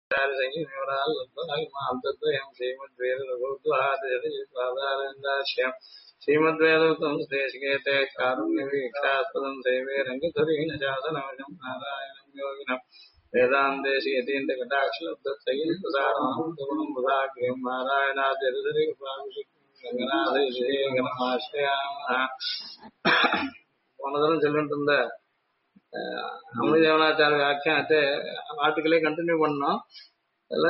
श्रीमद्वेदोत्तम देशिकेते कारुण्यवीक्षास्पदं देवे रङ्गधुरीण जातनवशं नारायणं योगिनं वेदान्तेशीयतीन्द्रकटाक्षलब्धत्रयीन्द्रसारणं बुधाग्र्यं नारायणादिरङ्गनाथमाश्रयामः போனதரம் சொல்லிட்டு இருந்த அமிர்தேவனாச்சார வியாக்கியானத்தை ஆர்டிக்கலே கண்டினியூ பண்ணோம். அதுல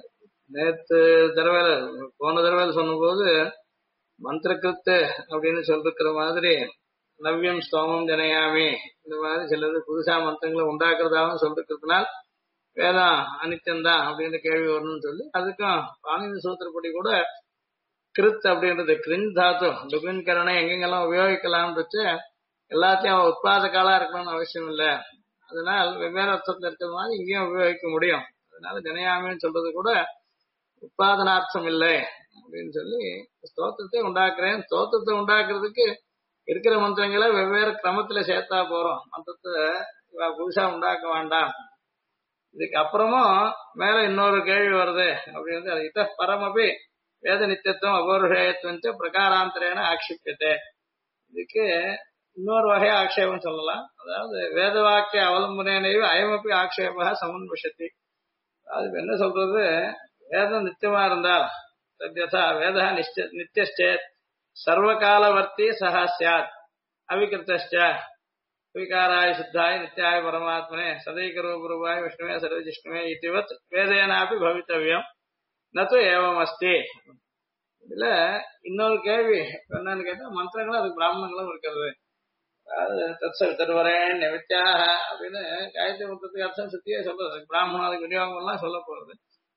நேற்று தடவையில போன தடவையில சொன்னபோது மந்திரகிருத்து அப்படின்னு சொல்லிருக்கிற மாதிரி நவ்யம் ஸ்தோமம் ஜனயாமி இந்த மாதிரி சிலது புதுசா மந்திரங்களை உண்டாக்குறதாகவும் சொல்லிருக்கிறதுனால் வேதம் அனித்தியம்தான் அப்படின்னு கேள்வி வரணும்னு சொல்லி அதுக்கும் பாணினி சூத்திரப்படி கூட கிருத் அப்படின்றது கிரின் தாத்து டுபின் கரணை எங்கெங்கெல்லாம் உபயோகிக்கலாம்னு வச்சு எல்லாத்தையும் உட்பாதக்காலா இருக்கணும்னு அவசியம் இல்லை. அதனால் வெவ்வேறு அர்த்தத்தில் இருக்கிற மாதிரி இங்கேயும் உபயோகிக்க முடியும். அதனால ஜனயாமின்னு சொல்றது கூட உட்பாதனார்த்தம் இல்லை அப்படின்னு சொல்லி ஸ்தோத்திரத்தை உண்டாக்குறேன். ஸ்தோத்திரத்தை உண்டாக்குறதுக்கு இருக்கிற மந்திரங்களை வெவ்வேறு கிரமத்துல சேர்த்தா போறோம். மந்திரத்தை புதுசா உண்டாக்க வேண்டாம். இதுக்கு அப்புறமும் மேல இன்னொரு கேள்வி வருது அப்படின்னு அது இத பரமபி வேத நித்தியத்துவம் அபௌருஷேயத்துவம் பிரகாராந்தரேன ஆக்ஷிப்பியதே. இதுக்கு இன்னொரு வகையா ஆக்ஷேபம் சொல்லலாம். அதாவது வேத வாக்கிய அவலம்பனேனையும் அயமப்பி ஆக்ஷேபா சமன்வசதி. அது என்ன சொல்றது, வேதம் நித்தியமா இருந்தால் தத்யதா வேதா நித்தியச்சேத் சர்வகாலவர்த்தி சஹா ஸ்யாத் அவிகிருத்தச்ச ஸ்வீகாராய சுத்தாய நித்யாய பரமாத்மனே சதைகரூபரூபாய விஷ்ணுவே சர்வஜிஷ்ணுவே இதுவத் வேதேனாபி பவித்தவ்யம் நது ஏவம் அஸ்தி. இதுல இன்னொரு கேள்வி என்னன்னு கேட்டா மந்திரங்களும் அதுக்கு பிராமணங்களும் இருக்கிறது. அதாவது தத்சவித்தர்வரேன் நிமித்தியாக அப்படின்னு காயத்ரி மந்திரத்துக்கு அர்த்தம் சுத்தியே சொல்றது. பிராமணம் அதுக்கு விநியோகம் எல்லாம் சொல்ல போறது.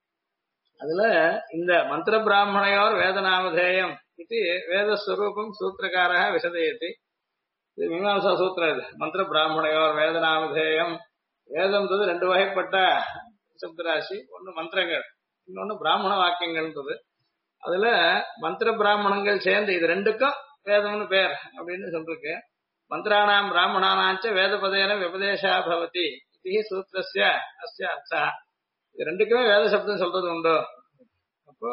அதுல இந்த மந்திர பிராமணையோர் வேதநாமதேயம் இது வேதஸ்வரூபம் சூத்திரக்கார விசதயதி. இது மீமாம்சா சூத்திரம். இது மந்திர பிராமணையோர் வேதநாமதேயம். வேதம்ன்றது ரெண்டு வகைப்பட்ட சப்தராசி. ஒன்னு மந்திரங்கள், இன்னொன்னு பிராமண வாக்கியங்கள்ன்றது. அதுல மந்திர பிராமணங்கள் சேர்ந்து இது ரெண்டுக்கும் வேதம்னு பேர் அப்படின்னு சொல்லிருக்கு. மந்திராணாம் பிராமணானாச்ச வேத பதேன விபதேசா பவதி இது சூத்திரஸ்ய அஸ்ய அர்த்தா. இது ரெண்டுக்குமே வேத சப்தம் சொல்றது உண்டு. அப்போ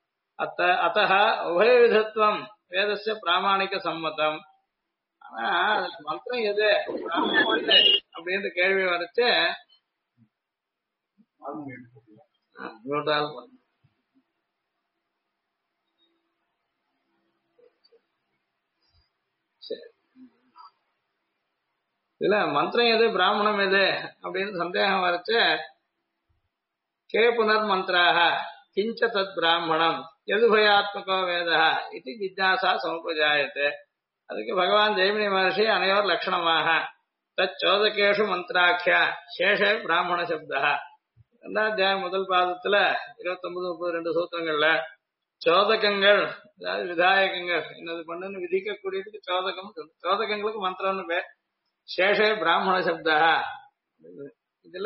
அத்தஹ உபய விதத்துவம் வேதஸ்ய பிராமணிக சம்மதம். ஆனா அதுல மந்திரம் எது அப்படின்னு கேள்வி வரைச்சு இதுல மந்திரம் எது பிராமணம் எது அப்படின்னு சந்தேகம் வரைச்சு கே புனர் மந்திராக கிஞ்ச தத் பிராமணம் எதுபயாத்மகோ வேதா இது ஜிஜ்ஞாசா சமுபஜாயத்தை. அதுக்கு பகவான் ஜெய்மினி மகர்ஷி அனைவர் லட்சணமாக தச்சோதகேஷு மந்திராக்கியா சேஷே பிராமண சப்தா. ரெண்டாம் முதல் பாதத்துல 29-32 சூத்திரங்கள்ல சோதகங்கள் அதாவது விதாயகங்கள் என்னது பண்ணுன்னு விதிக்கக்கூடியதுக்கு சோதகம். சோதகங்களுக்கு மந்திரம்னு பேர். சேஷே பிராமண சப்தா. இதுல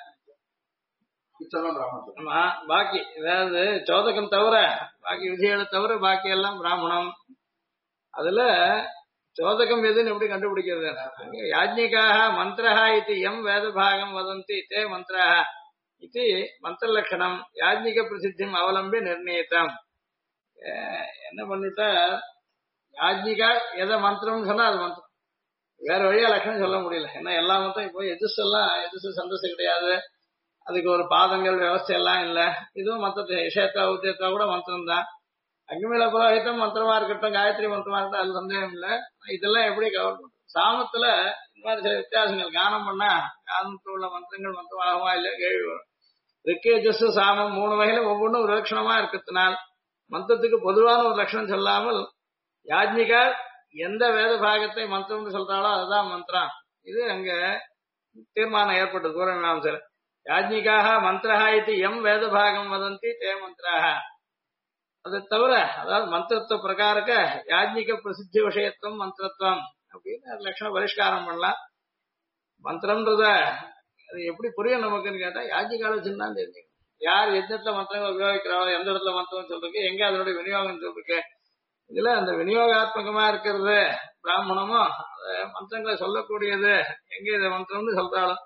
பாக்கி அதாவது சோதகம் தவிர பாக்கி விதிகளை தவிர பாக்கி எல்லாம் பிராமணம். அதுல சோதகம் எதுன்னு எப்படி கண்டுபிடிக்கிறது? யாஜ்ஞிகாக மந்திரஹ இது எம் வேத பாகம் வதந்தி தே மந்திரஹ இது மந்திர லட்சணம் யாஜ்ஞிக பிரசித்திம் அவலம்பி நிர்ணயித்தம். என்ன பண்ணிட்டா யாஜ்ஞிகா எதை மந்திரம்னு சொன்னா அது மந்திரம். வேற வழியா லட்சணம் சொல்ல முடியல. ஏன்னா எல்லா மந்திரம் இப்போ எதிர்த்து சந்தோஷம் கிடையாது. அதுக்கு ஒரு பாதங்கள் வியவஸ்தை எல்லாம் இல்ல. இதுவும் மந்திரத்தை இஷேத்தா உத்தியத்தா கூட மந்திரம் தான். அக்னிமேல புரோஹிதம் மந்திரமா இருக்கட்டும், காயத்ரி மந்திரமா இருக்கட்டும், அது சந்தேகம் இல்லை. இதெல்லாம் எப்படி கவர் பண்றது? சாமத்துல இந்த மாதிரி சில வித்தியாசங்கள் கானம் பண்ணா கானத்துல உள்ள மந்திரங்கள் மந்திரமாகுமா இல்லையா கேள்வி வரும். ரிக்கேஜஸ் சாமம் 3 வகையில ஒவ்வொன்றும் ஒரு லட்சணமா இருக்கிறதுனால் மந்திரத்துக்கு பொதுவான ஒரு லட்சணம் சொல்லாமல் யாஜ்ஞிகா எந்த வேத பாகத்தை மந்திரம்னு சொல்றாளோ அதுதான் மந்திரம். இது அங்க தீர்மானம் ஏற்பட்டது பூர்வமீமாம்சையில. யாஜ்ஞிகாக மந்திரஹா இது எம் வேத பாகம் வதந்தி தே மந்திராக. அதை தவிர அதாவது மந்திரத்துவ பிரகாரக்க யாஜ்ஞிக பிரசித்தி விஷயத்துவம் மந்திரத்துவம் அப்படின்னு லட்சணம் பரிஷ்காரம் பண்ணலாம். மந்திரம்ன்றத அது எப்படி புரியும் நமக்குன்னு கேட்டா யாஜ்ஞிகால வச்சுதான் தெரிஞ்சுக்கணும். யார் எந்த மந்திரங்கள் உபயோகிக்கிறாரோ, எந்த இடத்துல மந்திரம் சொல்றதுக்கு, எங்க அதனுடைய விநியோகம் சொல்றதுக்கு. இதுல அந்த விநியோகாத்மகமா இருக்கிறது பிராமணமும் மந்திரங்களை சொல்லக்கூடியது எங்க இதை மந்திரம்னு சொல்றாலும்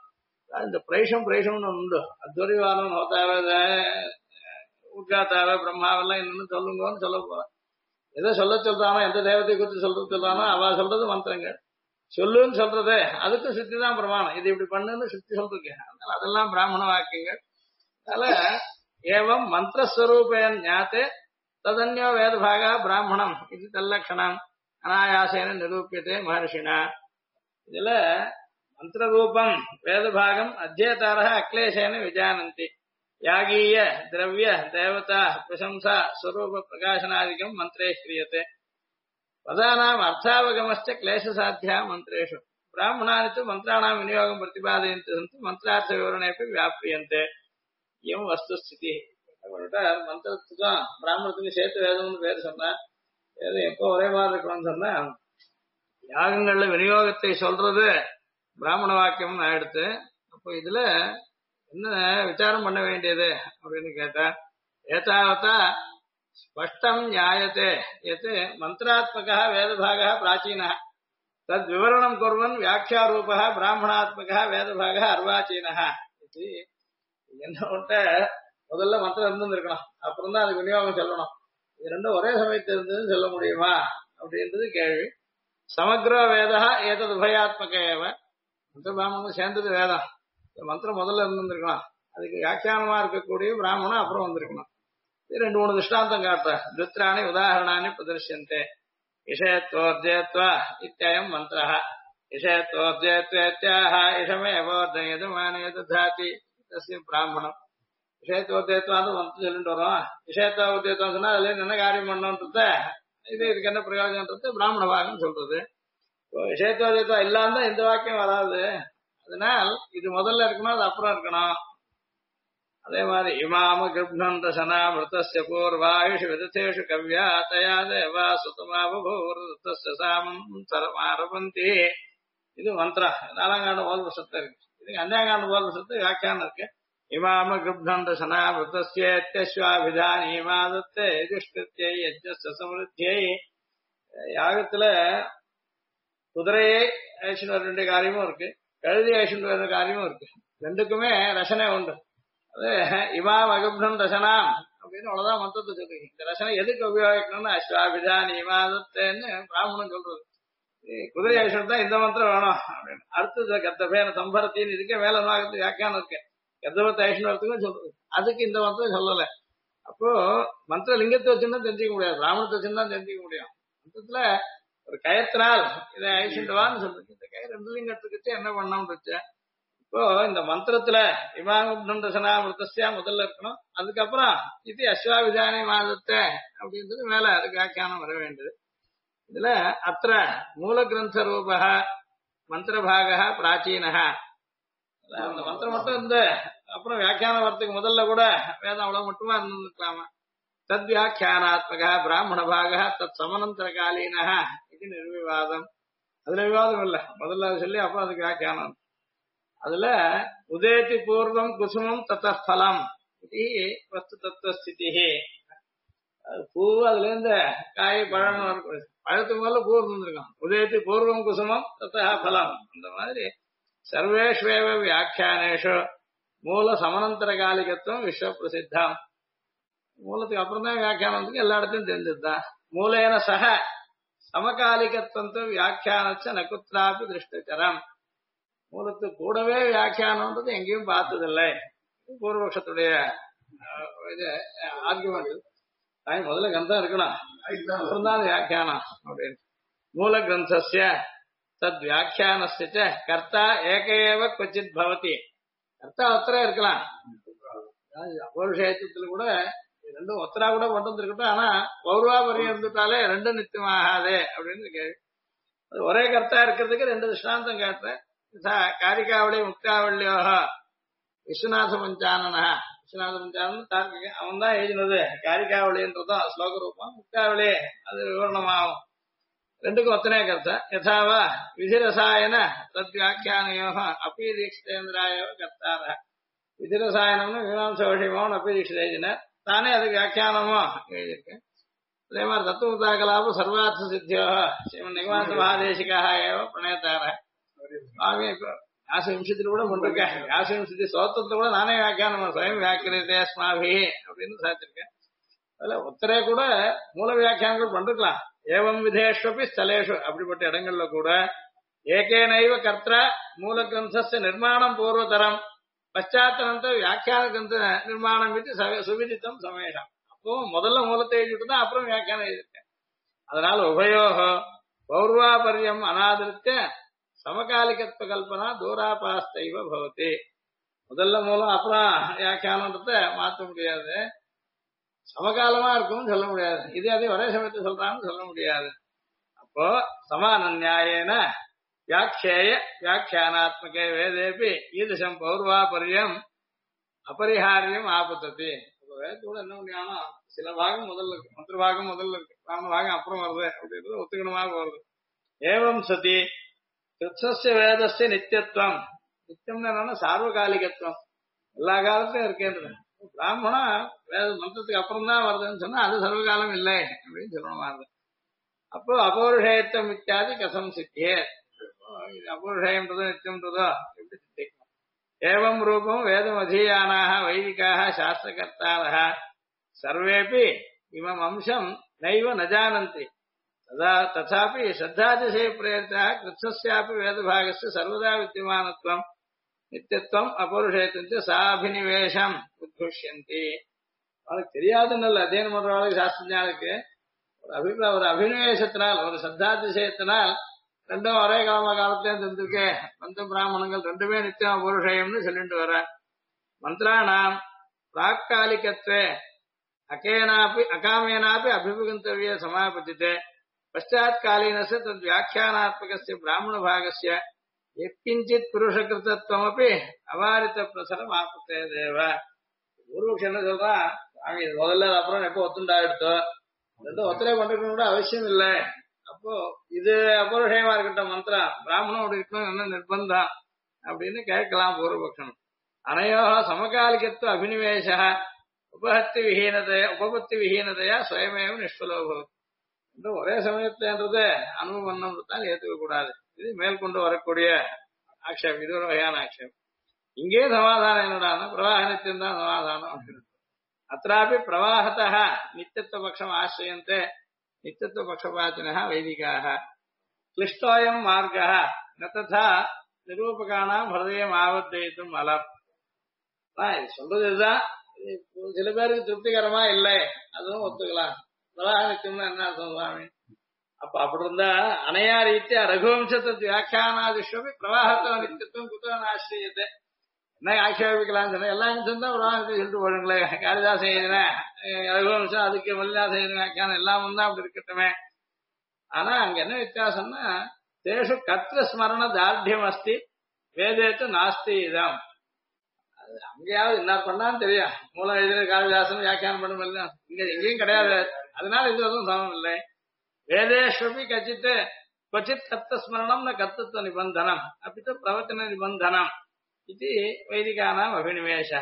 இந்த பிரைஷம்னு உண்டு. அத்வரிவானம் ஹோதாவத உத்காத்தாவ பிரம்மாவெல்லாம் என்னன்னு சொல்லுங்கன்னு சொல்ல போறேன். எதை சொல்றானோ, எந்த தேவத்தை குறித்து சொல்றானோ அவ சொல்றது மந்திரங்கள். சொல்லுன்னு சொல்றது அதுக்கு சித்தி தான் பிரமாணம். இது இப்படி பண்ணுன்னு சித்தி சொல்றேன். அதனால அதெல்லாம் பிராமண வாக்கியங்கள். அதனால ஏவம் மந்திரஸ்வரூபேன் ஞாத்தே ததன்யோ வேதபாகா பிராமணம் இது தல்லக்ஷணம் அனாயாசேன நிரூபியதே மகர்ஷினா. இதுல மந்திரரூபம் வேதபாகம் அத்தியதார அக்லேசேன விஜானந்தி. யாகீய திரவிய தேவதா பிரசம்சா ஸ்வரூப பிரகாசனாதிகம் மந்திரே கிரியதே. பதானாம் அர்த்தாவகமஸ்ச கிளேசசாத்தியா மந்திரேஷு. பிராமணானி து மந்திராணாம் விநியோகம் பிரதிபாதயந்தி சந்தி மந்திரார்த்த விவரணேபி வியாபியந்தே. இயம் வஸ்துஸ்திதி. மந்திரத்துக்கும் பிராமணத்துக்கும் சேர்த்து வேதம்னு பேர் சொன்னா வேதம் எப்போ ஒரே மாதிரி இருக்கணும்னு சொன்னா யாகங்கள்ல விநியோகத்தை சொல்றது பிராமண வாக்கியம் ஆயிடுத்து. அப்போ இதுல என்ன விசாரம் பண்ண வேண்டியது அப்படின்னு கேட்டா, ஏதாவதா ஸ்பஷ்டம் ஞாயத்தே யத் மந்திராத்மக வேதபாக பிராச்சீன தத் விவரணம் குர்வன் வியாக்கியாரூப பிராமணாத்மக வேதபாக அர்வாச்சீன. என்ன முதல்ல மந்திரம் இருந்திருக்கணும், அப்புறம் தான் அதுக்கு விநியோகம் சொல்லணும். இது ரெண்டும் ஒரே சமயத்தில் இருந்ததுன்னு சொல்ல முடியுமா அப்படின்றது கேள்வி. சமக்ர வேதா ஏதது உபயாத்மக ஏவ. மந்திர பிராமணம் சேர்ந்தது வேதம். மந்திரம் முதல்ல இருந்திருக்கலாம், அதுக்கு வியாக்கியானமா இருக்கக்கூடிய பிராமணம் அப்புறம் வந்திருக்கணும். இது 2-3 திருஷ்டாந்தம் காட்டுற துத்ராணி உதாரணானி பிரதர்ஷந்தே. விஷயத்வோர்ஜயத்வ இத்தியம் மந்திர. விஷயத்வோர்ஜயத்வேத்யாஹ இஷமேவோர்ஜயதுமானேது தாதி தஸ்ய பிராமணம். விஷயத்வோர்ஜயத்வான்னு மந்திரம் சொல்லிட்டு வரோம். விஷயத்வோர்ஜயத்வம் சொன்னா அதுல என்ன காரியம் பண்ணோன்றத இதுக்கு என்ன பிரயோஜனன்றது பிராமண பாகம் சொல்றது. விஷயத்வோர்ஜயத்வம் இல்லாம இந்த வாக்கியம் வராது. அதனால் இது முதல்ல இருக்கணும், அது அப்புறம் இருக்கணும். அதே மாதிரி இமாம கிருப்னம் தசனா மிருதஸ்ய பூர்வாயுஷு விதேஷு கவ்யா தயா தேவா சுத்தமாபூர்த்தஸ்ய சாமம் சரமாரபந்தி. இது மந்திரம் 4ஆம் காண்ட முதல் வருஷத்துல இருக்கு. இதுக்கு 5ஆம் காண்ட முதல் வருஷத்துக்கு வியாக்கியானம் இருக்கு. இமாம கிருப்னம் தசனா மிருதஸ்யேத்யஸ்வாபிதானிமாதத்தே யுஷ்கிருத்யை யஜ்ஞஸ்ய சம்ருத்யை. யாகத்துல குதிரையை அழிச்சுட்டு வர வேண்டிய காரியமும் இருக்கு, கழுதி அழிச்சுட்டு வர காரியமும் இருக்கு. ரெண்டுக்குமே ரசனை உண்டு. அது இமாம் அகுப்னம் ரசனாம் அப்படின்னு அவ்வளவுதான் மந்திரத்தை சொல்றீங்க. இந்த ரசனை எதுக்கு உபயோகிக்கணும்னு அஸ்வாபிதானி இமாதத்தேன்னு பிராமணன் சொல்றது. குதிரை அழிச்சுட்டு தான் இந்த மந்திரம் வேணும் அப்படின்னு. அடுத்தது கத்தபேன சம்பரத்தின்னு இதுக்கே வேலை நாகத்துக்கு வியாக்கியானம் இருக்கு. கத்தபத்தை ஐஷ்ணவத்துக்கும் சொல்றது, அதுக்கு இந்த மந்திரம் சொல்லலை. அப்போ மந்திர லிங்கத்தை வச்சுன்னா தெரிஞ்சுக்க முடியாது, பிராமணத்தை வச்சுன்னு தான் தெரிஞ்சுக்க முடியும். மந்திரத்துல ஒரு கயத்தினால் இதை ஐஷண்டுவான்னு சொல்றது. இந்த கயிறு 2 லிங்கத்துக்கு என்ன பண்ணோம்னு வச்ச. இப்போ இந்த மந்திரத்துல இமாம் ரசனா மிருதஸ்யா முதல்ல இருக்கணும், அதுக்கப்புறம் இது அஸ்வாபிதானி மாதத்தை அப்படின்றது மேல அதுக்கு வியாக்கியானம் வர வேண்டியது. இதுல அத்த மூல கிரந்த ரூப மந்திரபாக பிராச்சீன. அந்த மந்திரம் மட்டும் இந்த அப்புறம் வியாக்கியானம் வரத்துக்கு முதல்ல கூட வேதம் அவ்வளவு மட்டுமா இருந்துக்கலாமா. தத் வியாக்கியானாத்மக பிராமண பாக தத் சமனந்தர காலீன இது நிர்விவாதம். அதுல விவாதம் இல்லை, முதல்ல அது சொல்லி அப்புறம் அதுக்கு வியாக்கியானம். அதுல உதேதி பூர்வம் குசுமம் தத்தலம் இது வஸ்து தத்துவ ஸ்திதி. பூ அதுல இருந்து காய் பழம் பழத்துக்கு முதல்ல பூ இருந்திருக்கும். உதேதி பூர்வம் குசுமம் தத்தா பலம். அந்த மாதிரி சர்வேஷ்வேவ வியாக்கியானேஷு மூல சமனந்தர காலிகத்துவம் விஸ்வ பிரசித்தம். மூலத்துக்கு அப்புறம் தான் வியாக்கியானத்துக்கு எல்லா இடத்தையும் தெரிஞ்சதுதான். மூலேன சக சமகாலிகத்துவம் வியாக்கியானச்ச நகுத்ராபி திருஷ்டச்சரம். மூலத்துக்கு கூடவே வியாக்கியானம்ன்றது எங்கேயும் பார்த்ததில்லை. பூர்வபக்ஷத்துடைய இது ஆர்குமெண்ட். முதல்ல கந்தம் இருக்கணும், அப்புறம் தான் வியாக்கியானம் அப்படின்னு. மூல கிரந்தஸ்ய தத் வியாக்கியானஸ்ய கர்த்தா ஏகையேவ கொச்சித் பவதி. கர்த்தா ஒத்தரா இருக்கலாம், அபௌருஷேயத்துல கூட ரெண்டும் ஒத்தரா கூட மட்டும் இருக்கட்டும். ஆனா பௌர்வாபரி இருந்துட்டாலே ரெண்டும் நித்தியமாகாதே அப்படின்னு கேள்வி. ஒரே கர்த்தா இருக்கிறதுக்கு 2 திருஷ்டாந்தம் கேட்டேன். காரிகாவளி முக்தாவள்ளியோ விஸ்வநாத பஞ்சானனா. விஸ்வநாத பஞ்சானன் தார்க்கிக அவன் தான் எழுதினது. காரிகாவளின்றதும் ஸ்லோக ரூபம், முக்தாவளி அது விவரணமாகும். ரெண்டுக்கும் ஒத்தனே கர்த்தா. யதாவா விதிரசாயன தத் வியாக்கியானயோ அப்பி தீட்சிதேந்திராயோ கர்த்தார. விதிரசாயனம்னு மீமாம்ச விஷயமோன்னு அப்பி தீட்சித எழுதினார், தானே அதுக்கு வியாக்கியானமோ எழுதியிருக்கேன். அதே மாதிரி தத்துவதா கலாப சர்வார்த்த சித்தியோ ஸ்ரீமன் நிகமாந்த மகாதேசிகா ஏவ பிரணயத்தார. சுவாமி வியாச விம்சத்துல கூட பண்ணிருக்கேன். வியாச விம்சத்தி ஸ்தோத்திரத்துல கூட நானே வியாக்கியானம் சுயம் வியாக்கியதே அஸ்மாபி அப்படின்னு சாத்திருக்கேன். அதுல ஒத்தரே கூட மூல வியாக்கியானங்கள் பண்ணிருக்கலாம். ஏவம் விதேஷ்வபி ஸ்தலேஷு அப்படிப்பட்ட இடங்கள்ல கூட ஏகேனைவ கர்த்தா மூல கிரந்தஸ்ய நிர்மாணம் பூர்வதரம் பச்சாத்தனந்த வியாக்கியான கிரந்த நிர்மாணம் விட்டு சுவிதித்தம் சமேஷம். அப்போ முதல்ல மூலத்தை எழுதிட்டு தான் அப்புறம் வியாக்கியானம் எழுதியிருக்கேன். அதனால உபயோக பௌர்வாபரியம் அனாதிருத்த சமகாலிகத்துவ கல்பனா தூராபாஸ்தைவ பவதி. முதல்ல மூலம் அப்புறம் வியாக்கியானத்தை மாற்ற முடியாது, சமகாலமா இருக்கும்னு சொல்ல முடியாது, இதே அதே ஒரே சமயத்தை சொல்றான்னு சொல்ல முடியாது. அப்போ சமான நியாயேன வியாக்கியேய வியாக்கியானாத்மகே வேதேபி ஈதசம் பௌர்வாபரியம் அபரிஹாரியம் ஆபத்ததி. வேதத்தோட என்ன முடியாம சில பாகம் முதல்ல இருக்கு, மற்ற பாகம் முதல்ல இருக்கு, ராம பாகம் அப்புறம் வருது அப்படின்றது ஒத்துக்கணுமாக வருது. ஏவம் சதி கிருத்னஸ்ய வேதஸ்ய நித்தியத்துவம். நித்தியம்னு என்னன்னா சார்வகாலிகத்துவம், எல்லா காலத்தையும் இருக்கேன்றது. பிராமணா வேத மந்திரத்துக்கு அப்புறம் தான் வருதுன்னு சொன்னா அது சர்வகாலம் இல்லை அப்படின்னு சொல்லணும். அப்போ அபௌருஷயத்துவம் இத்தியாதி கசம் சித்தியே. அபௌருஷயம்ன்றதோ நித்தியம்ன்றதோ எப்படி சித்திக்கும்? ஏவம் ரூபம் வேதம் அதீயானாக வைதிகாக சாஸ்திரகர்த்தாரः சர்வேபி இமம் அம்சம் நைவ ந ஜானந்தி ததாபி ஸ்ரத்தாதிசய பிரேரிதः கிருத்ஸ்யாபி வேதபாகஸ்ய சர்வதா வித்யமானத்வம் நித்தியத்துவம் அபௌருஷயத்துவம் சாபினிவேஷம் உத்குஷ்யந்தி. அவளுக்கு தெரியாதுன்னு அத்தியனம் பண்றவளுக்கு சாஸ்திரஞானுக்கு ஒரு அபினிவேசத்தினால் ஒரு சத்தாதிசயத்தினால் ரெண்டும் ஒரே காலத்திலே தந்திருக்கே மந்த பிராமணங்கள் ரெண்டுமே நித்தியம் அபௌருஷயம்னு சொல்லிட்டு வர. மந்திராணாம் பிராக்காலிகத்வே அகேனாபி அகாமேனாபி அபிமுகந்தவிய சமாபத்தித்தே பశ్చాத் காலீனஸ்ய தத் வியாக்கியானாத்மகஸ்ய பிராமண பாகஸ்ய எக்கிஞ்சித் புருஷகிருத்தத்வமபி அவாரித பிரசரம் ஆபத்தே தேவ. பூர்வக்ஷம் என்ன சொல்றான், முதல்ல அப்புறம் எப்போ ஒத்துண்டா எடுத்தோ ரெண்டும் ஒத்தரை பண்றதுக்கு கூட அவசியம் இல்லை. அப்போ இது அபௌருஷயமா இருக்கட்டும், மந்திரம் பிராமணம் அப்படி இருக்கணும் என்ன நிர்பந்தம் அப்படின்னு கேட்கலாம் பூர்வபக்ஷம். அனையோ சமகாலிகத்துவ அபினிவேஷ உபபத்தி விஹீனதையா சுயமேவ நிஷ்பலோபம். ஒரே சமயத்துன்றது அனுபவம் தான் ஏற்றுக்க கூடாது. இது மேற்கொண்டு வரக்கூடிய ஆக்ஷேபம், இது ஒரு வகையான ஆக்ஷேபம். இங்கே சமாதானம் என்னடா பிரவாக நித்தியம் தான் சமாதானம் அப்படின்னு. அत्रापि प्रवाहतः नित्यत्वपक्षम् आश्रयन्ते नित्यत्वपक्षपातिनः वैदिकाः. क्लिष्टोऽयं मार्गः न तथा निरूपकाणां हृदयम् ஆவர்த்தயித்தும் அலம். சொல்றது இதுதான், சில பேருக்கு திருப்திகரமா இல்லை, அதுவும் ஒத்துக்கலாம். பிரவாக நித்தியம்னா என்ன அர்த்தம் சுவாமி? அப்ப அப்படி இருந்தா அனையா ரீத்தியா ரகுவம்சத்து வியாக்கியானாதிஷ்வபி பிரவாகத்தோ நித்தியத்துவம் குதோ ஆசிரியத்தை என்ன ஆட்சேபிக்கலாம்னு சொன்ன எல்லா அம்சம் தான் பிரவாகத்தை சொல்லிட்டு போடுங்களே. காளிதாசன் எழுதின ரகுவம்சம் அதுக்கு மல்லிதாசன் எழுதின வியாக்கியானம் எல்லாம் தான் அப்படி இருக்கட்டுமே. ஆனா அங்க என்ன வித்தியாசம்னா தேஷு கர்த்திர ஸ்மரண தார்டியம் அஸ்தி வேதேத்து நாஸ்தி இதம். அது அங்கேயாவது என்ன பண்ணான்னு தெரியும், மூலம் எழுதின காளிதாசன் வியாக்கியானம் பண்ண இங்க எங்கேயும் கிடையாது. அதனால இது எதுவும் சமம் இல்லை. வேதேஸ்வபி கச்சித் क्वचित् कर्तस्मरणं न कर्तृत्व निबंधनम अपितु प्रवचन निबंधनम இது வைதிகானாம் அபினிவேஷः.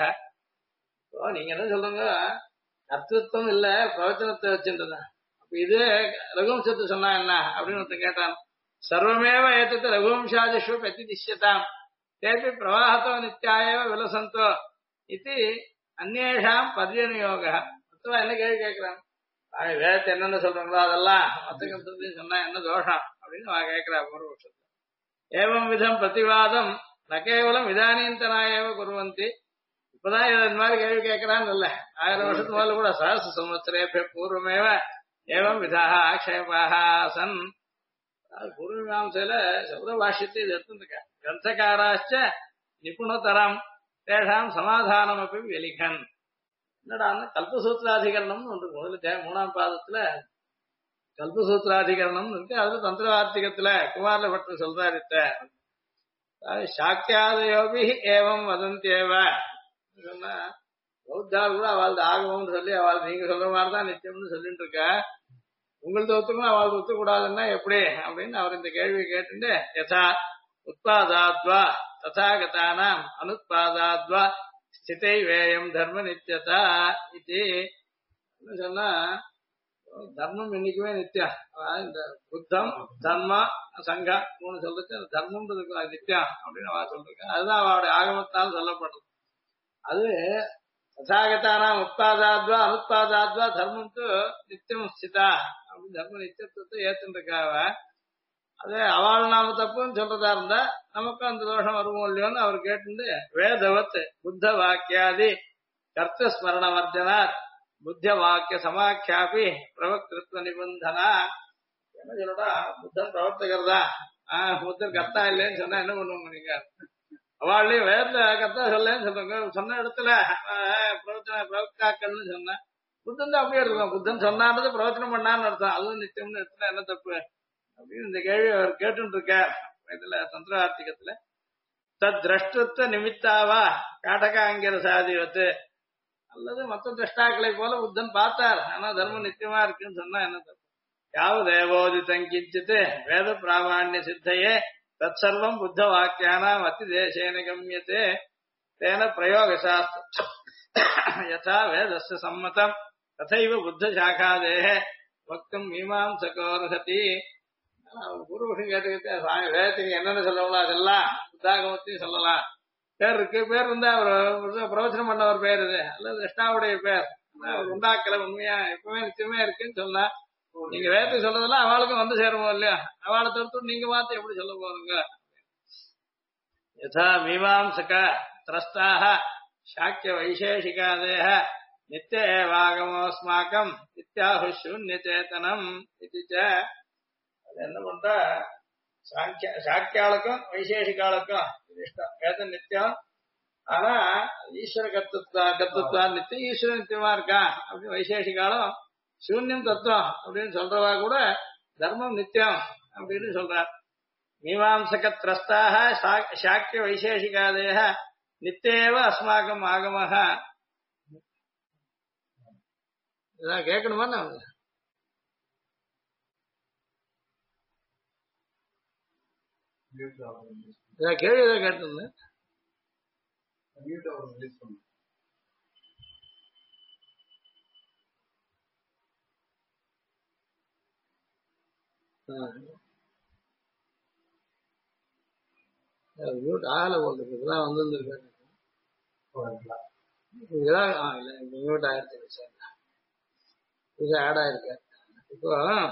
நீங்க என்ன சொல்லுங்க, கர்த்தத்துவம் இல்ல பிரவச்சனத்தை வச்சுன்றதா? அப்ப இது ரகுவம்சத்து சொன்னா என்ன அப்படின்னு கேட்டான். சர்வமேவ ஏத்தது ரகுவம்சாதிஷு பிரதிதிஷ்யதாம் தேபி பிரவாஹத்தோ நித்யாயேவ விலசந்தோ இது அந்நேஷாம் பர்யநியோக. மொத்தமா என்ன கேள்வி கேட்கிறான், வேதத்தை என்னென்ன சொல்றாங்களோ அதெல்லாம் மொத்த கருத்தையும் சொன்னா என்ன தோஷம் அப்படின்னு கேட்கிறா பூர்வபக்ஷத்துல. ஏவம் விதம் பிரதிவாதம் ந கேவலம் இதானீந்தனாயேவ குருவந்தி. இப்பதான் இந்த மாதிரி கேள்வி கேட்கறான்னு இல்ல, 1000 வருஷத்துக்கு முதல்ல கூட சஹஸ்ர சம்வத்சரே பூர்வமேவ ஏவம் விதாக ஆக்ஷேபாக ஆசன். பூர்வமீமாம்சையில சப்த பாஷ்யத்தை இது எடுத்துருக்க கிரந்தகாராச்ச நிபுணதரம் தேஷாம் சமாதானம் அப்படி வெளிகன். என்னடா கல்பசூத்திராதிகரணம்னு ஒன்று முதல்ல 3ஆம் பாதத்துல கல்பசூத்திராதிகரணம் இருக்கு. அதுல தந்திரவார்த்திகத்துல குமாரில பட்டு சொல்றாரு, சாக்கியாதயோபி ஏவம் வதந்தியேவ சொன்னா பௌத்தாள் கூட அவள் ஆகவம்னு சொல்லி அவள் நீங்க சொல்ற மாதிரிதான் நிச்சயம்னு சொல்லிட்டு இருக்க, உங்களது ஒத்துக்கணும் அவள் ஒத்துக்கூடாதுன்னா எப்படி அப்படின்னு அவர் இந்த கேள்வியை கேட்டுட்டு யதா உத்பாதாத்வா ததாகதானாம் அனுத்பாதாத்வா ஸ்திதை வேயம் தர்ம நித்தியதா இது சொன்னா தர்மம் என்னைக்குமே நித்தியம். அதாவது இந்த புத்தம் தர்மா சங்கா மூணு சொல்லிச்சு அந்த தர்மம்ன்றது நித்தியம் அப்படின்னு அவ சொல்லிருக்கேன். அதுதான் அவளுடைய ஆகமத்தால் சொல்லப்படுறது. அது ததாகதானாம் உத்பாதாத்வா அனுத்பாதாத்வா தர்மம் நித்தியம் ஸ்திதா அப்படின்னு தர்ம நித்தியத்துவத்தை ஏத்துருக்காவ. அதே அவள் நாம தப்புன்னு சொல்றதா இருந்தா நமக்கும் அந்த தோஷம் வருவோம் இல்லையோன்னு அவர் கேட்டு வேதவத் புத்த வாக்கியாதி கர்த்த ஸ்மரண வர்ஜனாத் புத்த வாக்கிய சமாக்கியாபி பிரவக்திருத்வ நிபந்தனா. என்ன சொல்லடா புத்தன் பிரவர்த்தகர் தான், புத்தன் கர்த்தா இல்லைன்னு சொன்னா என்ன பண்ணுவோம் நீங்க? அவள்லயும் வேதத்துல கர்த்தா சொல்லன்னு சொல்றாங்க. சொன்ன இடத்துல பிரவச்சன பிரவக்தாக்கள்னு சொன்னேன். புத்தன் தான் அப்படியே இருக்கும். புத்தன் சொன்னானது பிரவச்சனம் பண்ணான்னு அர்த்தம். அதுவும் நித்தியம்னு எடுத்துட்டா என்ன தப்பு அப்படின்னு இந்த கேள்வி அவர் கேட்டு இருக்கார். இதுல தந்திரார்த்திகத்துல தத் திரஷ்டத்துவ நிமித்தாவா காட்டகாங்கிற சாதிவத்து அல்லது மற்ற திரஷ்டாக்களை போல புத்தன் பார்த்தார். ஆனா தர்மம் நித்தியமா இருக்குன்னு சொன்னா என்ன தப்பு? யாவதேவோதிதம் கிஞ்சித் வேத பிராமாண்ய சித்தையே தத் சர்வம் புத்த வாக்கியானாம் அதி தேசேன கம்யத்தே தேன பிரயோக சாஸ்திரம் யதா வேதஸ்ய சம்மதம் ததைவ புத்த சாகாதேஹ வக்தும் மீமாம்சகோர்ஹதி. பூர்வபக்ஷம் கேட்டுக்கிட்டு சாமி வேதத்துக்கு என்னென்ன சொல்லலாம் அதெல்லாம் புத்தாகமத்தையும் சொல்லலாம். பேர் இருக்கு, பேர் இருந்தா அவர் பிரவச்சனம் பண்ண ஒரு பேர் இது அல்லது கிருஷ்ணாவுடைய பேர் அவர் உண்டாக்கல உண்மையா எப்பவுமே நிச்சயமே இருக்குன்னு சொன்னா நீங்க வேதத்தை சொல்றதெல்லாம் அவளுக்கும் வந்து சேருமோ இல்லையா? அவளை தடுத்து நீங்க பார்த்து எப்படி சொல்ல போறீங்க? யதா மீமாம்சக திரஸ்தாக சாக்கிய வைசேஷிகாதேஹ நித்திய ஏவாகமோஸ்மாக்கம் நித்யாஹு சூன்யச்சேதனம் இது. என்ன பண்ற சாக்கியாளுக்கும் வைசேஷிகாளுக்கும் இஷ்டம் வேதம் நித்தியம். ஆனா ஈஸ்வர கத்துவா நித்தியம் ஈஸ்வர நித்தியமா இருக்கான் அப்படின்னு வைசேஷிகாலும் சூன்யம் தத்துவம் அப்படின்னு சொல்றவா கூட தர்மம் நித்தியம் அப்படின்னு சொல்றார். மீமாம்சக திரஸ்தாக சாக்கிய வைசேஷிகாதேக நித்தேவ அஸ்மாக்கம் ஆகமஹ. இதான் கேட்கணுமா? கேள்விதான் கேட்டிருந்தேன். மியூட் ஆகல போட்டு இப்பதான் வந்துருக்காரு. மியூட் ஆயிருக்கு சார், இது ஆட் ஆயிருக்கு. இப்போ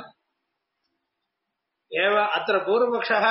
ஏவ அத்திர பூர்வபக்ஷः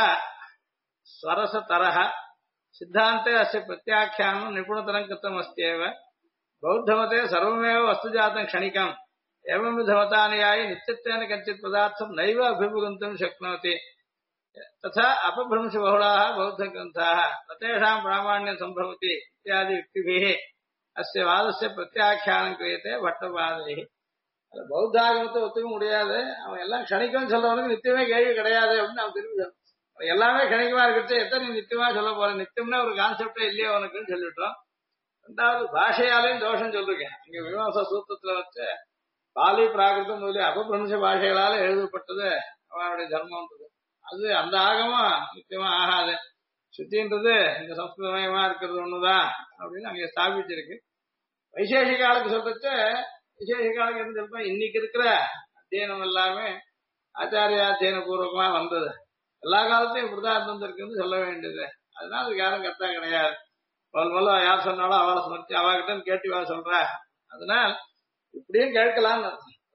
स्वरसतरः सिद्धान्ते अस्य प्रत्याख्यानं निपुणतरं कृतमस्त्येव बौद्धमते सर्वमेव वस्तुजातं क्षणिकम् एवं विधमतानुयायी नित्यत्वेन कञ्चित् पदार्थं नैव अभिमुगन्तुं शक्नोति तथा अपभ्रंश बहुलाः बौद्धग्रन्थाः न तेषां प्रामाण्यं सम्भवति इत्यादि युक्तिभिः अस्य वादस्य प्रत्याख्यानं क्रियते भट्टपादैः. பௌத்தாகமத்தை ஒத்துக்க முடியாது, அவன் எல்லாம் கணிக்கன்னு சொல்றவனுக்கு நித்தியமே கேள்வி கிடையாது அப்படின்னு அவன் திரும்பி எல்லாமே கணிக்கமா இருக்கிறது எத்தனை நித்தியமா சொல்ல போற? நித்தியம்னா ஒரு கான்செப்டே இல்லையே உனக்குன்னு சொல்லிட்டோம். ரெண்டாவது பாஷையாலையும் தோஷம் சொல்லிருக்கேன். இங்க விமர்ச சூத்திரத்துல வச்சு பாலி பிராகிருதம் முதலிய அபபிரம்ச பாஷைகளால எழுதப்பட்டது அவனுடைய தர்மம்ன்றது. அது அந்த ஆகமும் நித்தியமா ஆகாது. சுத்தின்றது இந்த சம்ஸ்கிருதமயமா இருக்கிறது ஒண்ணுதான் அப்படின்னு அங்க ஸ்தாபிச்சிருக்கு. வைசேஷிகாலுக்கு சொல்றச்சு விசேஷிகாலுக்கு என்ன சொல்றோம்? இன்னைக்கு இருக்கிற அத்தியனம் எல்லாமே ஆச்சாரியாத்தியன பூர்வகமா வந்தது. எல்லா காலத்தையும் இப்படிதான் இருந்திருக்குன்னு சொல்ல வேண்டியது. அதனால அதுக்கு யாரும் கரெக்டா கிடையாது. முதல்ல யார் சொன்னாலும் அவளை ஸ்மரிச்சு அவகிட்ட கேட்டு வா சொல்ற. அதனால இப்படியும் கேட்கலாம்னு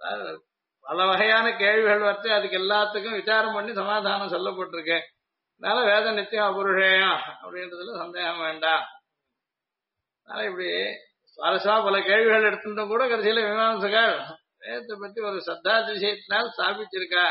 பல வகையான கேள்விகள் வச்சு அதுக்கு எல்லாத்துக்கும் விசாரம் பண்ணி சமாதானம் சொல்லப்பட்டிருக்கு. அதனால வேத நித்தியம் அபுருஷேயம் அப்படின்றதுல சந்தேகம் வேண்டாம். அதனால இப்படி சுவாரஸ்யமா பல கேள்விகள் எடுத்திருந்தும் கூட கடைசியில மீமாம்சகர் வேதத்தை பத்தி ஒரு சத்தா விஷயத்தினால் ஸ்தாபிச்சிருக்கா.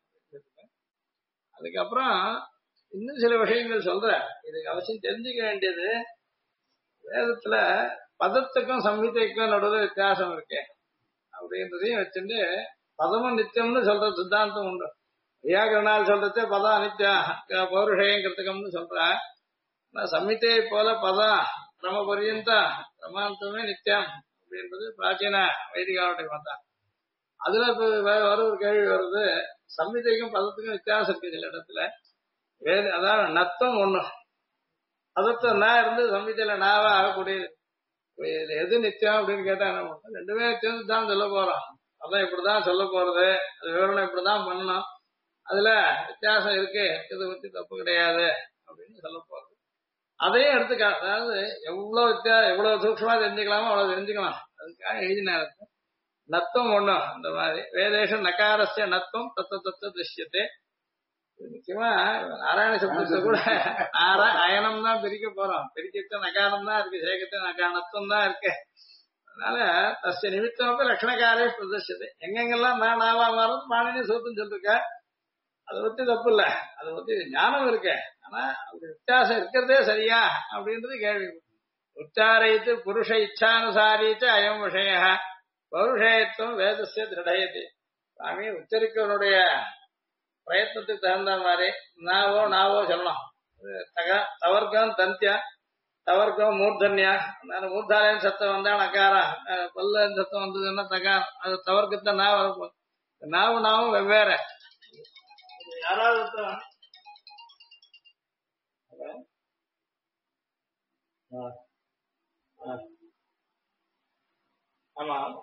அதுக்கப்புறம் இன்னும் சில விஷயங்கள் சொல்ற. இதுக்கு அவசியம் தெரிஞ்சுக்க வேண்டியது, வேதத்துல பதத்துக்கும் சம்ஹிதைக்கும் நடுவில் வித்தியாசம் இருக்கு அப்படின்றதையும் வச்சுட்டு பதமும் நித்தியம்னு சொல்ற சித்தாந்தம் உண்டு. வியாகரணால் சொல்றதே பதம் அனித்தியம் பௌருஷயங்கிறதுக்கம்னு சொல்ற. சம்ஹிதையை போல பதம் கிரம பரியந்தம் பிரமாந்தமே நித்தியம் அப்படின்றது பிராச்சீன வைதிகாவுடைய மதம். அதுல ஒரு கேள்வி வருது, சம்ஹிதைக்கும் பதத்துக்கும் வித்தியாசம் இருக்கு சில இடத்துல. அதாவது நத்தம் ஒண்ணு, பதத்தை நான் இருந்து சம்ஹிதையில நாவா ஆகக்கூடியது. எது நித்தியம் அப்படின்னு கேட்டா என்ன பண்ணும்? ரெண்டுமே நித்தியம் தான் சொல்ல போறோம். அதான் இப்படிதான் சொல்ல போறது, அது விவரணம் இப்படிதான் பண்ணணும், அதுல வித்தியாசம் இருக்கு, இதை பத்தி தப்பு கிடையாது அப்படின்னு சொல்ல போறது. அதையும் எடுத்துக்க, அதாவது எவ்வளவு சூக்ஷமா தெரிஞ்சுக்கலாமோ அவ்வளவு தெரிஞ்சுக்கலாம், அதுக்காக எழுதினாரு. நத்துவம் ஒண்ணும் அந்த மாதிரி வேதேஷம் நகாரஸ்ய நத்துவம் தத்துவ தத்துவ திருஷ்யத்தை. முக்கியமா நாராயண சப்தத்தை கூட அயனம் தான் பிரிக்க போறோம், பிரிக்க நகாரம் தான் இருக்கு, சேகத்தை நகானத்துவம் தான் இருக்கு. அதனால தஸ்ய நிமித்தம் லட்சணக்காரே பிரதர்ஷத்தை, எங்கெங்கெல்லாம் நான் நாவா மாறும் பாணினி சூத்துன்னு சொல்லிருக்க, அதை பத்தி தப்பு இல்ல, அதை பத்தி ஞானம் இருக்கு, ஆனா அப்படி வித்தியாசம் இருக்கிறதே சரியா அப்படின்றது கேள்வி. உச்சாரயித்து புருஷ இச்சானுசாரித்து அயம் விஷய பௌருஷயத்துவம் வேதஸ்ய திருடயதி. சாமி உச்சரிக்கிறவனுடைய பிரயத்னத்துக்கு தகுந்த மாதிரி நாவோ சொல்லலாம். தவர்க்கம் தந்தியா, தவர்க்கம் மூர்தன்யா, மூர்தாலயம் சத்தம் வந்தா நக்காரா, பல்ல சத்தம் வந்ததுன்னா தகா, அது தவர்க்கத்தை நான் வரப்போம். நாவும் வெவ்வேறு. யாராவது ஆமா ஆமா,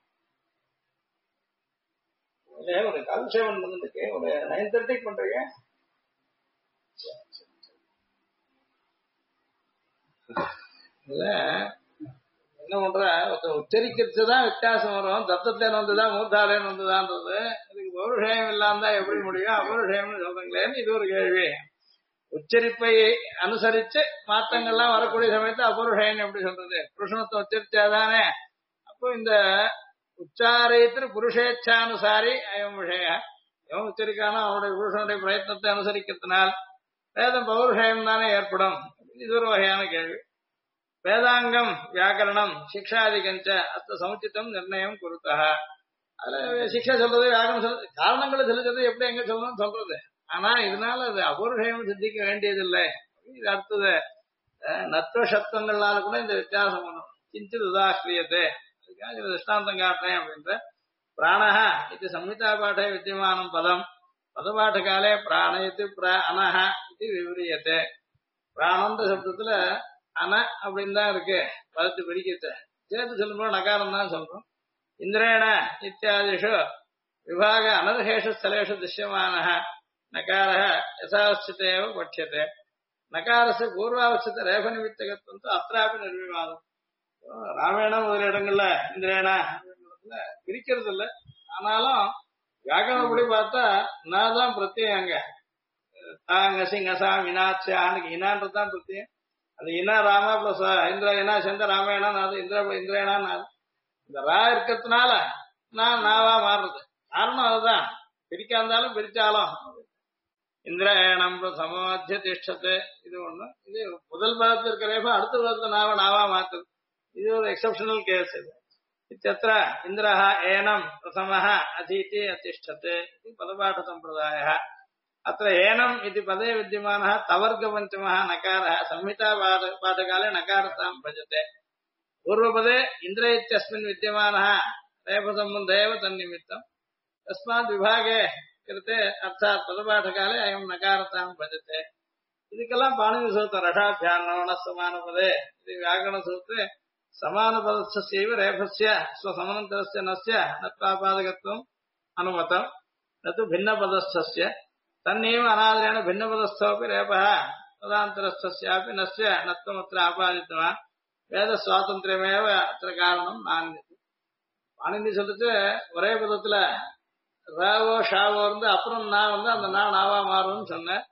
ஒரு கால்சேவன் பண்ணிருக்கு, ஒரு 9:30 பண்றீங்க. இல்ல என்ன பண்ற, உச்சரிக்கிறதுதான் வித்தியாசம் வரும், தத்தத்தேன் வந்துதான் மூர்த்தாலேன்னு வந்துதான்றது. இதுக்கு பௌருஷயம் இல்லாம தான் எப்படி முடியும், அபௌருஷயம்னு சொல்றீங்களேன்னு இது ஒரு கேள்வி. உச்சரிப்பை அனுசரிச்சு மாற்றங்கள்லாம் வரக்கூடிய சமயத்தை அபௌருஷயம் எப்படி சொல்றது, புருஷனத்தை உச்சரிச்சாதானே. அப்போ இந்த உச்சாரயத்திற்கு புருஷேச்சானுசாரி அயம் விஷய, எவன் உச்சரிக்கானோ அவனுடைய புருஷனுடைய பிரயத்னத்தை அனுசரிக்கிறதுனால் வேதம் பௌருஷயம் தானே ஏற்படும். இது ஒரு வகையான கேள்வி. வேதாங்கம் வியாக்கரணம் சிக்ஷாதிகஞ்ச அத்த சமுச்சிதம் நிர்ணயம் கொடுத்தா, அதுல சிக்ஷா சொல்றது வியாக்கரணம் சொல்றது காரணங்களை சொல்லுறது எப்படி எங்க சொல்லணும்னு சொல்றது. ஆனா இதனால அது அபௌருஷயம் சித்திக்க வேண்டியதில்லை. இது அடுத்தது நத்துவ சப்தங்கள்னால கூட இந்த வித்தியாசம் வரும். கிஞ்சித் உதாக்கிரியத்தை, அதுக்காக இது திருஷ்டாந்தம் காட்டுறேன் அப்படின்ற. பிராணஹ இது சம்ஹிதா பாடே வித்தியமானம் பதம் பதபாட்ட காலே பிராணயத்து அனஹ இது விவரியத்தை. பிராணந்த சப்தத்துல அன அப்படின்னு தான் இருக்கு, பதத்து பிடிக்கத்தை சேர்த்து சொல்லும்போது நகாரம் தான் சொல்றோம். இந்திரேண இத்தியாதிஷு விபாக அனர்ஹேஷ ஸ்தலேஷு திருஷ்யமான நகாரः யதாவஸ்திதேவ பட்சியते. நகாரस्य பூர்வாவஸ்தித ரேப நிமித்தகத்துவம் அத்ராபி நிர்விவாதம். ராமாயண முதல் இடங்கள்ல இந்திரேன பிரிக்கிறது இல்ல, ஆனாலும் வியாக்கரணப்படி பார்த்தா நான் தான் பிரத்யம். அங்க தாங்க சிங்கசா வினாட்சியானுக்கு இனான்றதுதான் பிரத்யம். அது இனா ராமா பிளஸ் இந்திர இனா சேர்ந்த ராமாயணம், அது இந்திரேனா. இந்த ரா இருக்கிறதுனால நான் நாவா மாறுறது காரணம் அதுதான். பிரிக்கா இருந்தாலும் பிரிச்சாலும் இந்திரயணம் சமோத்திய திஷ்டத்தை, இது ஒண்ணு. இது முதல் பதத்தில் இருக்கிறப்ப அடுத்த பதத்தை நாவா மாத்துது, இது ஒரு எக்ஸப்ஷனல் கேஸ். இது இத்தியத்திர இந்திரஹ ஏனம் பிரதமஹ அதீதி அதிஷ்டते இது பதபாட சம்பிரதாயः. अत्र एनम् इति पदे विद्यमानः तवर्गपञ्चमः नकारः संहिता पाठकाले नकारतां भजते. पूर्वपदे इन्द्र इत्यस्मिन् विद्यमानः रेफसम्बन्धः एव तन्निमित्तम्, तस्मात् विभागे कृते अर्थात् पदपाठकाले अयं नकारतां भजते. ಇದಕ್ಕೆல்லாம் ಪಾಣಿನಿ ಸೂತ್ರ ರಷಾಭ್ಯಾನ್ನೋಣ ಸಮಾನಪದೇ ಇದು ವ್ಯಾಕರಣ ಸೂತ್ರೆ ಸಮಾನಪದಸ್ಥಸ್ಯೈವ ರೇಫಸ್ಯ ಸ್ವಸಮಾನಂತರಸ್ಯ ನಸ್ಯ ನತ್ವಾಪಾದಕತ್ವಂ ಅನುಮತಂ ನತು ಭಿನ್ನಪದಸ್ಥಸ್ಯ ತನ್ನೇವ ಅನಾದರೇಣ ಭಿನ್ನಪದಸ್ಥೋಪಿ ರೇಪಃ ತದಾಂತರಸ್ಥಸ್ಯಾಪಿ ನಸ್ಯ ನತ್ವಮತ್ರ ಆಪಾದಿತವಾನ್ வேத சுவாதந்திரமேவ அത്ര காரணம் நான்கு. பாணினி சொல்லிட்டு ஒரே பதத்துல ராவோ ஷாவோ இருந்து அப்புறம் நான் வந்து அந்த நாவா மாறும்னு சொன்னேன்.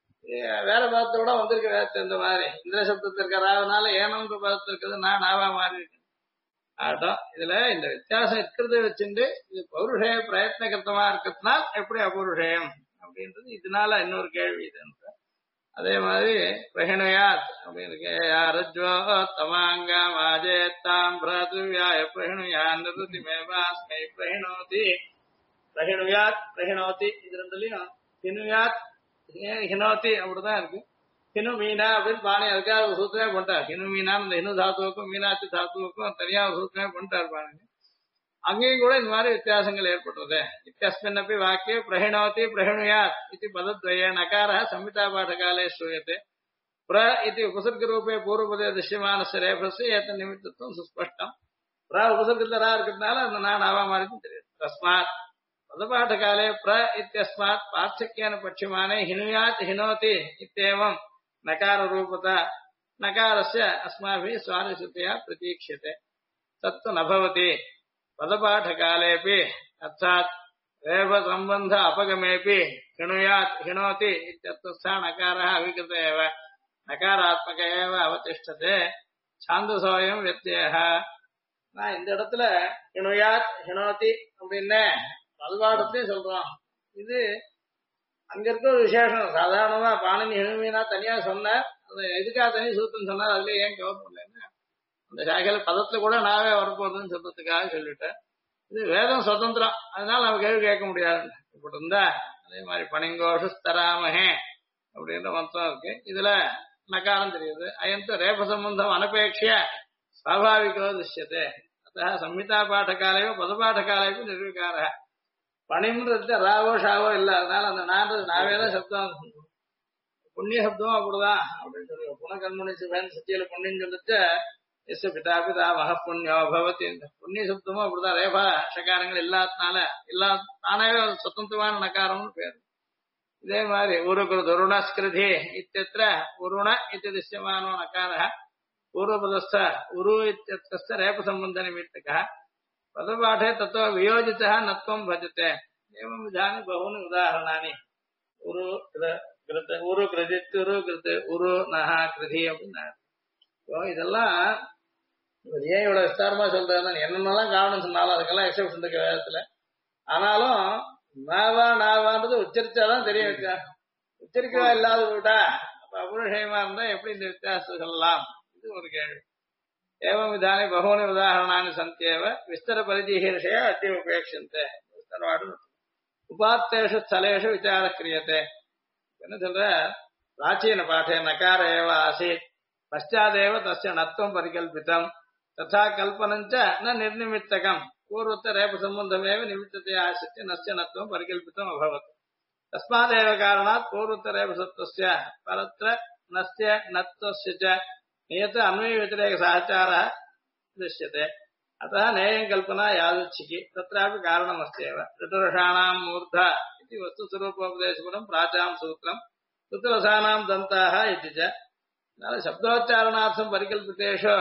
வேற பதத்தோட வந்திருக்க வேதத்தை இந்த மாதிரி இந்திர சப்தத்தில் இருக்க ராவனால ஏனம்ன்ற பதத்தில் இருக்கிறது நான் நாவா மாறி இருக்கு ஆட்டம். இதுல இந்த வித்தியாசம் இருக்கிறத வச்சுட்டு இது பௌருஷய பிரயத்னகர்த்தமா இருக்கிறதுனால எப்படி அபௌருஷயம் அப்படின்றது இதனால இன்னொரு கேள்வி இது. அதே மாதிரி பிரஹிணுயாத் அப்படின்னு இருக்கு. யாரஜ்வோ தமாங்க வாஜேத்தாம் பிராதுவியாய பிரஹிணுயான் நிருதிமேவாஸ்மை பிரஹிணோதி பிரஹிணுயாத் பிரஹிணோதி இது ரெண்டுலயும் ஹினுயாத் ஹினோதி அப்படிதான் இருக்கு. ஹினு மீனா அப்படின்னு பாணி அதுக்காக ஒரு சூத்திரமே பண்ணிட்டார். ஹினு மீனான் இந்த ஹினு தாத்துவுக்கும் மீனாட்சி தாத்துவுக்கும் தனியா ஒரு சூத்திரமே பண்ணிட்டார் பாணி. அங்கேயும் கூட இந்த மாதிரி வித்தியாசங்கள் ஏற்படுறது. இத்தியஸ்மின்னப்பி வாக்கிய பிரஹிணோதி பிரஹிணுயாத் இது பதத்வயே நகாரः संहिता पाठकाले श्रूयते. प्र इति उपसर्गरूपे पूर्वपदे दृश्यमानस्य रेफस्य एतन् निमित्तत्वं सुस्पष्टम्. प्र उपसर्गத்துல ரா இருக்கிறதுனால அந்த நான் ஆவா மாதிரி தெரியுது. तस्मात् पदपाठकाले प्र इत्यस्मात् पार्थक्येन पक्ष्यमाने हिनुयात् हिनोति इत्येवं नकाररूपता नकारस्य अस्माभिः स्वादिश्रुतया प्रतीक्ष्यते तत्तु न भवति पदपाठकालेऽपि अर्थात् रेफसम्बन्ध अपगमेऽपि हिणुयात् हिणोति इत्यर्थः नकारः अविकृत एव नकारात्मक एव अवतिष्ठते छान्दसोऽयं व्यत्ययः நான் இந்த இடத்துல ஹிணுயாத் ஹினோதி அப்படின்னு பல்வாடத்தையும் சொல்றோம். இது அங்க இருக்க ஒரு விசேஷம். சாதாரணமா பாணினி ஹிணுமீனா தனியா சொன்னார், அது எதுக்காக தனி சூத்திரம் சொன்னார், அதுல ஏன் கவர் பண்ணலன்னு அந்த சாகையில பதத்துல கூட நாவே வரப்போகுதுன்னு சொல்றதுக்காக சொல்லிட்டேன். இது வேதம் சுதந்திரம், அதனால நம்ம கேள்வி கேட்க முடியாது. இப்படி இருந்தா அதே மாதிரி பணிங்கோஷு தராமஹே அப்படின்ற மந்திரம் இருக்கு. இதுல நகாரம் தெரியுது. அயந்த ரேப சம்பந்தம் அனபேட்சிய स्वाभाविको दृश्यते अतः संहिता पाठकाले पदपाठकाले निर्विकार பணின்றது ராவோ ஷாவோ இல்லை, அதனால அந்த நான்றது நாவேதான் சப்தம். புண்ணிய சப்தமும் அப்படிதான் அப்படின்னு சொல்லி புனகர்மணி சத்தியில புண்ணியம் சொல்லிட்டு எஸ் பிதா பிதா மக புண்ணியோ பவதி. இந்த புண்ணிய சப்தமும் அப்படிதான் ரேபா ஷகாரங்கள் இல்லாதனால தானாவே சுதந்திரமான நகாரம்னு பேரு. இதே மாதிரி உருகுருது உருணஸ்கிருதி இத்தியத்திர உருண இத்தியதிஷ்யமானோ நகார पूर्वपदस्थ उरु इत्यस्य रेफसम्बन्धनिमित्तकः पदपाठे ततो वियोजितः नत्वं भजते एवं विधानि बहूनि उदाहरणानि उरु कृत उरु कृदित् उरु कृत उरु नः कृधि அப்படின்னா இதெல்லாம் ஏன் இவ்வளவு விஸ்தாரமா சொல்றதுன்னா என்னென்னலாம் காரணம் சொன்னாலும் அதுக்கெல்லாம் எக்ஸப்ஷன் இருக்கு வேதத்துல. ஆனாலும் நாவா நாவான்றது உச்சரிச்சாதான் தெரியும். உச்சரிக்கவா இல்லாத போட்டா அப்ப அபுருஷயமா இருந்தா எப்படி இந்த வித்தியாசம் சொல்லலாம், இது ஒரு கேள்வி. ஏவம் விதானி பகூனி உதாரணானி சந்தியேவ விஸ்தர பரிதீஹிர்ஷய அத்திய உபேட்சந்தே விஸ்தரவாடு உபாத்தேஷு ஸ்தலேஷு விசார கிரியதே. என்ன சொல்ற, பிராச்சீன பாட்டே நகார ஏவ ஆசீத் பశ్చాదేవ தஸ்ய நத்வம் பரிகல்பிதம் ததா கல்பனஞ்ச ந நிர்நிமித்தகம் பூர்வத்த ரேப சம்பந்தமேவ நிமித்தத்தை ஆசித்ய நஸ்ய நத்வம் பரிகல்பிதம் அபவத் தஸ்மாதேவ காரணாத் பூர்வத்த ரேப சத்வஸ்ய பரத்ர நஸ்ய நத்வஸ்ய ச नियत अन्वय व्यतिरेक सहचारः दृश्यते अतः नेयं कल्पना यादृच्छिकी तत्रापि कारणमस्त्येव ऋतुरसाणां मूर्धा इति वस्तुस्वरूपोपदेशपदं प्राचां सूत्रं ऋतुरसानां दन्ताः इति च शब्दोच्चारणार्थं परिकल्पितेषु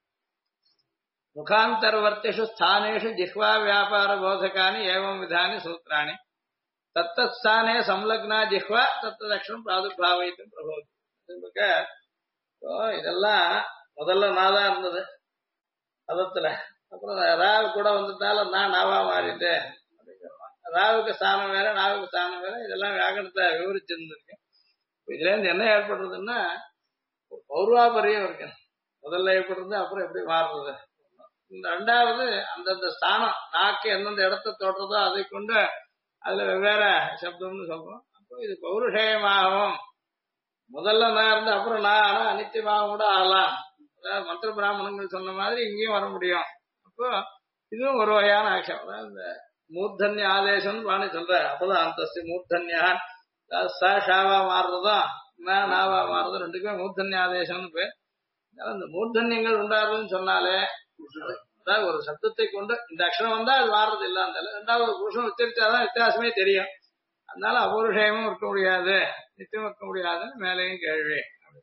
मुखान्तर्वर्तिषु स्थानेषु जिह्वा व्यापारबोधकानि एवं विधानि सूत्राणि तत्तत्स्थाने संलग्ना जिह्वा तत्तदक्षरं प्रादुर्भावयितुं प्रभवति. இதெல்லாம் முதல்ல நாதான் இருந்தது பதத்துல, அப்புறம் ராவு கூட வந்ததால நான் நாவா மாறிட்டேன் அப்படின்னு. ராவுக்கு ஸ்தானம் வேற நாவுக்கு ஸ்தானம் வேற, இதெல்லாம் வியாகரணத்தை விவரிச்சிருந்திருக்கு. இதுல இருந்து என்ன ஏற்படுறதுன்னா பௌர்வாபரியம் இருக்கு. முதல்ல ஏற்படுறது அப்புறம் எப்படி மாறுறது. இந்த ரெண்டாவது அந்தந்த ஸ்தானம் நாக்கு எந்தெந்த இடத்த தோற்றதோ அதை கொண்டு அதுல வெவ்வேறு சப்தம்னு சொல்றோம். அப்போ இது பௌருஷேயமாகவும் முதல்ல நான் இருந்து அப்புறம் நான் ஆனா அனித்தியமாக கூட ஆகலாம். அதாவது மந்திர பிராமணங்கள் சொன்ன மாதிரி இங்கேயும் வர முடியும். அப்போ இதுவும் ஒரு வகையான ஆக்ஷன். அதாவது இந்த மூர்தன்ய ஆதேசம் பாணி சொல்ற அப்பதான் அந்த மூர்தன்யா ஷாவா மாறுறதும் நாவா மாறுறதும் ரெண்டுக்குமே மூர்தன்ய ஆதேசம்னு பேர். இந்த மூர்தன்யங்கள் உண்டாருன்னு சொன்னாலே அதாவது ஒரு சப்தத்தை கொண்டு இந்த அக்ஷரம் வந்தா அது மாறுறது இல்ல, அந்த ரெண்டாவது புருஷன் உச்சரிச்சாதான் வித்தியாசமே தெரியும். அதனால அபௌருஷயமும் இருக்க முடியாது, நித்தியம் இருக்க முடியாதுன்னு மேலேயும் கேள்வி.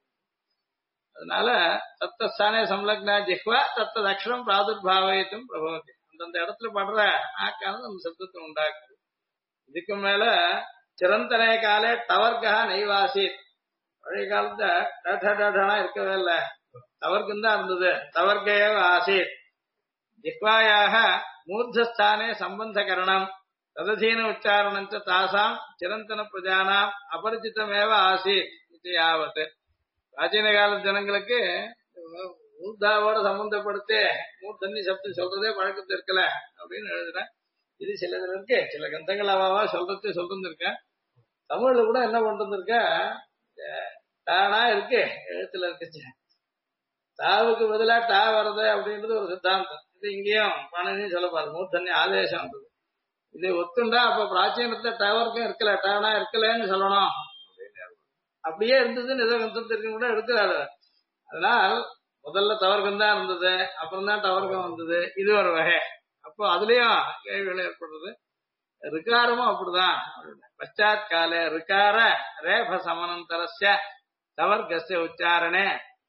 அதனால தத்தஸ்தானே சம்லக்னா ஜிஹ்வா தத்தது அக்ஷரம் பிராதுர்பாவயித்தும் பிரபவதி. அந்தந்த இடத்துல படுற ஆக்கானது அந்த சப்தத்தை உண்டாக்குது. இதுக்கு மேல சிரந்தனே காலே டவர்கா நெய்வாசி பழைய காலத்துல டடா இருக்கவே இல்லை, டவர்க்கும் தான் இருந்தது. டவர்கேவ ஆசீத் ஜிஹ்வாயாக மூர்த்தஸ்தானே சம்பந்தகரணம் தததீன உச்சாரணஞ்ச தாசாம் சிரந்தன பிரஜானாம் அபரிச்சிதமேவ ஆசீத் இது யாவத். பிராச்சீன கால ஜனங்களுக்கு மூர்த்தாவோட சம்பந்தப்படுத்தி மூர்த்தன்னி சப்தம் சொல்றதே பழக்கத்து இருக்கல அப்படின்னு எழுதுறேன். இது சிலதுல இருக்கு, சில கந்தங்கள் அவாவா சொல்றது இருக்கேன். தமிழ்ல கூட என்ன பண்றது இருக்க தானா இருக்கு, எழுத்துல இருக்குச்சு. தாவுக்கு பதிலா டா வர்றது அப்படின்றது ஒரு சித்தாந்தம். இது இங்கேயும் பணம் சொல்லப்பாரு மூர்த்தன்னி ஆதேசம். இது ஒத்துண்டா அப்ப பிராச்சீனத்துல டவருக்கும் இருக்கல டவனா இருக்கலன்னு சொல்லணும். அப்படியே இருந்ததுன்னு ஏதோ கந்தத்திற்கு கூட எடுக்கிறாரு. அதனால் முதல்ல டவர்க்கம் தான் இருந்தது, அப்புறம் தான் டவர்க்கம் வந்தது. இது ஒரு வகை. அப்ப அப்போ அதுலயும் கேள்விகள் ஏற்படுறது. ரிகாரமும் அப்படிதான். பச்சாத் கால ரிகார ரேப சமனந்தரஸ்ய தவர்கஸ்ய உச்சாரணே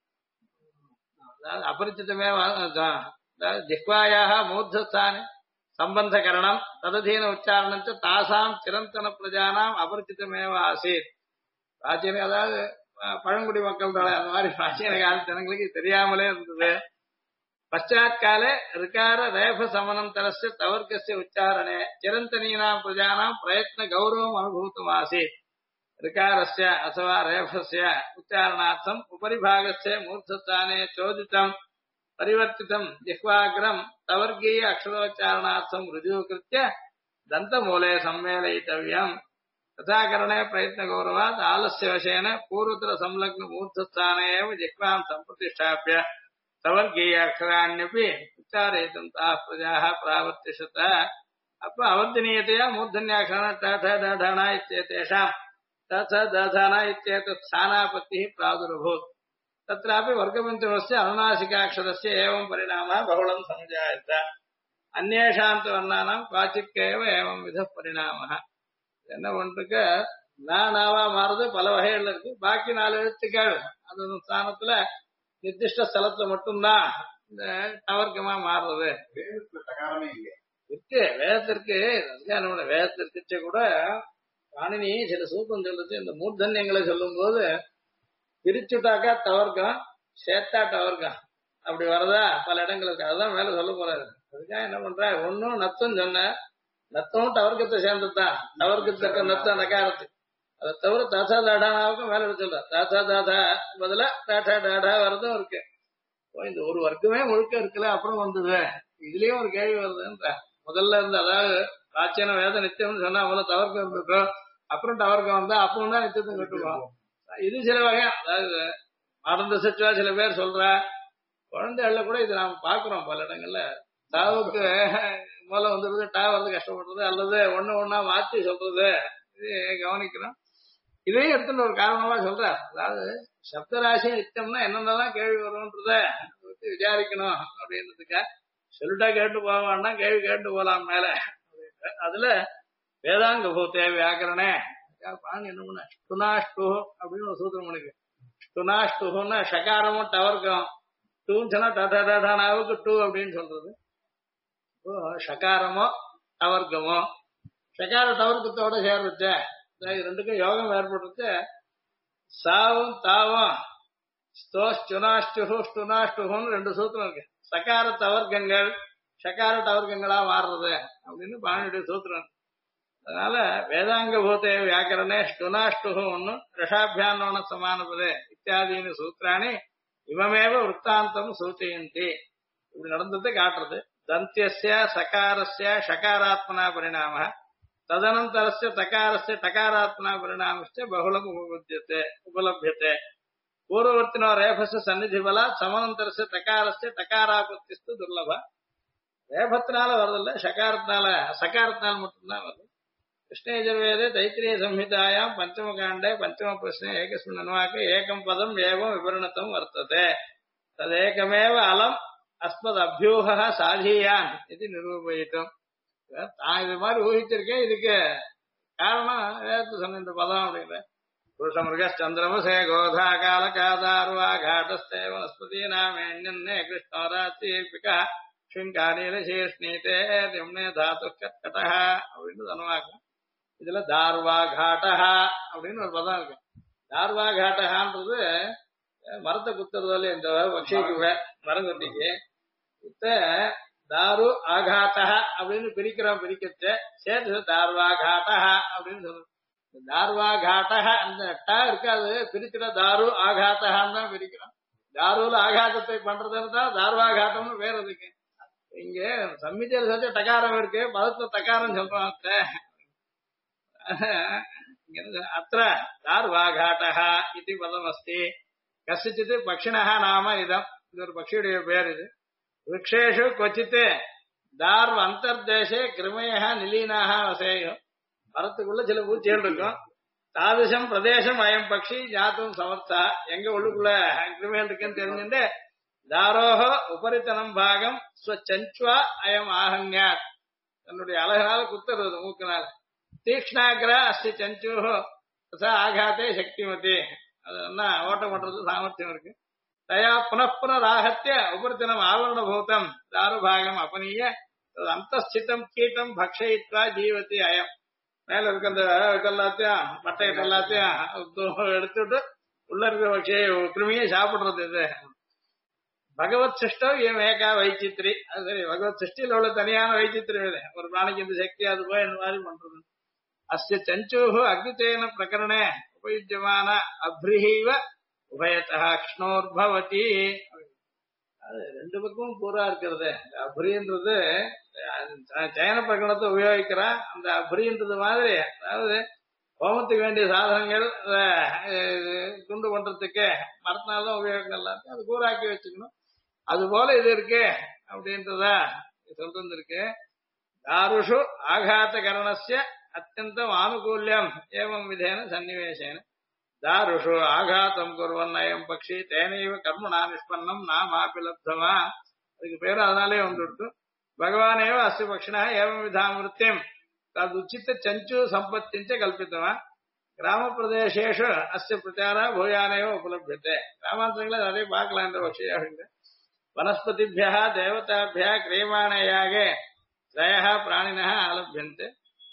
அதாவது அபரிச்சிதமே அதாவது ஜிஹ்வாயாக மூர்த்தஸ்தானே சம்பந்தகரணம் தததீன உச்சாரணம் தாசாம் சிரந்தன பிரஜானாம் அபரிச்சிதமேவ ஆசீத். பிராச்சீன அதாவது பழங்குடி மக்கள் அந்த மாதிரி பிராச்சீன கால ஜனங்களுக்கு தெரியாமலே இருந்தது. பச்சாத் காலே ரிகார ரேப சமனந்தரஸ்ய தவர்கஸ்ய உச்சாரணே சிரந்தனீனாம் பிரஜானாம் பிரயத்ன கௌரவம் அனுபூதம் ஆசீத். ऋकारस्य अथवा रेफस्य उच्चारणार्थम् उपरिभागस्य मूर्धस्थाने चोदितम् परिवर्तितम् जिह्वाग्रम् तवर्गीय अक्षरोच्चारणार्थम् ऋजूकृत्य दन्तमूले सम्मेलयितव्यम्. तथा करणे प्रयत्नगौरवात् आलस्यवशेन पूर्वतर संलग्न मूर्धस्थाने एव जिह्वाम् सम्प्रतिष्ठाप्य तवर्गीय अक्षराण्यपि उच्चारयितुम् ताः प्रजाः प्रावर्तिषत. अप अवर्जनीयतया मूर्धन्याक्षराणि तथ दधण इत्येतेषाम् तथा दधाना इत्येतत् स्थानापत्तिः प्रादुरभूत्. तत्रापि वर्गपञ्चमस्य अनुनासिकाक्षरस्य एवं परिणामः बहुलं सञ्जायत. अन्येषां तु वर्णानां क्वाचित्केव एवं विधः परिणामः. என்ன ஒன்றுக்கு நாவா மாறுது பல வகைகள் இருக்கு. பாக்கி 4 எழுத்துக்கள் அந்த ஸ்தானத்துல நிர்திஷ்ட ஸ்தலத்துல மட்டும்தான் இந்த தவர்க்கமா மாறுறது இருக்கு. வேதத்திற்கு வேதத்திற்கு கூட பாணினி சில சூக்கம் சொல்றது. இந்த மூர்தன்யங்களை சொல்லும் போது பிரிச்சுட்டாக்கா தவர்க்கம், சேர்த்தா தவர்க்கம் அப்படி வரதா பல இடங்களுக்கு. அதுதான் மேல சொல்ல போறாரு. அதுக்காக என்ன பண்ற ஒன்னும் நத்தம் சொன்ன நத்தமும் தவர்க்கத்தை சேர்ந்ததுதான். தவர்க்கத்துக்கு நத்த நகாரத்து அதை தவிர தாத்தா தாடானாவுக்கும் மேல சொல்ற தாத்தா தாதா பதிலா டாடா டாடா வரதும் இருக்கு. இந்த ஒரு வர்க்கமே முழுக்க இருக்குல்ல அப்புறம் வந்தது. இதுலயும் ஒரு கேள்வி வருதுன்ற முதல்ல இருந்து அதாவது பிராச்சீன வேத நித்தியம்னு சொன்னா முதல்ல தவர்க்கம் இருந்திருக்கும், அப்புறம் தவர்க்கம் வந்தா அப்புறம் தான் நித்தியத்தை கட்டுவோம். இது சில வகை அதாவது மறந்து சச்சுவா சில பேர் சொல்ற குழந்தைகள்ல கூட இது நாம பாக்குறோம் பல இடங்கள்ல. தாவுக்கு முதல்ல வந்துடுது டா வந்து கஷ்டப்படுறது அல்லது ஒன்னா மாத்தி சொல்றது இது கவனிக்கணும். இதையும் எடுத்துட்டு ஒரு காரணமா சொல்ற அதாவது சப்தராசி நித்தியம்னா என்னென்னலாம் கேள்வி வரும்ன்றத விசாரிக்கணும் அப்படின்றதுக்கா சொல்லிட்டா கேட்டு போவான்னா கேள்வி கேட்டு போலாம் மேல. அதுல வேதாங்க பூத்தே வியாக்கரணே என்ன பண்ண ஸ்டுனாஷ்டு அப்படின்னு ஒரு சூத்திரம் இருக்கு. ஸ்டுனாஷ்டுன்னா ஷகாரமும் டவர்க்கம் டூன்னு சொன்னா டடாடானாவுக்கு டூ அப்படின்னு சொல்றது. ஷகாரமோ டவர்க்கமோ ஷகார டவர்க்கத்தோட சேர்ந்துச்ச ரெண்டுக்கும் யோகம் ஏற்படுறது. சாவும் தாவும் ஸ்டுனாஷ்டுன்னு 2 சூத்திரம் இருக்கு. சகார தவர்க்கங்கள் ஷகார டவர்க்கங்களா மாறுறது அப்படின்னு பாணியுடைய சூத்திரம். அதனால வேதாங்க பூத்தே வியாக்கரணே ஸ்டுனாஷ்டு ஒன்னு ரஷாபியானோன சமானபதே இத்தியாதீனி சூத்திராணி இவமேவ விற்த்தாந்தம் சூச்சயந்தி. இப்படி நடந்ததை காட்டுறது. தந்தியஸ்ய சகாரஸ்ய ஷகாராத்மனா பரிணாம ததனந்தரஸ்ய தகாரஸ்ய டகாராத்மனா பரிணாமஸ்ய பகுலம் உபலபியதே. பூர்வவர்த்தினோ ரேபஸ்ய சந்நிதி பலா சமனந்தரஸ்ய தகாரஸ்ய டகாராபத்திஸ்து துர்லப. ரேபத்தினால வருதில்ல சகாரத்தினால சகாரத்தினால மட்டும்தான் வருது. கிருஷ்ணயஜுர்வேதே தைத்திரிய சம்ஹிதாயாம் பஞ்சம காண்டே பஞ்சம பிரश्ने ஏகஸ்மின் அனுவாக்கே ஏகம் பதம் ஏவம் விவரணத்தம் வர்த்ததே ததேகமேவ அலம் அஸ்மத் அபியூஹ சாதீயான் இது நிரூபயிட்டும். தான் இது மாதிரி ஊகிச்சிருக்கேன். இதுக்கு காரணம் வேதத்து சொன்ன இந்த பதம் அப்படிங்கிற புருஷமிருகச்சந்திரமசே கோதா கால காதார்வா காட்டஸ்தே வனஸ்பதி நாமேண்யன்னே கிருஷ்ணோராத்தீர்பிகா ஷிங்காரீர சீர்ஷ்ணீதே யம்னே தாத்து கட்கடா அப்படின்னு தனுவாக்கம். இதுல தார்வா காட்டஹா அப்படின்னு ஒரு பதம் இருக்கு. தார்வா காட்டஹான்றது மரத்தை குத்துறதால இந்த பக்ஷிக்கு மரங்கொட்டிக்கு குத்த தாரு ஆகாத்தா அப்படின்னு பிரிக்கச்ச சேர்த்து தார்வா காட்டஹா அப்படின்னு சொல்லுவோம். தார்வா காட்டஹா அந்த டா இருக்காது பிரிக்கிற தாரு ஆகாத்தஹான்னு தான் பிரிக்கிறோம். தாருல ஆகாத்தத்தை பண்றதுன்னு தான் தார்வா காட்டம்னு பேர் இருக்கு. இங்க சம்மிதியில சொல்ல டகாரம் இருக்கு, பதத்துல தகாரம் சொல்றாங்க. அத்த தார்வா காட்டஹா இது பதம் அஸ்தி. கசிச்சித்து பக்ஷிணஹா நாம இதம். இது ஒரு பக்ஷியுடைய பேர். இது விரக்ஷேஷு கொச்சித்து தார்வ அந்தர்தேசே கிருமயா நிலீனாக வசேயம். மரத்துக்குள்ள சில பூச்சிகள் இருக்கும். தாதிசம் பிரதேசம் அயம் பக்ஷி ஜாத்தும் சமர்த்தா. எங்க உள்ளுக்குள்ள கிருமிகள் இருக்குன்னு தெரிஞ்சுட்டு தாரோஹ உபரித்தனம் பாகம் ஸ்வச்சஞ்சுவா அயம் ஆஹன்யாத் தன்னுடைய அழகால குத்துறது மூக்கினால. தீக்ஷ்ணாகிரா அஸ்தி சஞ்சு ஆகாத்தே சக்திமதி, அது ஓட்டம் பண்றது சாமர்த்தியம் இருக்கு. தயா புனப்புனராகத்திய உபரித்தனம் ஆவரணபூதம் தாருபாகம் அபனீய அந்தஸ்திதம் கீட்டம் பக்ஷயித்வா ஜீவதி அயம். மேல இருக்க அந்த எல்லாத்தையும் மட்டையிட்ட எல்லாத்தையும் எடுத்துட்டு உள்ள இருக்கிற கிருமியை சாப்பிடுறது. இது பகவத் சிருஷ்டம் இவன் ஏகா வைச்சித்திரி. அது சரி, பகவத் சிருஷ்டியில் உள்ள தனியான வைச்சித்திரம் இது. ஒரு பிராணிக்கு இந்த சக்தி அது போய் இந்த மாதிரி பண்றது. அஸ்ய சஞ்சூஹு அக்னிதேன பிரகரணே உபயுஜ்யமான அப்ரிஹீவ உபயத்தா கிருஷ்ணோர்பவதி. அது ரெண்டு பக்கமும் பூரா இருக்கிறது. அப்ரின்றது சயன பிரகடனத்தை உபயோகிக்கிறான். அந்த அப்ரின்றது மாதிரி, அதாவது ஹோமத்துக்கு வேண்டிய சாதனங்கள் துண்டு பண்றதுக்கு மரத்தினால்தான் உபயோகம் எல்லாத்தையும் அது கூறாக்கி வச்சுக்கணும். அது போல இது இருக்கு அப்படின்றதா சொல்றது இருக்கு. தாருஷு ஆகாத கரணஸ்ய அத்தியந்தம் ஆனுகூல்யம் ஏவம் விதேன சன்னிவேசேன தாருஷு ஆகாத்தம் குர்வன் அயம் பக்ஷி தேனைவ கர்மணா நிஷ்பன்னம் நாமாபி லப்தமா. அதுக்கு பேரு அதனாலே வந்துட்டு பகவானேவ அஸ்ய பக்ஷிணா ஏவம் விதாமிருத்தியம் ததுச்சித்த சஞ்சு சம்பத்திஞ்ச கல்பித்தவன். கிராம பிரதேசேஷு அஸ்ய பிரச்சாரா பூயானேவ உபலபியத்தை. கிராமாந்தரங்களை நிறைய பார்க்கலாம் இந்த பட்சியாக. வனஸ்பதிபியா தேவதாபியா கிரியமாணையாக திரய பிராணினா ஆலபியந்தே.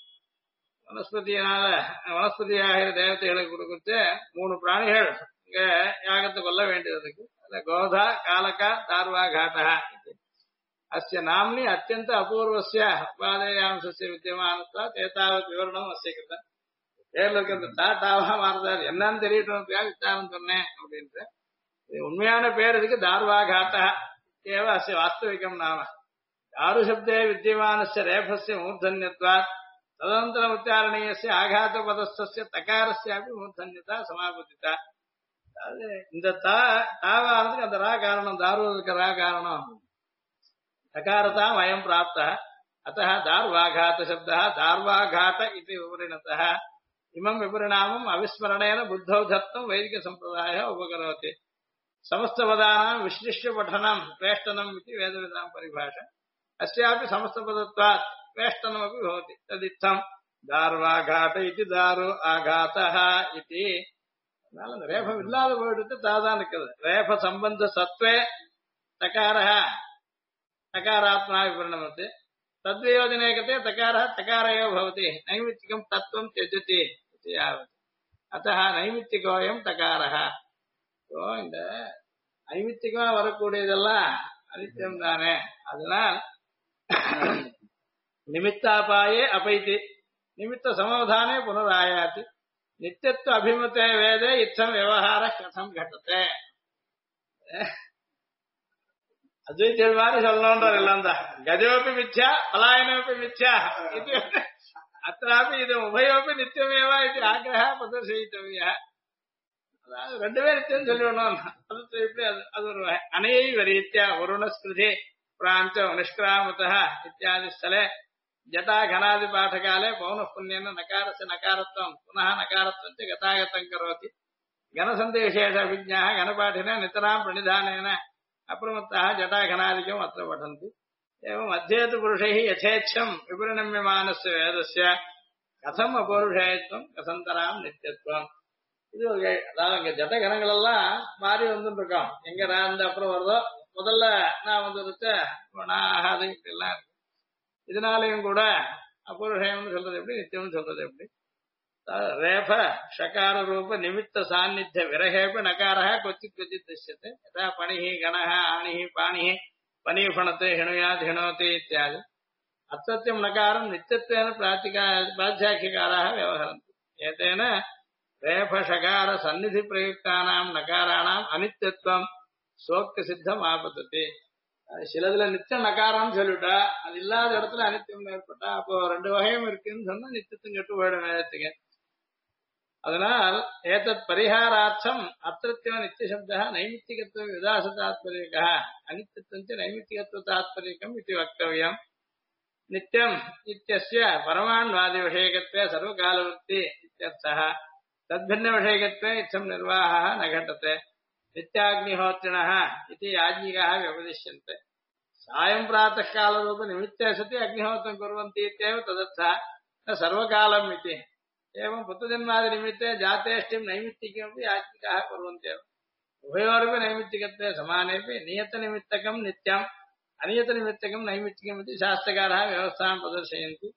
வனஸ்பதியாக தேவதைகளுக்கு கொடுத்து 3 பிராணிகள் இங்க யாகத்தை கொல்ல வேண்டியதுக்கு. கோதா காலகா தார்வா காட்டா. அஸ்ய நாம்னி அத்தியந்த அபூர்வஸ்ய உபாதேயாம்சஸ்ய வித்தியமானத்தா ஏதாவது விவரணம் அஸ்ய கிருதம். பேர்ல இருக்க அந்த தாட்டாவா மாறுதாரு என்னன்னு தெரியட்டும் விசாரம் சொன்னேன் அப்படின்ட்டு. உண்மையான பேர் இதுக்கு தார்வா காட்டா ஏவ அஸ்ய வாஸ்தவிகம் நாம. தாரு சப்தே வித்தியமானஸ்ய ரேபஸ்ய மூர்தன்யத்வாத் ததனந்தரம் உச்சாரணீயஸ்ய ஆகாத பதஸ்தஸ்ய தகாரஸ்யாபி மூர்தன்யதா சமாபதிதா. அது இந்த தாவானதுக்கு அந்த ரா காரணம், தாருவதற்கு ரா காரணம். தகாரதாம் அயம் பிராப்த அத்தः தார்வாகாத சப்தः தார்வாகாத இது விபரிணத்தः. இமம் விபரிணாமம் அவிஸ்மரணேன புத்தௌ தத்தம் வைதிக சம்பிரதாய உபகரோதி. समस्तपदानां विश्लिष्य पठनं वेष्टनम् इति वेदविदां परिभाषा. अस्यापि समस्तपदत्वात् वेष्टनमपि भवति. तदित्थं दार्वाघात इति दारो आघातः इति. அதனால ரேபம் இல்லாத போயிட்டு தாதான் இருக்குது. ரேப சம்பந்த சத்வே தகாரः தகாராத்மா விபரணமத்து तद्वियोजने कृते तकारः तकार एव भवति. नैमित्तिकं तत्त्वं त्यजति इति यावत्. अतः नैमित्तिकोऽयं तकारः. இந்த நைமித்திகமா வரக்கூடியதெல்லாம் அனித்தியம் தானே. அதனால் நிமித்தாபாயே அபைத்தி நிமித்த சமாதானே புனராயாதி நித்தியத்துவ அபிமதே வேதே இத்தம் விவகார கதம் கட்டத்தே. அத்வைத்தியர் மாதிரி சொல்லணுன்றார் எல்லாம் தான். கஜோபி மித்யா பலாயனோபி மித்யா இது அत्रापि இது உபயோபி நித்தியமேவா இது ஆக்ரஹ பிரதர்சயித்தவ்யா. அதாவது 2 பேர் நித்தியம் சொல்லிவிடணும். அது எப்படி அது ஒரு அனையை வரித்யா வருணஸ்கிருதி பிராஞ்ச நிஷ்கிராமதः இத்தியாதி ஸ்தலே ஜட்டா கணாதி பாடகாலே பௌனః புண்யேன நகாரஸ்ய நகாரத்வம் புனः நகாரத்வம் ச கதாகதம் கரோதி. கணசந்தேஷேஷ அபிஜ்ஞாः கணபாठिनः நிதராம் பிரணிதானேன अप्रमत्तः जटाघनादिकम् अत्र पठन्ति. एवम् अध्येतु पुरुषैः यथेच्छम् विपरिणम्यमानस्य वेदस्य कथम् अपौरुषेयत्वम् कथन्तराम् नित्यत्वम्. இது அதாவது இங்க ஜட்டகணங்கள் எல்லாம் மாறி வந்துட்டு இருக்கோம். எங்க நான் அப்புறம் வருதோ முதல்ல நான் வந்துருச்ச ஆகாது எல்லாம் இருக்கு. இதனாலையும் கூட அபௌருஷயம்னு சொல்றது எப்படி, நித்தியம்னு சொல்றது எப்படி. रेफ षकार रूप निमित्त सान्निध्य विरहेपि नकारः क्वचित् क्वचित् दृश्यते. यथा पणिः गणः आणिः पाणिः पनीफणते हिणुयात् हिणोति इत्यादि. अत्यत्यं नकारं नित्यत्वेन प्राध्याख्यकाराः व्यवहरन्ति. एतेन रेफ षकार सन्निधि प्रयुक्तानां नकाराणाम् अनित्यत्वं சோக்திசித்தம் ஆபத்தது. சிலதுல நித்தியம் நகாரம்னு சொல்லிட்டா அது இல்லாத இடத்துல அனித்தியம் ஏற்பட்டா அப்போ 2 வகையும் இருக்குன்னு சொன்னா நித்தியத்தும் கெட்டு போயிடும் வேதத்துக்கு. அதனால் ஏதத் பரிஹாரார்த்தம் அத்திரத்திய நித்தியசப்தः நைமித்திகத்துவ விதாச தாத்பரியகः அனித்தியத்துவம் ச நைமித்திகத்துவ தாத்பரியகம் इति वक्तव्यम्. नित्यम् इत्यस्य परमाण्वादि विषयकत्वे सर्वकालवृत्ति इत्यर्थः. तद्भिन्न विषयकत्वे इत्थं निर्वाहः न घटते. नित्याग्निहोत्रिणः इति याज्ञिकाः व्यपदिश्यन्ते. सायं प्रातः कालरूप निमित्ते सति अग्निहोत्रं कुर्वन्ति इत्येव तदर्थः न सर्वकालम् इति एवं पुत्रजन्मादि निमित्ते जातेष्टिं नैमित्तिकमपि याज्ञिकाः कुर्वन्त्येव उभयोरपि नैमित्तिकत्वे समानेपि नियतनिमित्तकं नित्यम् अनियतनिमित्तकं नैमित्तिकमिति शास्त्रकाराः व्यवस्थां प्रदर्शयन्ति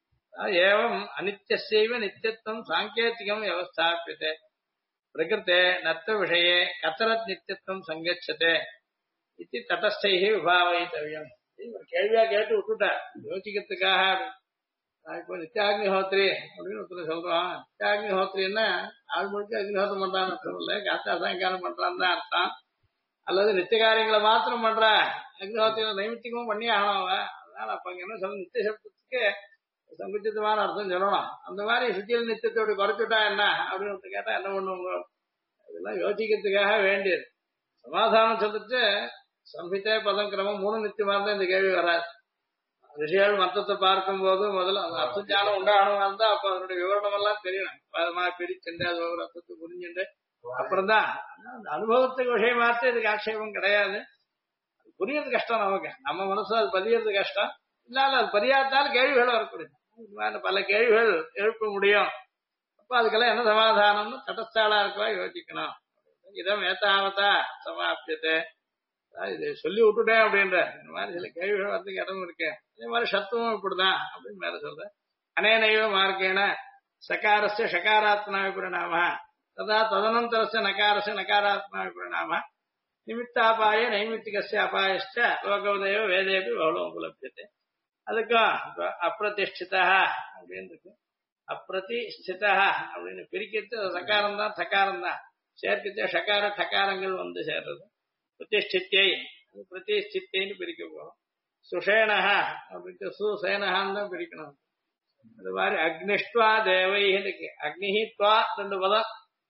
एवम् अनित्यस्यैव नित्यत्वं साङ्केतिकं व्यवस्थाप्यते प्रकृते नत्वविषये कतरत् नित्यत्वं सङ्गच्छते इति तटस्थैः विभावयितव्यम् கேள்வியா கேட்டு விட்டுட்டேன் யோசிக்கிறதுக்காக இப்போ நித்தியாக்னிஹோத்ரி அப்படின்னு ஒருத்தர் சொல்றோம் நித்தியாக்னிஹோத்ரின்னா ஆள் முழுக்க அக்னிஹோத்திரம் பண்றான்னு அர்த்தம் இல்லை காத்தா சாயங்காலம் பண்றான்னு தான் அர்த்தம் அல்லது நித்திய காரியங்களை மாத்திரம் பண்ற அக்னிஹோத்திரம் நைமித்திகமும் பண்ணி ஆகணும் அவன் அதனால அப்ப அங்க என்ன சொல்ல நித்திய சப்தத்துக்கு சங்குச்சிதமான அர்த்தம் சொல்லணும் அந்த மாதிரி சுத்தியில் நித்தியத்தோடு குறைச்சுட்டா என்ன அப்படின்னு கேட்டா என்ன பண்ணுவோங்க இதெல்லாம் யோசிக்கிறதுக்காக வேண்டியது சமாதானம் சொல்லிட்டு சம்ஹிதே பதம் கிரமம் 3 நித்தியமா இருந்தா இந்த கேள்வி வராது ரிஷிகள் மத்தத்தை பார்க்கும் போது முதல்ல அந்த அர்த்த ஞானம் உண்டாகணும் இருந்தா அப்ப அதனுடைய விவரணம் எல்லாம் தெரியணும் பிரிச்சுண்டு அது ஒரு அர்த்தத்தை புரிஞ்சுண்டு அப்புறம் தான் அந்த அனுபவத்துக்கு விஷயமாத்து இதுக்கு ஆட்சேபம் கிடையாது புரியறது கஷ்டம் நமக்கு நம்ம மனசு அது பதியறது கஷ்டம் இல்லாத அது பதியாத்தாலும் கேள்விகள் வரக்கூடியது பல கேள்விகள் எழுப்ப முடியும் அப்ப அதுக்கெல்லாம் என்ன சமாதானம்னு தடஸ்தாளா இருக்கா யோசிக்கணும் இதம் ஏத்தாவதா சமாப்தியத்தை இது சொல்லி விட்டுட்டேன் அப்படின்ற இந்த மாதிரி சில கேள்விகள் வரதுக்கு இடம் இருக்கு அதே மாதிரி சத்துவம் இப்படிதான் அப்படின்னு மேல சொல்றேன் அனேனைவ மார்க்கேன சகாரஸ்ய ஷகாராத்மா விபரிணாம ததா ததனந்தரஸ்ய நகாரஸ்ய நகாராத்மா விபரிணாம நிமித்தாபாய நைமித்திகஸ்ய அபாயश्च லோகோதய வேதேபி பௌலம் உபலப்யத்தை அதுக்கும் அப்பிரதிஷ்டிதா அப்படின்னு இருக்கு அப்பிரதிஷ்டிதா அப்படின்னு பிரிக்கிறது சகாரம் தான் சகாரம் தான் சேர்க்கச்சே ஷகார டகாரங்கள் வந்து சேர்றது பிரதிஷ்டித்தை பிரதிஷ்டித்தைன்னு பிரிக்க போறோம் சுஷேனஹா அப்படின்ட்டு சுசேனஹான்னு தான் பிரிக்கணும் அது மாதிரி அக்னிஷ்டுவா தேவை இருக்கு அக்னிஹித்வா 2 பதம்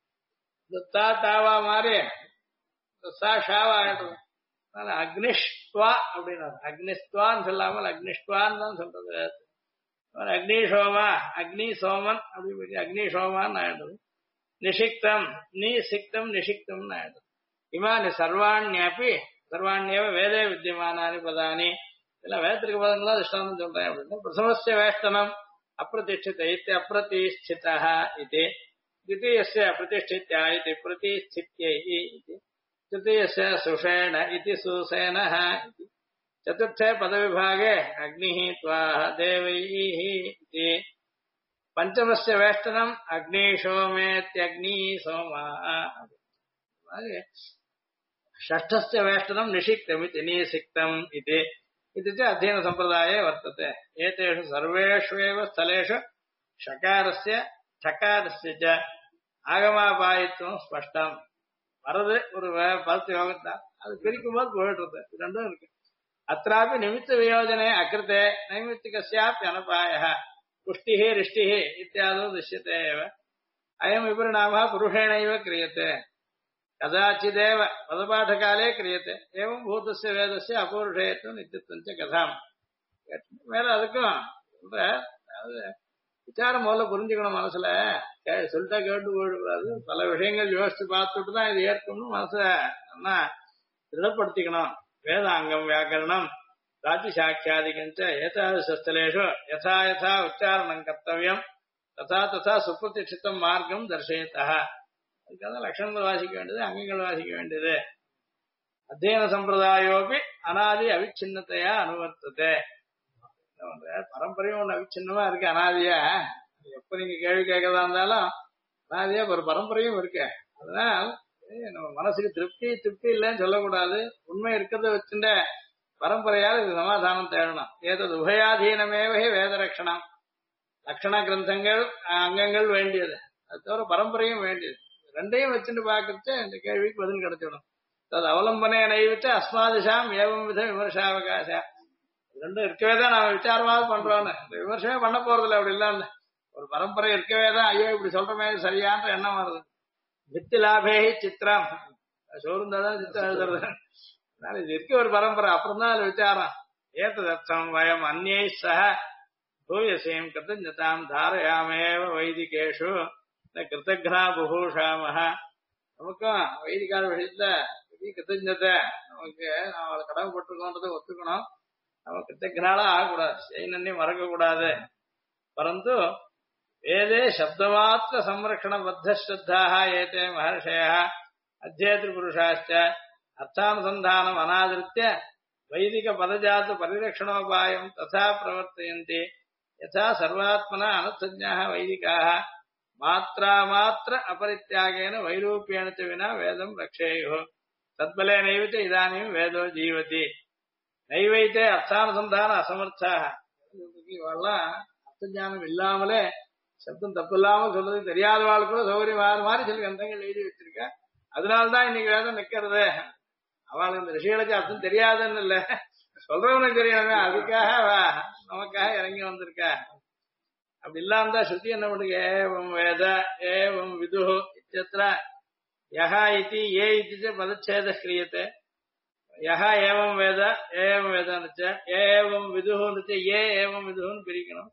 தத்தா தாவா மாதிரி சா ஷாவா ஆயிடுறது அதனால அக்னிஷ்டுவா அப்படின்னா அக்னிஸ்துவான்னு சொல்லாமல் அக்னிஷ்டுவான்னு தான் சொல்றது அக்னி சோமா அக்னி சோமன் அப்படி அக்னி சோமான்னு ஆயிடுறது நிஷிக்தம் நிசிக்தம் நிஷிக்தம்னு ஆயிடுது இமானி சர்வாண்யாப்பி சர்வாண்யவ வேதே வித்தியமானானி பதானி இதெல்லாம் வேதத்திற்கு பதங்களா திஷ்டாந்தம் சொல்றேன் அப்படின்னா பிரசவஸ்ய வேஷ்டனம் அப்பிரதிஷ்டித இத்தி அப்பிரதிஷ்டிதா இது द्वितीयस्य प्रतिष्ठित्या इति प्रतिष्ठित्यै इति तृतीयस्य सुषेण इति सुसेनः इति चतुर्थे पदविभागे अग्निः त्वाः देवैः इति पंचमस्य वेष्टनम् अग्निशोमेत्यग्नि सोमाः षष्ठस्य वेष्टनम् निषिक्तमिति निसिक्तम् इति च अध्ययनसम्प्रदाये वर्तते एतेषु सर्वेष्वेव स्थलेषु षकारस्य ठकारस्य च आगमापायित्वं स्पष्टम् வரது ஒரு பத்து யோகம் தான் அது பிரிக்கும் போது போயிட்டு ரெண்டும் இருக்கு அत्रापि निमित्त वियोजने अकृते नैमित्तिकस्यापि अनपायः पुष्टिः रिष्टिः इत्यादौ दृश्यते एव अयं विपरिणामः पुरुषेणैव क्रियते कदाचिदेव पदपाठकाले क्रियते एवं भूतस्य वेदस्य अपौरुषेयत्वं नित्यत्वं च कथाम् மேல அதுக்கும் விசாரம் முதல்ல புரிஞ்சுக்கணும் மனசுல சொல்லிட்டா கேட்டு போயிடக்கூடாது பல விஷயங்கள் யோசிச்சு பார்த்துட்டு தான் இது ஏற்கணும் மனச திருடப்படுத்திக்கணும் வேதாங்கம் வியாக்கரணம் ராஜ்யசாட்சியாதிகஞ்ச ஏதாதஸ்தலேஷு யதா யதா உச்சாரணம் கர்த்தவியம் ததா ததா சுப்பிரதிஷ்டிதம் மார்க்கம் தர்சயத்தா அதுக்காக லட்சணங்கள் வாசிக்க வேண்டியது அங்கங்கள் வாசிக்க வேண்டியது அத்தியன சம்பிரதாயோபி அனாதி அவிச்சின்னத்தையா அனுவர்த்ததே பரம்பரையும் ஒண்ணு அவிச்சின்னமா இருக்கு அனாதியா எப்ப நீங்க கேள்வி கேட்கறதா இருந்தாலும் அனாதியா ஒரு பரம்பரையும் இருக்கு அதனால் நம்ம மனசுக்கு திருப்தி இல்லைன்னு சொல்லக்கூடாது உண்மை இருக்கிறத வச்சுட்ட பரம்பரையால் இது சமாதானம் தேடணும் ஏதது உபயாதீனமேவே வேத ரட்சணம் லட்சண கிரந்தங்கள் அங்கங்கள் வேண்டியது அது தவிர பரம்பரையும் வேண்டியது ரெண்டையும் வச்சுட்டு பாக்குறது இந்த கேள்விக்கு பதில் கிடைச்சிடும் அது அவலம்பனே நைவிட்டு அஸ்மாதிஷாம் ஏவம் வித விமர்சாவகாசா ரெண்டும் இருக்கவே தான் நாம விசாரமாக பண்றோம்னு இந்த விமர்சனமே பண்ண போறதில்ல அப்படி இல்ல ஒரு பரம்பரை இருக்கவே தான் ஐயோ இப்படி சொல்றமே சரியான எண்ணம் வருது வித்து லாபே சித்திரம் சோறுந்தாதான் சித்திரம் எழுதுறது அதனால இது இருக்க ஒரு பரம்பரை அப்புறம் தான் அது விசாரம் ஏத்ததர்த்தம் வயம் அந்நியை சக பூயசேம் கிருத்தஞ்சதாம் தாரயாமேவ வைதிகேஷு கிருத்தக்னா புபூஷாமஹ நமக்கும் வைதிகார விஷயத்துல கிருத்தஜத்தை நமக்கு அவளை கடமைப்பட்டிருக்கோன்றதை ஒத்துக்கணும். நம்ம கிருத்தஜனால ஆகக்கூடாது, செய்யணுன்னே மறக்க கூடாது. பரந்து வேதே சப்தமாத்திர சம்ரக்ஷண பத்த ஸ்ரத்தாக ஏதே மகர்ஷய அத்தியேத்ரு புருஷாச்ச அர்த்தானுசந்தானம் அநாதிருத்திய வைதிக பதஜாத்து பரிரக்ஷணோபாயம் ததா பிரவர்த்தயந்தி யதா சர்வாத்மனா அனர்த்தஜ்ஞாः வைதிகாः மாத்ரா மாத்திர அபரித்யாகேன வைரூப்யேண ச வினா வேதம் ரக்ஷேயுः தத்பலேனைவ ச இதானீம் வேதோ ஜீவதி நைவைத்தே அர்த்தானுசந்தான அசமர்த்தாக. இவெல்லாம் அர்த்தஞானம் இல்லாமலே சப்தம் தப்பு இல்லாமல் சொல்றது தெரியாதவாள் கூட சௌகரியம் மாதிரி சில கிரந்தங்கள் எழுதி வச்சிருக்க. அதனால்தான் இன்னைக்கு வேதம் நிக்கிறது. அவள் இந்த ரிஷிகளுக்கு அர்த்தம் தெரியாதுன்னு இல்ல, சொல்றவனுக்கு தெரியணுமே, அதுக்காக நமக்காக இறங்கி வந்திருக்க. அப்படி இல்லாம தான் ஸ்ருதி என்ன பண்ணுங்க, ஏவம் வேத ஏவம் விது இத்தியத்ர யஹா இதி ஏ இதி பதச்சேத கிரியத்தை. யஹா ஏவம் வேத ஏவம் வேதான்னு ஏவம் விதுன்னு ஏ ஏவம் விதுன்னு பிரிக்கணும்.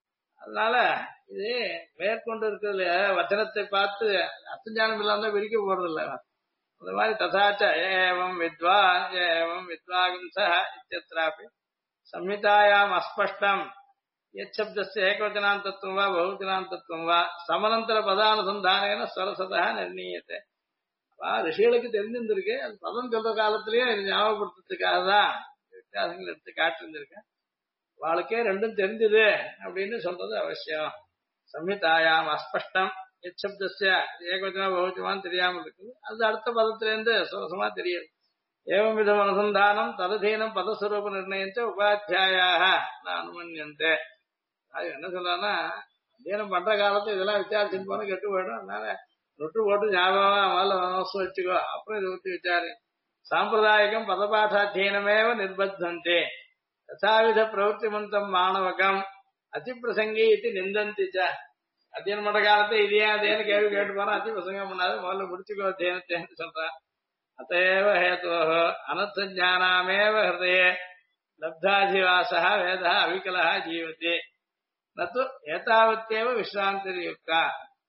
அதனால இது மேற்கொண்டு இருக்கிறதுல வச்சனத்தை பார்த்து அர்த்தஞானம் இல்லாம பிரிக்க போறது இல்லை. அந்த மாதிரி ததாச்ச ஏவம் வித்வா ஏவம் வித்வாகும் சஹ இத்தியத்ராபி சம்ஹிதாயாம் அஸ்பஷ்டம் யச்சப்தஸ்ய ஏகவச்சனாந்தத்வம் வா பகுவச்சனாந்தத்வம் வா சமனந்தர பதானுசந்தானேன ஸ்வரசதா நிர்ணீயத்தை. ரிஷிகளுக்கு தெரிஞ்சிருந்திருக்கு, அது பதம் சொல்ற காலத்திலேயே ஞாபகப்படுத்துறதுக்காக தான் வித்தியாசங்கள் எடுத்து காட்டிருந்திருக்கேன். வாழ்க்கே ரெண்டும் தெரிஞ்சது அப்படின்னு சொல்றது அவசியம். சம்ஹிதாயாம் அஸ்பஷ்டம் எச்சப்தஸ்ய ஏகவச்சனா பகுவச்சனான்னு தெரியாமல் இருக்குது, அது அடுத்த பதத்திலேருந்து சுரசமா தெரியுது. ஏவம் விதம் அனுசந்தானம் தததீனம் பதஸ்வரூப நிர்ணயிச்ச உபாத்தியாயாக அனுமன்யந்தே. அது என்ன சொல்றான்னா, அத்தியனம் பண்ற காலத்துல இதெல்லாம் விசாரிச்சுன்னு போன கெட்டு போயிடும். அதனால நொட்டு போட்டு ஞாபகமா முதல்ல மனசு வச்சுக்கோ, அப்புறம் இதை ஊற்றி விசாரி. சாம்பிரதாயிகம் பதபாட்டாத்தியனமேவ நிர்பத்தந்தே யதாவித பிரவருத்திமந்தம் மாணவகம் அதிப்பிரசங்கி இது நிந்தந்தி. அத்தியனம் பண்ற காலத்தை இதே அதேன்னு கேள்வி கேட்டு போனா அதி பிரசங்கம் பண்ணாது, முதல்ல முடிச்சுக்கோ அத்தியனத்தேன்னு சொல்றான். அத்தேவ ஹேதோஹ அனர்த்த ஞானாமேவ ஹிருதயே லப்தாதிவாசः வேதः அவிகலः ஜீவதி நது ஏதாவத்தேவ விஸ்ராந்திரியுக்தா.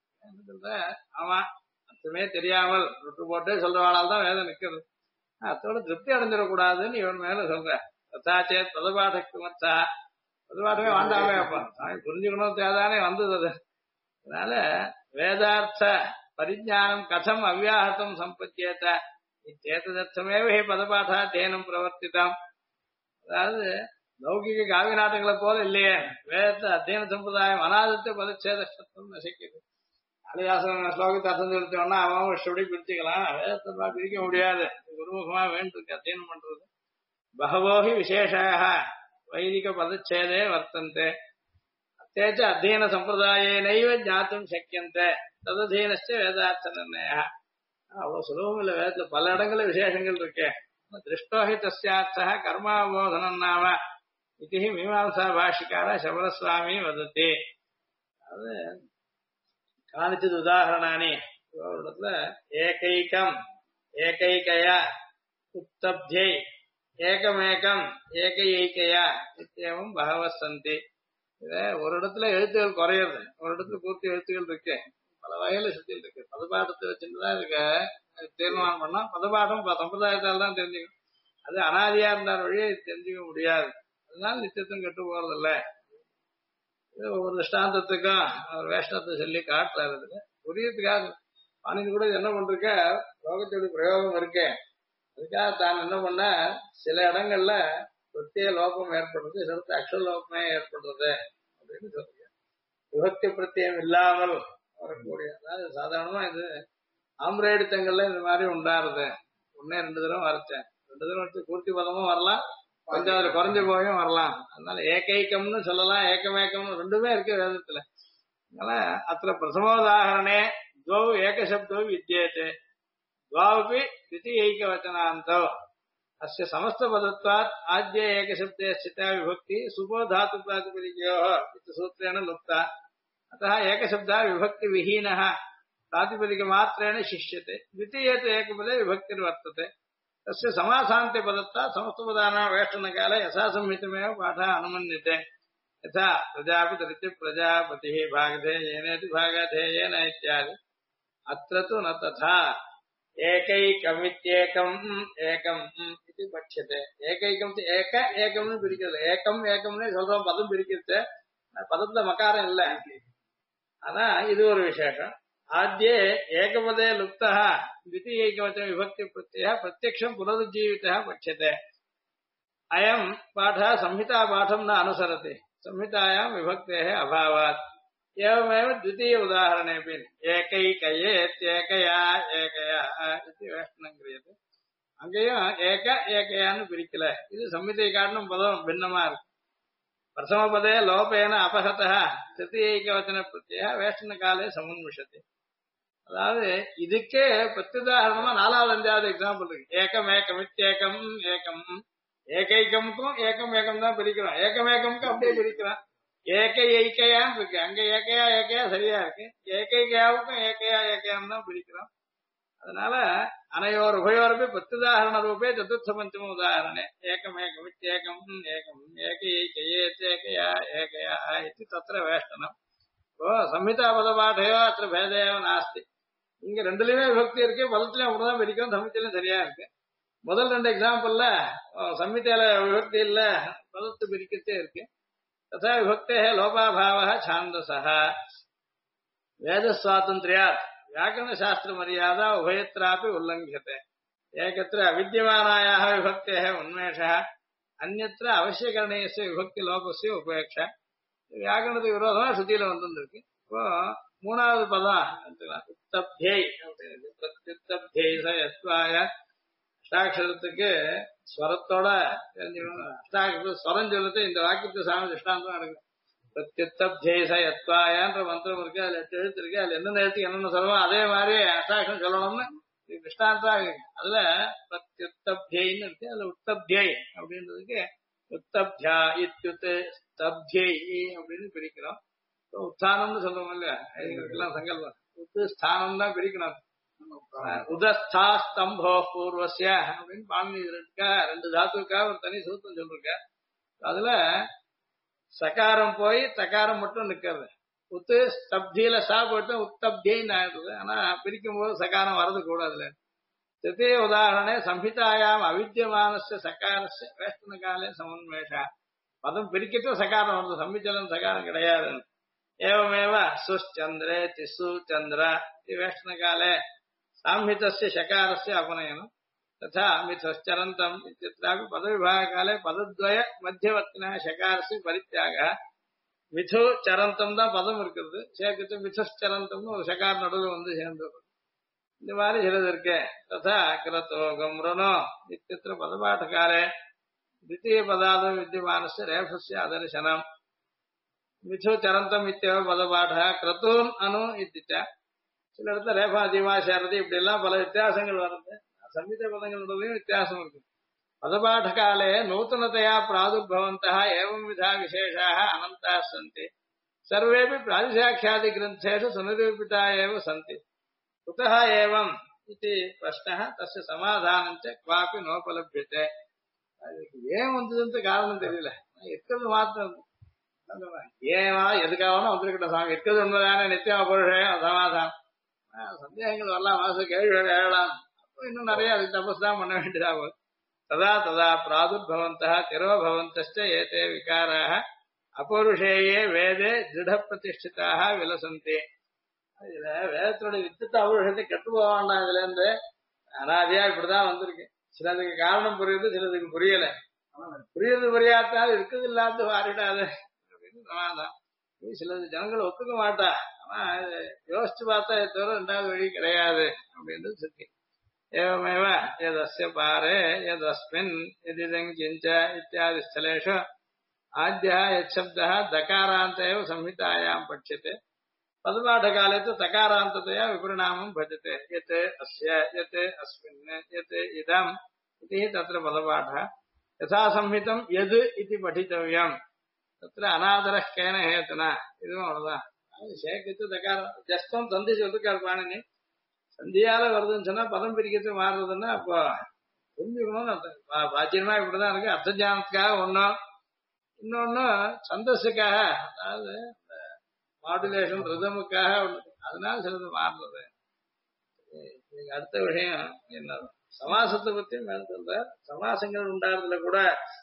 அவன் அர்த்தமே தெரியாமல் விட்டு போட்டு சொல்றவாளால் தான் வேதம் நிக்கிறது. அத்தோட திருப்தி அடைஞ்சிடக்கூடாதுன்னு இவன் மேல சொல்ற. ததாச்சே பதபாடக்குமத்தா, பதபாடமே வாண்டாமே, அப்பா புரிஞ்சுக்கணும் தேதானே வந்தது அது. அதனால வேதார்த்த பரிஜானம் கதம் அவ்யாஹதம் சம்பத்தியேத இச்சேததர்த்தமேவ ஹி பதபாடாத்தியனம் பிரவர்த்திதம். அதாவது லௌகிக காவிய நாட்டங்களை போல இல்லையே, வேதத்தை அத்தியன சம்பிரதாயம் அநாதத்தை பதச்சேத சத்தம் நசிக்குது. காளிதாசன் ஸ்லோகத்தை அர்த்தம் செலுத்தோம்னா அவன் இஷ்டப்படி பிரிச்சுக்கலாம், வேதத்தை பிரிக்க முடியாது. குருமுகமா வேண்டிருக்கு அத்தியனம் பண்றது. பகவோஹி விசேஷாக வைதிக பதச்சேதே வர்த்தந்தே தேச்ச அத்தியன சம்பிரதாயேனைவ ஞாத்தும் சக்கியந்தே தததீனச்ச வேதார்த்த நிர்ணய. அவ்வளவு சுலபம் இல்லை, வேதத்துல பல இடங்கள்ல விசேஷங்கள் இருக்கு. திருஷ்டோஹி தஸ்யார்த்தः கர்மாவோதனம் நாம இது மீமாம்சா பாஷிகார சபரஸ்வாமி வதத்தி. அது காணிச்சது உதாரணானி இடத்துல ஏகைக்கம் ஏகைகயா உத்தப்தியை ஏகமேகம் ஏகையா நித்தியமும் பகவசந்தி. இத ஒரு இடத்துல எழுத்துகள் குறையிறது, ஒரு இடத்துல பூர்த்தி எழுத்துகள் இருக்கு, பல வகையில சுத்தியில் இருக்கு. பதபாட்டத்தை வச்சுட்டுதான் இதுக்கு தீர்மானம் பண்ணா பதபாட்டம் சம்பிரதாயத்தால் தான் தெரிஞ்சுக்கணும். அது அனாதியா இருந்தால் வழியே தெரிஞ்சுக்க முடியாது. அதனால நித்தியத்தும் கெட்டு போறதில்ல. ஒவ்வொரு திஷ்டாந்தத்துக்கும் அவர் வேஷ்டத்தை சொல்லி காட்டுறாரு. இதுல புரியறதுக்காக பாணினி கூட என்ன பண்ருக்க, லோகத்தோட பிரயோகம் இருக்கு. அதுக்காக தான் என்ன பண்ண, சில இடங்கள்ல பிரத்யேக லோகம் ஏற்படுறது, சில அக்ஷர லோகமே ஏற்படுறது அப்படின்னு சொல்றீங்க. விபக்தி பிரத்தியம் இல்லாமல் வரக்கூடிய, அதாவது சாதாரணமா இது ஆம்பரேடித்தங்கள்ல இந்த மாதிரி உண்டாருது. ஒன்னே 2 தடவை வரைச்சேன், 2 தடவை வச்சு பூர்த்தி பதமும் வரலாம், கொஞ்சம் அதுல குறைஞ்ச போயும் வரலாம். அதனால ஏகைக்கம்னு சொல்லலாம், ஏக்கமேக்கம்னு ரெண்டுமே இருக்கு வேதத்துல. அதனால அத்த பிரசமோதாகரணே துவௌ ஏகசப்தோ வித்யேதே द्वावपि द्वितीयैकवचनान्तौ अस्य समस्तपदत्वात् आद्ये एकशब्दे स्थिता विभक्ति सुपो धातु प्रातिपदिकयोः इति सूत्रेण लुप्ता। अतः एकशब्दः विभक्तिविहीनः प्रातिपदिकमात्रेण शिष्यते। द्वितीये तु एकपदे विभक्तिर्वर्तते। तस्य समासान्ते पदत्वात् समस्तपदानां वेष्टनकाले यथासंहितमेव पाठः अनुमन्यते। यथा प्रजापतिरिति प्रजापतिः भागधेयेनेति भागधेयेन इत्यादि। अत्र तु न तथा। ஏகைகமித்யேகம் ஏகம் இது பட்சத்தை ஏகைகம் ஏக ஏகம்னு பிரிக்கிறது ஏகம் ஏகம்னு சொல்றோம் பதம் பிரிக்கிறது பதத்துல மகாரம் இல்ல ஆனா இது ஒரு விசேஷம் ஆத்யே ஏகபதே லுப்தः द्वितीयैकवचन विभक्ति प्रत्ययः प्रत्यक्षं पुनरुज्जीवितः पठ्यते अयं पाठः संहिता पाठं न अनुसरति संहितायां विभक्तेः अभावात् एवमेव द्वितीय उदाहरणेऽपि एकैकयेत्येकया एकया इति वेष्टनं क्रियते அங்கேயும் ஏக ஏகையான்னு பிரிக்கல இது சம்மிதை காரணம் பதம் பின்னமா இருக்கு பிரதம பதே லோபேன அபகதः திருத்தீயைகவச்சன பிரத்யயः வேஷ்டன காலே சமுன்மிஷதி அதாவது இதுக்கே பிரத்யுதாரணமா 4வது 5வது எக்ஸாம்பிள் இருக்கு ஏகம் ஏகம் இத்யேகம் ஏகம் ஏகைகம்க்கும் ஏகம் ஏகம் தான் பிரிக்கிறோம் ஏகமேகம்க்கு அப்படியே பிரிக்கிறோம் ஏகை ஐக்கையான்னு இருக்கு அங்க ஏகையா ஏகையா சரியா இருக்கு ஏகைகையாவுக்கும் ஏகையா ஏகையான்னு தான் பிரிக்கிறோம் அதனால அனையோர் உபயோரப்பி பிரத்யுதாரண ரூபே சதுர்த்த பஞ்சம உதாரணே ஏகமேகம் இத்யேகம் ஏகம் ஏகை ஐக்கையேத்யேகயா ஏகயா இது தத்திர வேஷ்டனம் இப்போ சம்ஹிதா பதபாட்டையோ அத்த பேதையோ நாஸ்தி இங்க ரெண்டுலயுமே விபக்தி இருக்கு பதத்திலயும் அப்படிதான் பிரிக்கும் சம்ஹிதையிலும் சரியா இருக்கு முதல் 2 எக்ஸாம்பிள்ல சம்ஹிதையில விபக்தி இல்ல பதத்து பிரிக்கத்தே இருக்கு तथा विभक्ते लोपाभावः छान्दसः वेदस्वातन्त्र्यात् व्याकरणशास्त्रमर्यादा उभयत्रापि उल्लङ्घ्यते एकत्र अविद्यमानायाः विभक्तेः उन्मेषः अन्यत्र अवश्यकरणीयस्य विभक्तिलोपस्य उपेक्षा व्याकरणத்துக்கு விரோதமா சுத்தியில வந்துருக்கு இப்போ 3வது பதம் உத்தப்தை பிரத்யுத்தப்தை சயத்வாய அஷ்டாட்சரத்துக்கு ஸ்வரத்தோட தெரிஞ்சுக்கணும் அஷ்டாட்சரத்து ஸ்வரம் சொல்லிட்டு இந்த வாக்கியத்தை சாமி திருஷ்டாந்தம் நடக்கும் பிரத்யுத்தப்தேச யத்வாயான்ற மந்திரம் இருக்கு அதுல 8 எழுத்து இருக்கு அதுல என்னென்ன எழுத்து என்னென்ன சொல்லணுமோ அதே மாதிரி அஷ்டாட்சரம் சொல்லணும்னு திருஷ்டாந்தம் இருக்கு அதுல பிரத்யுத்தப்தியைன்னு இருக்கு அதுல உத்தப்தியை அப்படின்றதுக்கு உத்தப்தியா இத்யுத் ஸ்தப்தியை அப்படின்னு பிரிக்கிறோம் உத்தானம்னு சொல்றோம் இல்லையா இதுக்கெல்லாம் சங்கல்பம் உத்து ஸ்தானம் தான் பிரிக்கணும் உதஸ்தா ஸ்தம்போ பூர்வசிய அப்படின்னு பாணி இருக்கா 2 தாத்துக்கா ஒரு தனி சூத்திரம் சொல்லிருக்க அதுல சகாரம் போய் தகாரம் மட்டும் நிக்கிறது உத்து ஸ்தப்தியில சா போட்டு உத்தப்தின்னு ஆயிடுது ஆனா பிரிக்கும் போது சகாரம் வரது கூடாதுல திருத்தீய உதாரணே சம்ஹிதாயாம் அவித்தியமானஸ்ய சகாரஸ்ய வேஷ்டன காலே சமன்மேஷா பதம் பிரிக்கட்டும் சகாரம் வருது சம்மிச்சலம் சகாரம் கிடையாது ஏவமேவ சுச்சந்திரே திசு சந்திர வேஷ்டன காலே साम्हितस्य शकारस्य अपनयनं तथा मिथश्चरन्तम् इत्यत्रापि पदविभागकाले पदद्वय मध्यवर्तिनः शकारस्य परित्यागः मिथु चरन्तம் தான் பதம் இருக்குது சேர்க்கிட்டு மிथश्चरन्तம்னு ஒரு சகார் நடுவில் வந்து சேர்ந்தது இந்த மாதிரி சிலது இருக்கு तथा कृतो गम्रनो इत्यत्र पदपाठकाले द्वितीय पदाद विद्यमानस्य रेफस्य अदर्शनम् मिथु चरन्तम् इत्येव पदपाठः क्रतून् अनु इत्यच சில இடத்துல ரேபா அதிகமா சேர்றது இப்படி எல்லாம் பல வித்தியாசங்கள் வருது சம்ஹித பதங்களுடையும் வித்தியாசம் இருக்கு பதபாட காலே நூத்தனதையா பிராதுர்பவந்தः एवं विधा विशेषाः अनन्ताः सन्ति सर्वेपि प्रातिशाख्यादि ग्रन्थेषु सुनिरूपिता एव सन्ति कुतः एवम् इति प्रश्नः तस्य समाधानं च क्वापि नोपलभ्यते ஏன் வந்ததுன்ற காரணம் தெரியல இருக்கிறது மாத்திரம் ஏவா எதுக்காக வந்திருக்கட்டும் சாமி இருக்கிறது உண்மைதானே நித்தியமா பொருள் சமாதானம் சந்தேகங்கள் வரலாம் மனசு கேள்விகள் எழலாம் அப்போ இன்னும் நிறைய அதுக்கு தபஸ் தான் பண்ண வேண்டியதா போகுது ததா ததா பிராதுர்பவந்தः திரோபவந்தश्च ஏதே விகாராः அபௌருஷேயே வேதே திருட பிரதிஷ்டிதாக விலசந்தி இதுல வேதத்தினுடைய வித்துத்த அபௌருஷத்தை கெட்டு போக வேண்டாம் இதுல இருந்து அனாதியா இப்படிதான் வந்திருக்கு சிலதுக்கு காரணம் புரியுது சிலதுக்கு புரியல புரியுது புரியாதால் இருக்குது இல்லாத மாறிடாது அப்படின்னு சமாதான் சிலது ஜனங்கள் ஒத்துக்க மாட்டா ஆனா யோசிச்சு பார்த்தா தவிர 2வது வழி கிடையாது அப்படின்றது சுத்தி एवमेव यदस्य पारे यदस्मिन् यदिदं किञ्च इत्यादि स्थलेषु आद्यः यच्छब्दः दकारान्त एव संहितायां पठ्यते पदपाठकाले तु तकारान्ततया विपरिणामं भजते यत् अस्य यत् अस्मिन् यत् इदम् इति तत्र पदपाठः यथा संहितं यद् इति पठितव्यम् तत्र अनादरः केन हेतुना इदम् अवदान சேக்கித்து தக்காரம் ஜஸ்தம் சந்தி சொல்லிருக்காரு பாணினி சந்தியால வருதுன்னு சொன்னா பதம் பிரிக்கிறது மாறுறதுன்னா அப்போ புரிஞ்சுக்கணும்னு பாச்சியமா இப்படிதான் இருக்கு அர்த்தஜானத்துக்காக ஒன்னும் இன்னொன்னு சந்தஸுக்காக அதாவது மாடுலேஷன் ரிதமுக்காக ஒண்ணு அதனால சிலது மாறுறது இதுக்கு அடுத்த விஷயம் என்ன, சமாசத்தை பத்தியும் மேல சொல்ற. சமாசங்கள் உண்டாடுறதுல கூட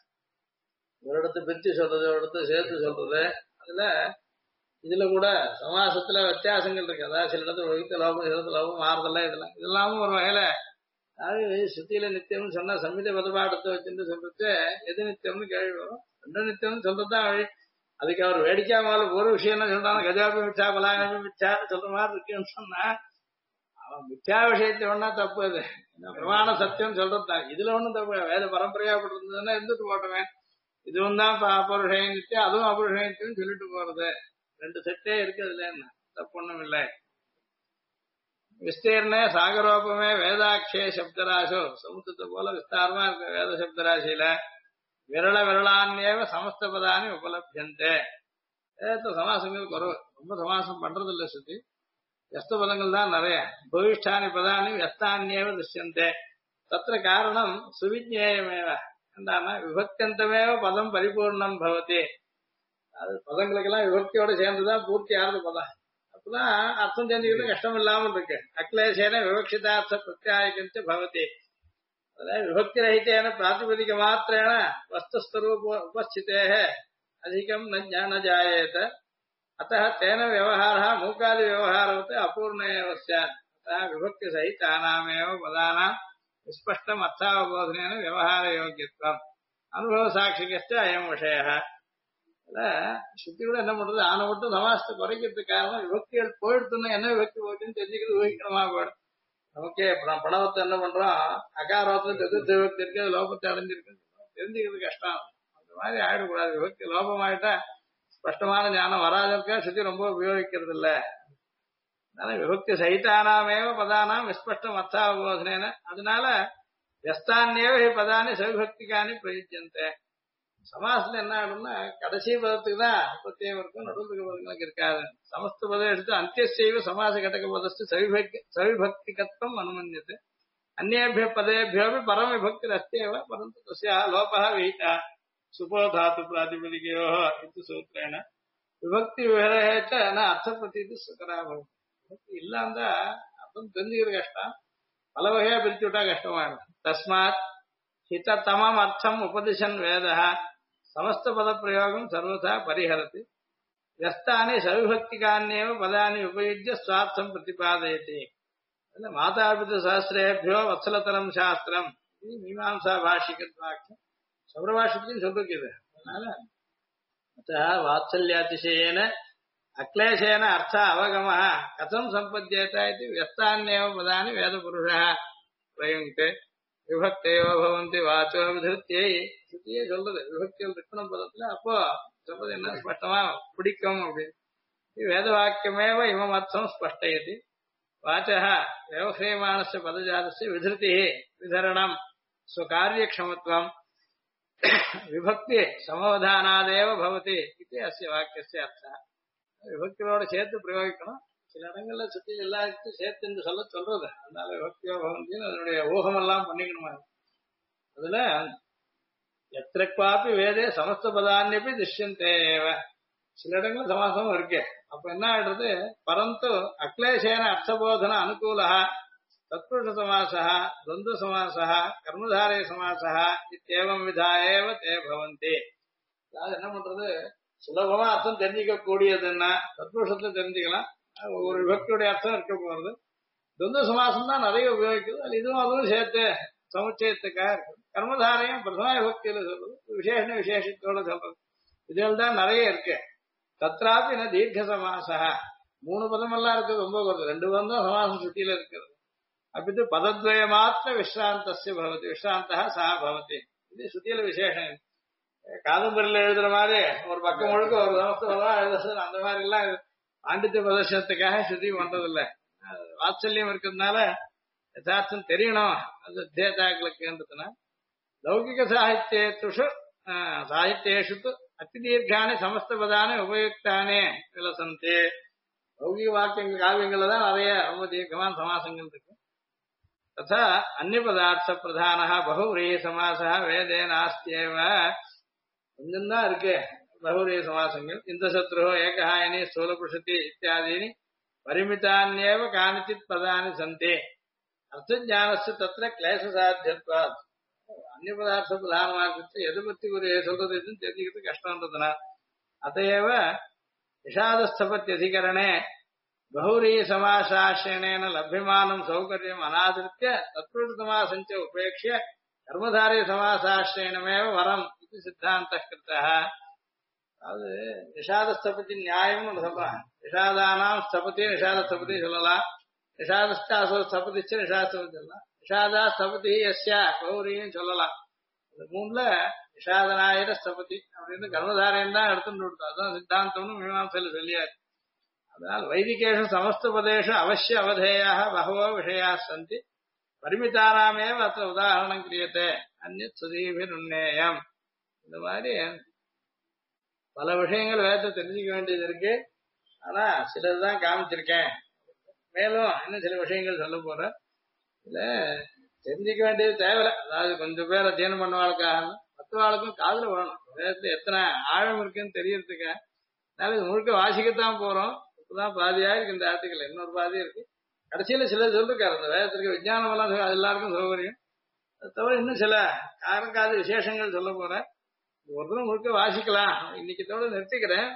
ஒரு இடத்து பிரிச்சு சொல்றது, ஒரு இடத்து சேர்த்து சொல்றது, அதுல இதுல கூட சமாசத்துல வித்தியாசங்கள் இருக்கு. அதாவது சில இடத்துல வகுத்த லோபம், சில இடத்துல லோபம் மாறுதெல்லாம், இதெல்லாமும் ஒரு வகையில, அதாவது சுத்தியில நித்தியம்னு சொன்னா சம்மித பதபாடத்தை வச்சுட்டு சொல்றது எது நித்தியம்னு கேள்வி வரும். ரெண்டு நித்தியம்னு சொல்றதுதான் வழி. அதுக்கு அவர் வேடிக்காம ஒரு விஷயம் என்ன சொல்றாங்க, கஜாபி மிச்சா பலாகபி மிச்சான்னு சொல்ற மாதிரி இருக்குன்னு சொன்னா அவன் மிச்சா விஷயத்தை ஒன்னா தப்பு. அது பிரமாண சத்தியம் சொல்றதுதான். இதுல ஒண்ணும் தப்பு. வேத பரம்பரையா இருந்ததுன்னா இருந்துட்டு போட்டவன். இதுவும் தான் அபருஷயம் நித்தியம், அதுவும் அபருஷயம் நித்தியம் சொல்லிட்டு போறது. ரெண்டு செட்டே இருக்கு. அதுல என்ன தப்பு ஒண்ணும் இல்லை. விஸ்தீர்ணே சாகரோபமே வேதாட்சே சப்தராசோ, சமுத்திரத்தை போல விஸ்தாரமா இருக்கு வேத சப்தராசியில. விரள விரளான்யேவ சமஸ்த பதானி உபலப்யந்தே. வேதத்துல சமாசங்கள் குறவு, ரொம்ப சமாசம் பண்றது இல்ல. சுத்தி வியஸ்த பதங்கள் தான் நிறைய. பவிஷ்டானி பதானி வியஸ்தான்யேவ திருஷ்யந்தே. தத்திர காரணம் சுவிஜ்ஞேயமேவ. என்னன்னா விபக்தியந்தமேவ பதம் பரிபூர்ணம் பவதி. அது பதங்களுக்கெல்லாம் விபக்தியோட சேர்ந்துதான் பூர்த்தி ஆறுது பதம். அப்பதான் அர்த்தம் தெரிஞ்சுக்கிறது கஷ்டம் இல்லாமல் இருக்கு. அக்லேசேன விவக்ஷிதார்த்த பிரத்யாயகிஞ்ச பவதி. அதாவது விபக்தி ரஹித்தேன பிராதிபதிக மாத்திரேன வஸ்துஸ்வரூப உபஸ்திதே அதிகம் ந ஜாயேத. अतः तेन व्यवहारः मूकादि व्यवहारवत् अपूर्ण एव स्यात्. अतः विभक्ति सहितानामेव पदानां विस्पष्टम् अर्थावबोधनेन व्यवहारयोग्यत्वम् अनुभवसाक्षिकश्च अयम् विषयः. சுத்தி கூட என்ன பண்றது, ஆனை மட்டும் சமாசத்தை குறைக்கிறதுக்கு காரணம் விபக்திகள் போயிடுத்துன்னா என்ன விபக்தி போச்சுன்னு தெரிஞ்சுக்கிறது ஊகிக்கணுமா போயிடும். நமக்கே பணவத்தை என்ன பண்றோம், அகாரத்துல எதிர்த்து விபக்தி இருக்கு, அது லோபத்தை அடைஞ்சிருக்கு, தெரிஞ்சுக்கிறது கஷ்டம். அந்த மாதிரி ஆயிடக்கூடாது. விபக்தி லோபம் ஆயிட்டா ஸ்பஷ்டமான ஞானம் வராதற்கா சுத்தி ரொம்ப உபயோகிக்கிறது இல்ல. அதனால விபக்தி சகிதானாமேவ பதானாம் விஸ்பஷ்டம் அர்த்தாவபோதனேன. அதனால வியஸ்தான்யேவ பதானி சவிபக்திகானி பிரயுஜ்யந்தே. சமாசத்துல என்ன ஆகும்னா கடைசி பதத்துக்கு தான் பிரத்யேகம் இருக்கும், நடுவுக்கு பதங்களுக்கு இருக்காது. சமஸ்த பதம் எடுத்து அந்தியசைவ சமாச கடக பதஸ்து சவிபக்திகத்துவம் அனுமன்யது. அந்நேபிய பதேபியோபி பரம் விபக்தி அஸ்தேவ பரந்து தஸ்யா லோபः விஹிதः சுபோதாத்து பிராதிபதிகையோ இது சூத்திரேன விபக்தி விவரேச்ச அர்த்த பிரதீதி சுகராபம். விபக்தி இல்லாந்தா அர்த்தம் தெரிஞ்சுக்கிறது கஷ்டம். பல வகையா பிரிச்சு விட்டா கஷ்டமாயிடும். தஸ்மாத் ஹிததமம் அர்த்தம் உபதிஷன் வேதः சமஸ்த பத பிரயோகம் சர்வதா பரிஹரதி. வியஸ்தானி சவிபக்திகான்யேவ பதானி உபயுஜ்ய ஸ்வார்த்தம் பிரதிபாதயதி. மாதாபித சாஸ்திரேபியோ வத்சலதரம் சாஸ்திரம் இது மீமாம்சா பாஷிகத்வாக்கியம் சௌரபாஷத்தையும் சொல்லிருக்குது. அதனால வாத்சல்யாதிசயேன அக்லேசேன அர்த்த அவகம கதம் சம்பத்யேத இது வியஸ்தான்யேவ பதானி வேத புருஷः பிரயுங்கே விபக்தேவோ பவந்தி வாச்சோ விதிருத்தியை. சுத்தியே சொல்றது விபக்திகள் இருக்கணும் பதத்துல. அப்போ சொல்றது என்ன ஸ்பஷ்டமா பிடிக்கும் அப்படின்னு வேத வாக்கியமேவ இமம் அர்த்தம் ஸ்பஷ்டயதி. வாச்சः விவக்ஷயமானஸ்ய பதஜாதஸ்ய விதிருதி விதரணம் ஸ்வகாரியக்ஷமத்வம் விபக்தி சமவதானாதேவ பவதி இது அஸ்ய வாக்கியஸ்ய அர்த்தः. விபக்தியோட சேர்த்து பிரயோகிக்கணும். சில இடங்கள்ல சுத்தி எல்லாருக்கும் சேர்த்து என்று சொல்றது. அதனால விபக்தியோ பவந்தின்னு அதனுடைய ஊகம் எல்லாம் பண்ணிக்கணுமா. அதுல எத்திரக்வாப்பி வேதே சமஸ்த பதான்யப்பி திஷ்யந்தேவ. சில இடங்கள்ல சமாசமும் இருக்கு. அப்ப என்ன ஆயிடுறது, பரந்து அக்லேசேன அர்த்தபோதன அனுகூலः தத்புருஷ சமாசः துவந்த சமாசः கர்மதாரய சமாசः இத்தேவம் விதா ஏவ தே பவந்தி. அதாவது என்ன பண்றது, சுலபமா அர்த்தம் தெரிஞ்சிக்க கூடியதுன்னா தத்புருஷத்தை தெரிஞ்சுக்கலாம். ஒரு விபக்தியுடைய அர்த்தம் இருக்க போறது. துவந்த சமாசம் தான் நிறைய உபயோகிக்குது. அது இதுவும் அதுவும் சேர்த்து சமுச்சயத்துக்காக இருக்கு. கர்மதாரையும் பிரதம விபக்தியில சொல்றது, விசேஷ விசேஷத்தோட சொல்றது, இதுகள் தான் நிறைய இருக்கு. தத்ராபி என்ன தீர்க்க சமாசா 3 பதம் எல்லாம் இருக்குது, ரொம்ப குறைவு. 2 பதம் தான் சமாசம் சுத்தியில இருக்கிறது. அப்படி பதத்வய மாத்திர விஸ்ராந்தஸ்ய பவதி விஸ்ராந்தா சா பவதி. இது சுத்தியில விசேஷம். காதம்பரியில எழுதுற மாதிரி ஒரு பக்கம் முழுக்க ஒரு சமஸ்தம் எழுதுறது அந்த மாதிரி எல்லாம் பாண்டித்ய பிரதர்சனத்துக்காக சுத்தி பண்றது இல்ல. வாத்சல்யம் இருக்கிறதுனால யதார்த்தம் தெரியணும் அது தேதாக்களுக்குன்றதுனா. லௌகிக சாகித்யேஷு அத்திதீர்கானி சமஸ்த பதானி உபயுக்தானே விலசந்தே. லௌகிக வாக்கியங்கள் காவியங்கள்ல தான் நிறைய ரொம்ப தீர்க்கமான சமாசங்கள் இருக்கு. ததா அந்நிய பதார்த்த பிரதான பகுவிரீ சமாசா வேதே நாஸ்தியேவ. கொஞ்சம் தான் இருக்கு பகுவிரீ சமாசங்கள். இந்த சத்ரு ஏகாயனி ஸ்தூல புருஷதி இத்தியாதீனி பரிமிதான்யேவ கானிச்சித் பதானி சந்தே. அர்த்தஞானஸ்து தத்திர கிளேச சாத்தியத்வாத். அந்நிய பதார்த்த பிரதானமா இருக்கு, எதை பத்தி ஒரு சொல்றது எதுன்னு தெரிஞ்சுக்கிறது கஷ்டம்ன்றதுனா அதையவ விஷாதஸ்தபத்தியதிகரணே பௌரிய சமாசாஸ்ரேணேன லப்யமானம் சௌகரியம் அநாதிருத்திய தத்பிருத்தமாசஞ்ச உபேட்சிய கர்மதாரிய சமாசாஸ்ரேணமேவ வரம் இது சித்தாந்த கிருத்தः. அதாவது விஷாதஸ்தபதி நியாயம்னு ஒன்று சொல்றாங்க. விஷாதானாம் ஸ்தபதி விஷாத ஸ்தபதி சொல்லலாம், விஷாதஸ்தாசோ ஸ்தபதிச்ச விஷாதஸ்தபதி சொல்லலாம், விஷாதா ஸ்தபதி எஸ்யா கௌரியும் சொல்லலாம். இந்த மூணுல விஷாதனாயிர ஸ்தபதி அப்படின்னு கர்மதாரையும் தான் எடுத்துட்டு கொடுத்தோம். அதுதான் சித்தாந்தம்னு மீமாம்சையில சொல்லியாரு. அதனால் வைதிகேஷு சமஸ்தபதேஷு அவசிய அவதேயாக பகவோ விஷயா சந்தி பரிமிதானாமேவ அத்த உதாரணம் கிரியத்தே அந்நித் சுதீபிருண்ணேயம். இந்த மாதிரி பல விஷயங்கள் வேதத்தை தெரிஞ்சுக்க வேண்டியது இருக்கு. ஆனா சிலதுதான் காமிச்சிருக்கேன், மேலும் இன்னும் சில விஷயங்கள் சொல்ல போறேன். இல்ல தெரிஞ்சுக்க வேண்டியது தேவையில்ல. அதாவது கொஞ்சம் பேர் அத்தியனம் பண்ணவாளுக்காக மற்றவாளுக்கும் காதுல வரணும். வேதத்துல எத்தனை ஆழம் இருக்குன்னு தெரியறதுக்கு. அதனால இது முழுக்க வாசிக்கத்தான் போறோம். இப்பதான் பாதியா இருக்கு இந்த ஆர்டிக்கல், இன்னொரு பாதி இருக்கு. கடைசியில சில சொல்லிருக்காரு அந்த வேதத்திற்கு விஞ்ஞானம் எல்லாம் அது எல்லாருக்கும் சௌகரியம். அது தவிர இன்னும் சில காரணக்காத விசேஷங்கள் சொல்ல போறேன். ஒரு தினம் முழுக்க வாசிக்கலாம். இன்னைக்கத்தோட நிறுத்திக்கிறேன்.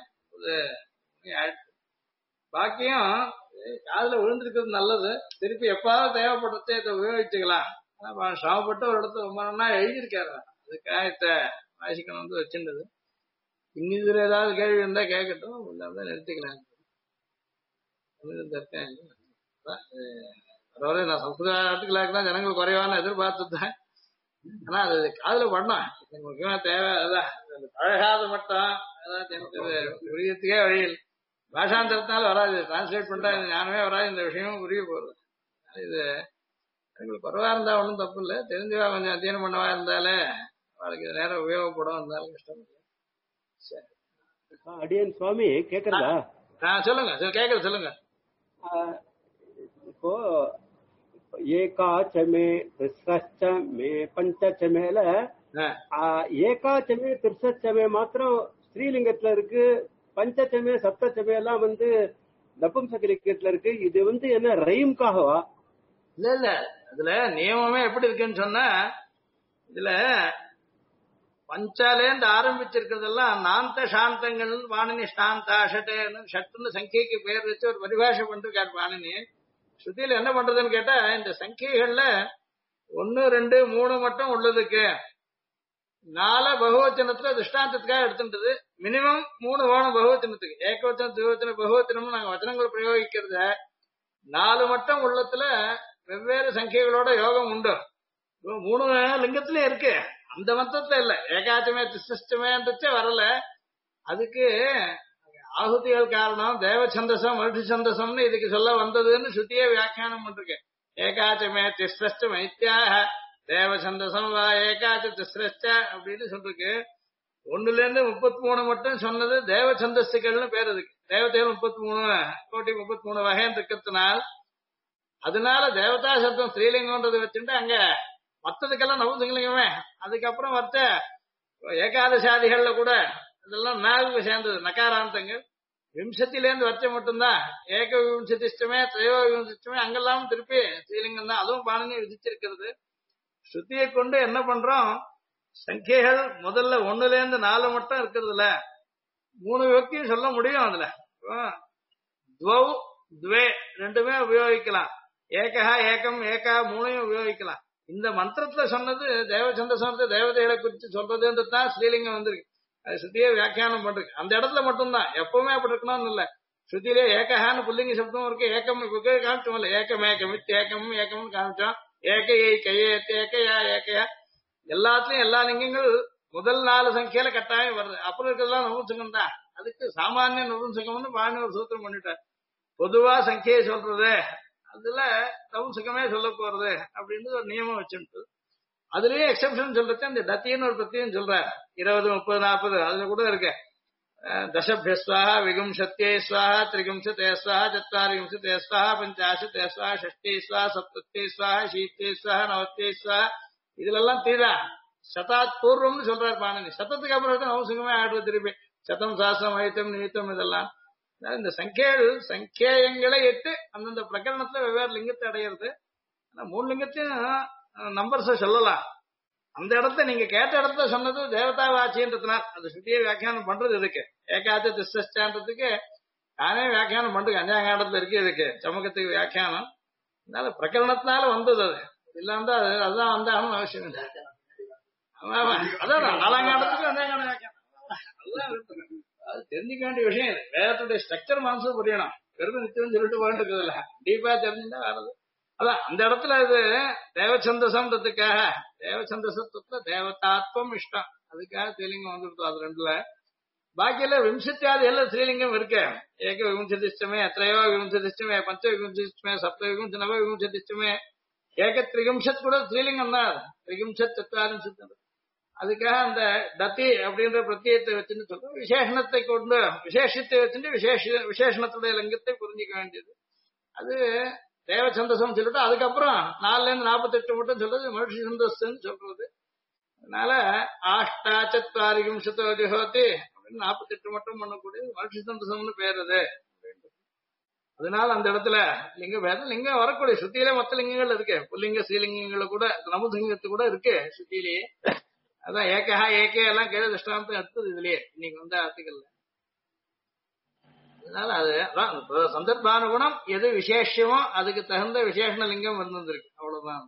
பாக்கியம் காதுல விழுந்திருக்கிறது நல்லது. திருப்பி எப்பாவது தேவைப்படுறதே இதை உபயோகிச்சுக்கலாம். சிரமப்பட்டு ஒரு இடத்துல ரொம்ப நாளா எழுதியிருக்காரு, அதுக்காக இத வாசிக்கணும் வந்து வச்சிருந்தது. இன்னிதுல ஏதாவது கேள்வி இருந்தா கேட்கட்டும், இல்லாம நிறுத்திக்கலாம். பரவாயில்ல, நான் சம்ஸ்கிருத ஆர்டிக்கலாக்கு தான் ஜனங்கள் குறைவான எதிர்பார்த்துட்டேன். ஆனா அது காதுல படணும். முக்கியமா தேவை அதுதான். பழகாத மட்டும் புரியறதுக்கே வழியில் பாஷாந்தரத்தினால வராது. டிரான்ஸ்லேட் பண்ணிட்டா இது ஞானமே வராது, இந்த விஷயமும் புரிய போகுது. இது எங்களுக்கு பரவா இருந்தா ஒன்றும் தப்பு இல்லை. தெரிஞ்சவா கொஞ்சம் அத்தியனம் பண்ணவா இருந்தாலே அவளுக்கு இது நேரம் உபயோகப்படும். இருந்தாலும் கஷ்டம் இல்லை. சரி, அடியன் சுவாமி கேக்குறதா? சொல்லுங்க, கேக்குது சொல்லுங்க. இப்போ ஏகாச்சமே திஸ்ரச்சமே பஞ்சச்சமேல ஏகாச்சமே திர்சச்சமே மாத்திரம் ஸ்ரீலிங்கத்துல இருக்கு, பஞ்சச்சமே சப்தச்சமே எல்லாம் வந்து நபும்சகலிங்கத்துல இருக்கு. இது வந்து என்ன ரைம்காகவா? இல்ல இல்ல, அதுல நியமமே எப்படி இருக்குன்னு சொன்னா, இதுல பஞ்சாலேந்து ஆரம்பிச்சிருக்கிறதெல்லாம் நாந்த சாந்தங்கள். பாணினி ஸ்டாந்தா ஷட்டுன்னு சங்கைக்கு பெயர் வச்சு ஒரு பரிபாஷை பண்ணிருக்காரு பாணினி. ஸ்ருதியில என்ன பண்றதுன்னு கேட்டா, இந்த சங்கைகள்ல 1, 2, 3 மட்டும் உள்ளதுக்கு 4 பகுவச்சனத்துல திருஷ்டாந்தத்துக்காக எடுத்துட்டது. மினிமம் 3 வேணும் பகுவச்சனத்துக்கு. ஏகவச்சனம் திவச்சனம் பகுவச்சனம் நாங்க வச்சனங்கள் பிரயோகிக்கிறத 4 மட்டும் உள்ளத்துல வெவ்வேறு சங்கைகளோட யோகம் உண்டு. 3 லிங்கத்திலயும் இருக்கு, அந்த மத்தத்துல இல்ல. ஏகாச்சமே திஷ்டமேன்றச்சே வரல. அதுக்கு ஆகுதிகள் காரணம் தேவச்சந்தசம் மருஷி சந்தசம்னு இதுக்கு சொல்ல வந்ததுன்னு ஸ்ருதியே வியாக்கியானம் பண்ணிருக்கேன். ஏகாச்சமே திஸ்ரஷ்ட மைத்தியாக தேவச்சந்தசம் வா ஏகாச்ச திஸ்ரஷ்ட அப்படின்னு சொல்லிருக்கு. 1ல இருந்து 33 மட்டும் சொன்னது தேவச்சந்தஸ்துகள்னு பேர். அதுக்கு தேவதைகள் 33 கோட்டி 33 வகைன்னு இருக்கிறதுனால், அதனால தேவதா சப்தம் ஸ்ரீலிங்கம்ன்றது வச்சுட்டு அங்க மத்ததுக்கெல்லாம் நவசிங்கலிங்கமே. அதுக்கப்புறம் மற்ற ஏகாதசாதிகள்ல கூட இதெல்லாம் நாவுக்கு சேர்ந்தது நகாராந்தங்கள். விம்சத்திலேருந்து வச்ச மட்டும்தான் ஏக விம்சதிஷ்டமே திரையோ விம்சதிஷ்டமே, அங்கெல்லாம் திருப்பி ஸ்ரீலிங்கம் தான். அதுவும் பாணினி விதிச்சிருக்கிறது. ஸ்ருதியை கொண்டு என்ன பண்றோம், சங்கைகள் முதல்ல 1ல இருந்து 4 மட்டும் இருக்கிறதுல 3 விபக்தியும் சொல்ல முடியும். அதுல துவௌ துவே ரெண்டுமே உபயோகிக்கலாம். ஏகா ஏகம் ஏகா 3ஐயும் உபயோகிக்கலாம். இந்த மந்திரத்துல சொன்னது தேவச்சந்தசனத்தை தேவதைகளை குறித்து சொல்றதுன்றது தான் ஸ்ரீலிங்கம் வந்திருக்கு. அது ஸ்ருதியே வியாக்கியானம் பண்றது அந்த இடத்துல மட்டும்தான். எப்பவுமே அப்படி இருக்கணும்னு இல்ல. ஸ்ருதியிலே ஏகஹான்னு புல்லிங்க சப்தம் இருக்கு, ஏக்கம் காமிச்சோம் இல்ல, ஏக்கம் ஏக்கம் ஏக்கம் ஏக்கம்னு காமிச்சோம். ஏகையை கையே ஏக்கையா ஏக்கையா எல்லாத்துலயும் எல்லா லிங்கங்கள் முதல் 4 சங்கையில கட்டாயம் வருது. அப்புறம் இருக்கிறதுலாம் நபும்சகம் தான். அதுக்கு சாமானிய நபும்சகம்னு பாணி ஒரு சூத்திரம் பண்ணிட்டார். பொதுவா சங்கையை சொல்றது அதுல நபும்சகமே சொல்ல போறது அப்படின்னு ஒரு நியமம் வச்சுட்டு, அதுலயே எக்ஸப்ஷன் சொல்றது அந்த டத்தின்னு ஒரு பிரத்தியம் சொல்றாரு. 20, 30, 40 அதுல கூட இருக்கு. தசபியஸ்வாஹா விகும்சத்தே ஸ்வாஹா திரிகும்சத்தே ஸ்வாஹா சத்வாரிகும்சத்தே ஸ்வாஹா பஞ்சாசத்தே ஸ்வாஹா ஷஷ்டே ஸ்வாஹா சப்தத்தே ஸ்வாஹா ஷீத்தே ஸ்வாஹா நவத்தே ஸ்வாஹா. இதுல எல்லாம் தீரா சதாத் பூர்வம்னு சொல்றாரு பாணினி. சத்தத்துக்கு அப்புறம் நவசுகமே ஆடுறது திருப்பி சதம் சாஸ்திரம் ஐத்தம் நிமித்தம் இதெல்லாம். இந்த சங்கேயங்களை இட்டு அந்தந்த பிரகரணத்துல வெவ்வேறு லிங்கத்தை அடையிறது. ஆனா 3 லிங்கத்தையும் நம்பர்ஸ சொல்லலாம். அந்த இடத்த நீங்க கேட்ட இடத்த சொன்னது தேவதா வாட்சின்றதுனால அது சுத்தியே வியாக்கியானம் பண்றது இதுக்கு ஏகாத்த திஸ்டான்றதுக்கு நானே வியாக்கியானம் பண்றது 5ஆம் காண்டத்துல இருக்கு இதுக்கு சமூகத்துக்கு வியாக்கியானம். அதனால பிரகரணத்தினால வந்தது அது இல்லாம அதுதான் வந்தாலும் அவசியம் இல்லை. அதான் 4ஆம் காண்டத்துக்கு 5ஆம் காண்டம் வியாக்கியானம் அதுதான் அது தெரிஞ்சுக்க வேண்டிய விஷயம் இது. வேதத்துடைய ஸ்ட்ரக்சர் மனசு புரியணும். வெறும் நிச்சயம் சொல்லிட்டு போயிட்டு இருக்குதுல்ல டீப்பா தெரிஞ்சுட்டா வரது. அதான் அந்த இடத்துல இது தேவச்சந்தசம்ன்றதுக்காக தேவச்சந்தசத்துவத்துல தேவதாத்வம் இஷ்டம் அதுக்காக ஸ்ரீலிங்கம் வந்துருத்தோம். அது 2ல பாக்கியில விம்சத்தியாதி எல்லாம் ஸ்ரீலிங்கம் இருக்கு. ஏக விமுசதிஷ்டமே அத்திரையோ விமுசதிஷ்டமே பஞ்ச விமுசதிஷ்டமே சப்த விமுச நவ விமுசதிஷ்டமே ஏக திரிகும்சத் கூட ஸ்ரீலிங்கம் தான். திரிகும்சத் சத்வாரிம்சத் அதுக்காக அந்த தத்தி அப்படின்ற பிரத்யத்தை வச்சுன்னு சொல்றோம். விசேஷணத்தை கொண்டு விசேஷத்தை வச்சுட்டு விசேஷணத்துடைய லிங்கத்தை புரிஞ்சிக்க வேண்டியது. அது தேவச்சந்தசம் சொல்லிட்டு அதுக்கப்புறம் 4-48 மட்டும் சொல்றது மனுஷ சந்தஸ்ன்னு சொல்றது. அதனால ஆஷ்டாச்சத்வாரிகும்சத்தோ ஜுஹோதி அப்படின்னு 48 மட்டும் பண்ணக்கூடியது மனுஷ சந்தசம்னு பேர் அது. அதனால அந்த இடத்துல லிங்க பேதம் லிங்கம் வரக்கூடிய சுத்தியிலே மொத்த லிங்கங்கள் இருக்கு. புல்லிங்க ஸ்ரீலிங்கங்கள கூட நமுலிங்கத்து கூட இருக்கு சுத்தியிலேயே. அதான் ஏகஹா ஏகே எல்லாம் கேட திருஷ்டாந்தம் எடுத்தது இதுலயே இன்னைக்கு வந்த ஆர்டிகல்ல. அதனால அது அதான் சந்தர்ப்பானுகுணம் எது விசேஷமோ அதுக்கு தகுந்த விசேஷண லிங்கம் வந்திருக்கு. அவ்வளவுதான்.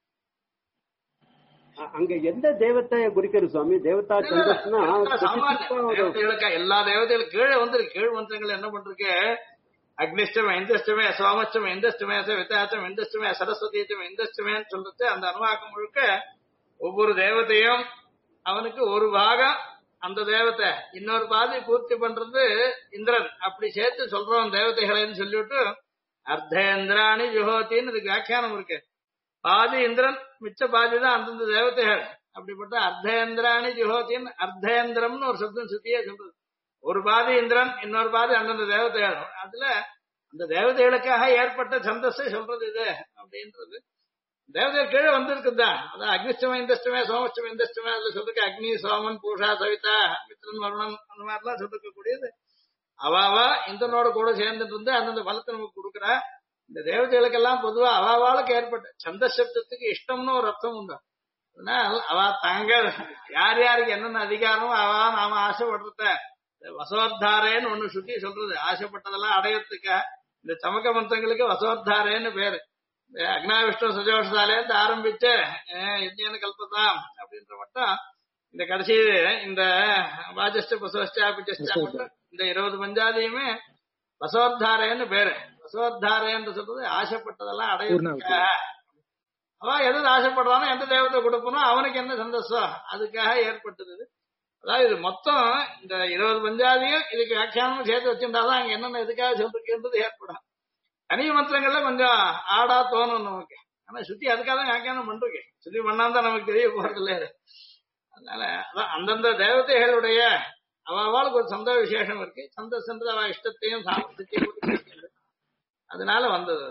அங்க எந்த தேவத்தை குறிக்கிறது சுவாமி? தேவதா சந்தஸ்னா எல்லா தேவதைகளும் கீழே வந்துருக்கு. கீழ் மந்திரங்கள் என்ன பண்றது? அக்னிஷ்டமே இந்தஷ்டமே சோமச்சம் இந்தஷ்டமே வித்தாச்சம் இந்தஷ்டமே சரஸ்வதிச்சம் இந்தஷ்டமேன்னு சொல்றது அந்த அனுவாக்கம் முழுக்க ஒவ்வொரு தேவதையும் அவனுக்கு ஒரு பாகம் அந்த தேவத்தை இன்னொரு பாதி பூர்த்தி பண்றது இந்திரன் அப்படி சேர்த்து சொல்றோம் தேவதைகளைன்னு சொல்லிவிட்டு அர்த்தேந்திராணி ஜுஹோத்தின்னு இதுக்கு வியாக்கியானம் இருக்கு. பாதி இந்திரன் மிச்ச பாதி தான் அந்தந்த தேவதைகள். அப்படிப்பட்ட அர்த்தேந்திராணி ஜுஹோத்தின்னு அர்த்தேந்திரம்னு ஒரு சப்தம் சுத்தியே சொல்றது. ஒரு பாதி இந்திரன் இன்னொரு பாதி அந்தந்த தேவதைகள். அதுல அந்த தேவதைகளுக்காக ஏற்பட்ட சந்தஸை சொல்றது இது அப்படின்றது. தேவதைகள் கீழே வந்திருக்குதான். அதான் அக்னிஷ்டமே இந்தஷ்டமே சோமஷ்டமே இந்தஷ்டமே அதுல சொல்லிருக்க அக்னி சோமன் பூஷா சவிதா மித்ரன் வருணன் அந்த மாதிரிலாம் சொல்லிருக்கக்கூடியது. அவாவா இந்திரனோட கூட சேர்ந்துட்டு இருந்து அந்தந்த பலத்தை நமக்கு கொடுக்குறா. இந்த தேவதைகளுக்கெல்லாம் பொதுவா அவாவாளுக்கு ஏற்பட்ட சந்த சப்தத்துக்கு இஷ்டம்னு ஒரு அர்த்தம் உண்டு. அதனால் அவ தாங்கள் யார் யாருக்கு என்னென்ன அதிகாரமோ அவா நாம ஆசைப்படுறத வசோத்தாரேன்னு ஒண்ணு சுத்தி சொல்றது. ஆசைப்பட்டதெல்லாம் அடையறதுக்கா இந்த சமக்க மந்திரங்களுக்கு வசோத்தாரேன்னு பேரு. அக்னாவிஷ்ணு சஜோஷாலேருந்து ஆரம்பிச்சு யஜ்ஞான கல்பதாம் அப்படின்ற மட்டும் இந்த கடைசி இந்த வாஜஸ்ட பசுவஷ்டா பிச்சஸ்டா மட்டும் இந்த 20 பஞ்சாதியுமே வசோத்தாரேன்னு பேரு. வசோத்தாரேன்னு சொல்றது ஆசைப்பட்டதெல்லாம் அடையறதுக்கா. அவ எது ஆசைப்படுறானோ எந்த தேவத்தை கொடுக்கணும் அவனுக்கு என்ன சந்தோஷம் அதுக்காக ஏற்பட்டது. அதாவது இது மொத்தம் இந்த 20 பஞ்சாதியும் இதுக்கு வியாக்கியானமும் சேர்த்து வச்சிருந்தாதான் அங்க என்னென்ன எதுக்காக சொல்லிருக்குன்றது ஏற்படும். தனி மந்திரங்கள்ல கொஞ்சம் ஆடா தோணும் நமக்கு. ஆனா சுத்தி அதுக்காக தான் வியாக்கியானம் பண்றேன். சுத்தி பண்ணாதான் நமக்கு தெரிய போறது இல்ல. அதனால அதான் அந்தந்த தேவதைகளுடைய அவளுக்கு ஒரு சந்த விசேஷம் இருக்கு. சந்தஸ்ன்றது அவ இஷ்டத்தையும் சாமர்த்தியத்தையும் அதனால வந்தது.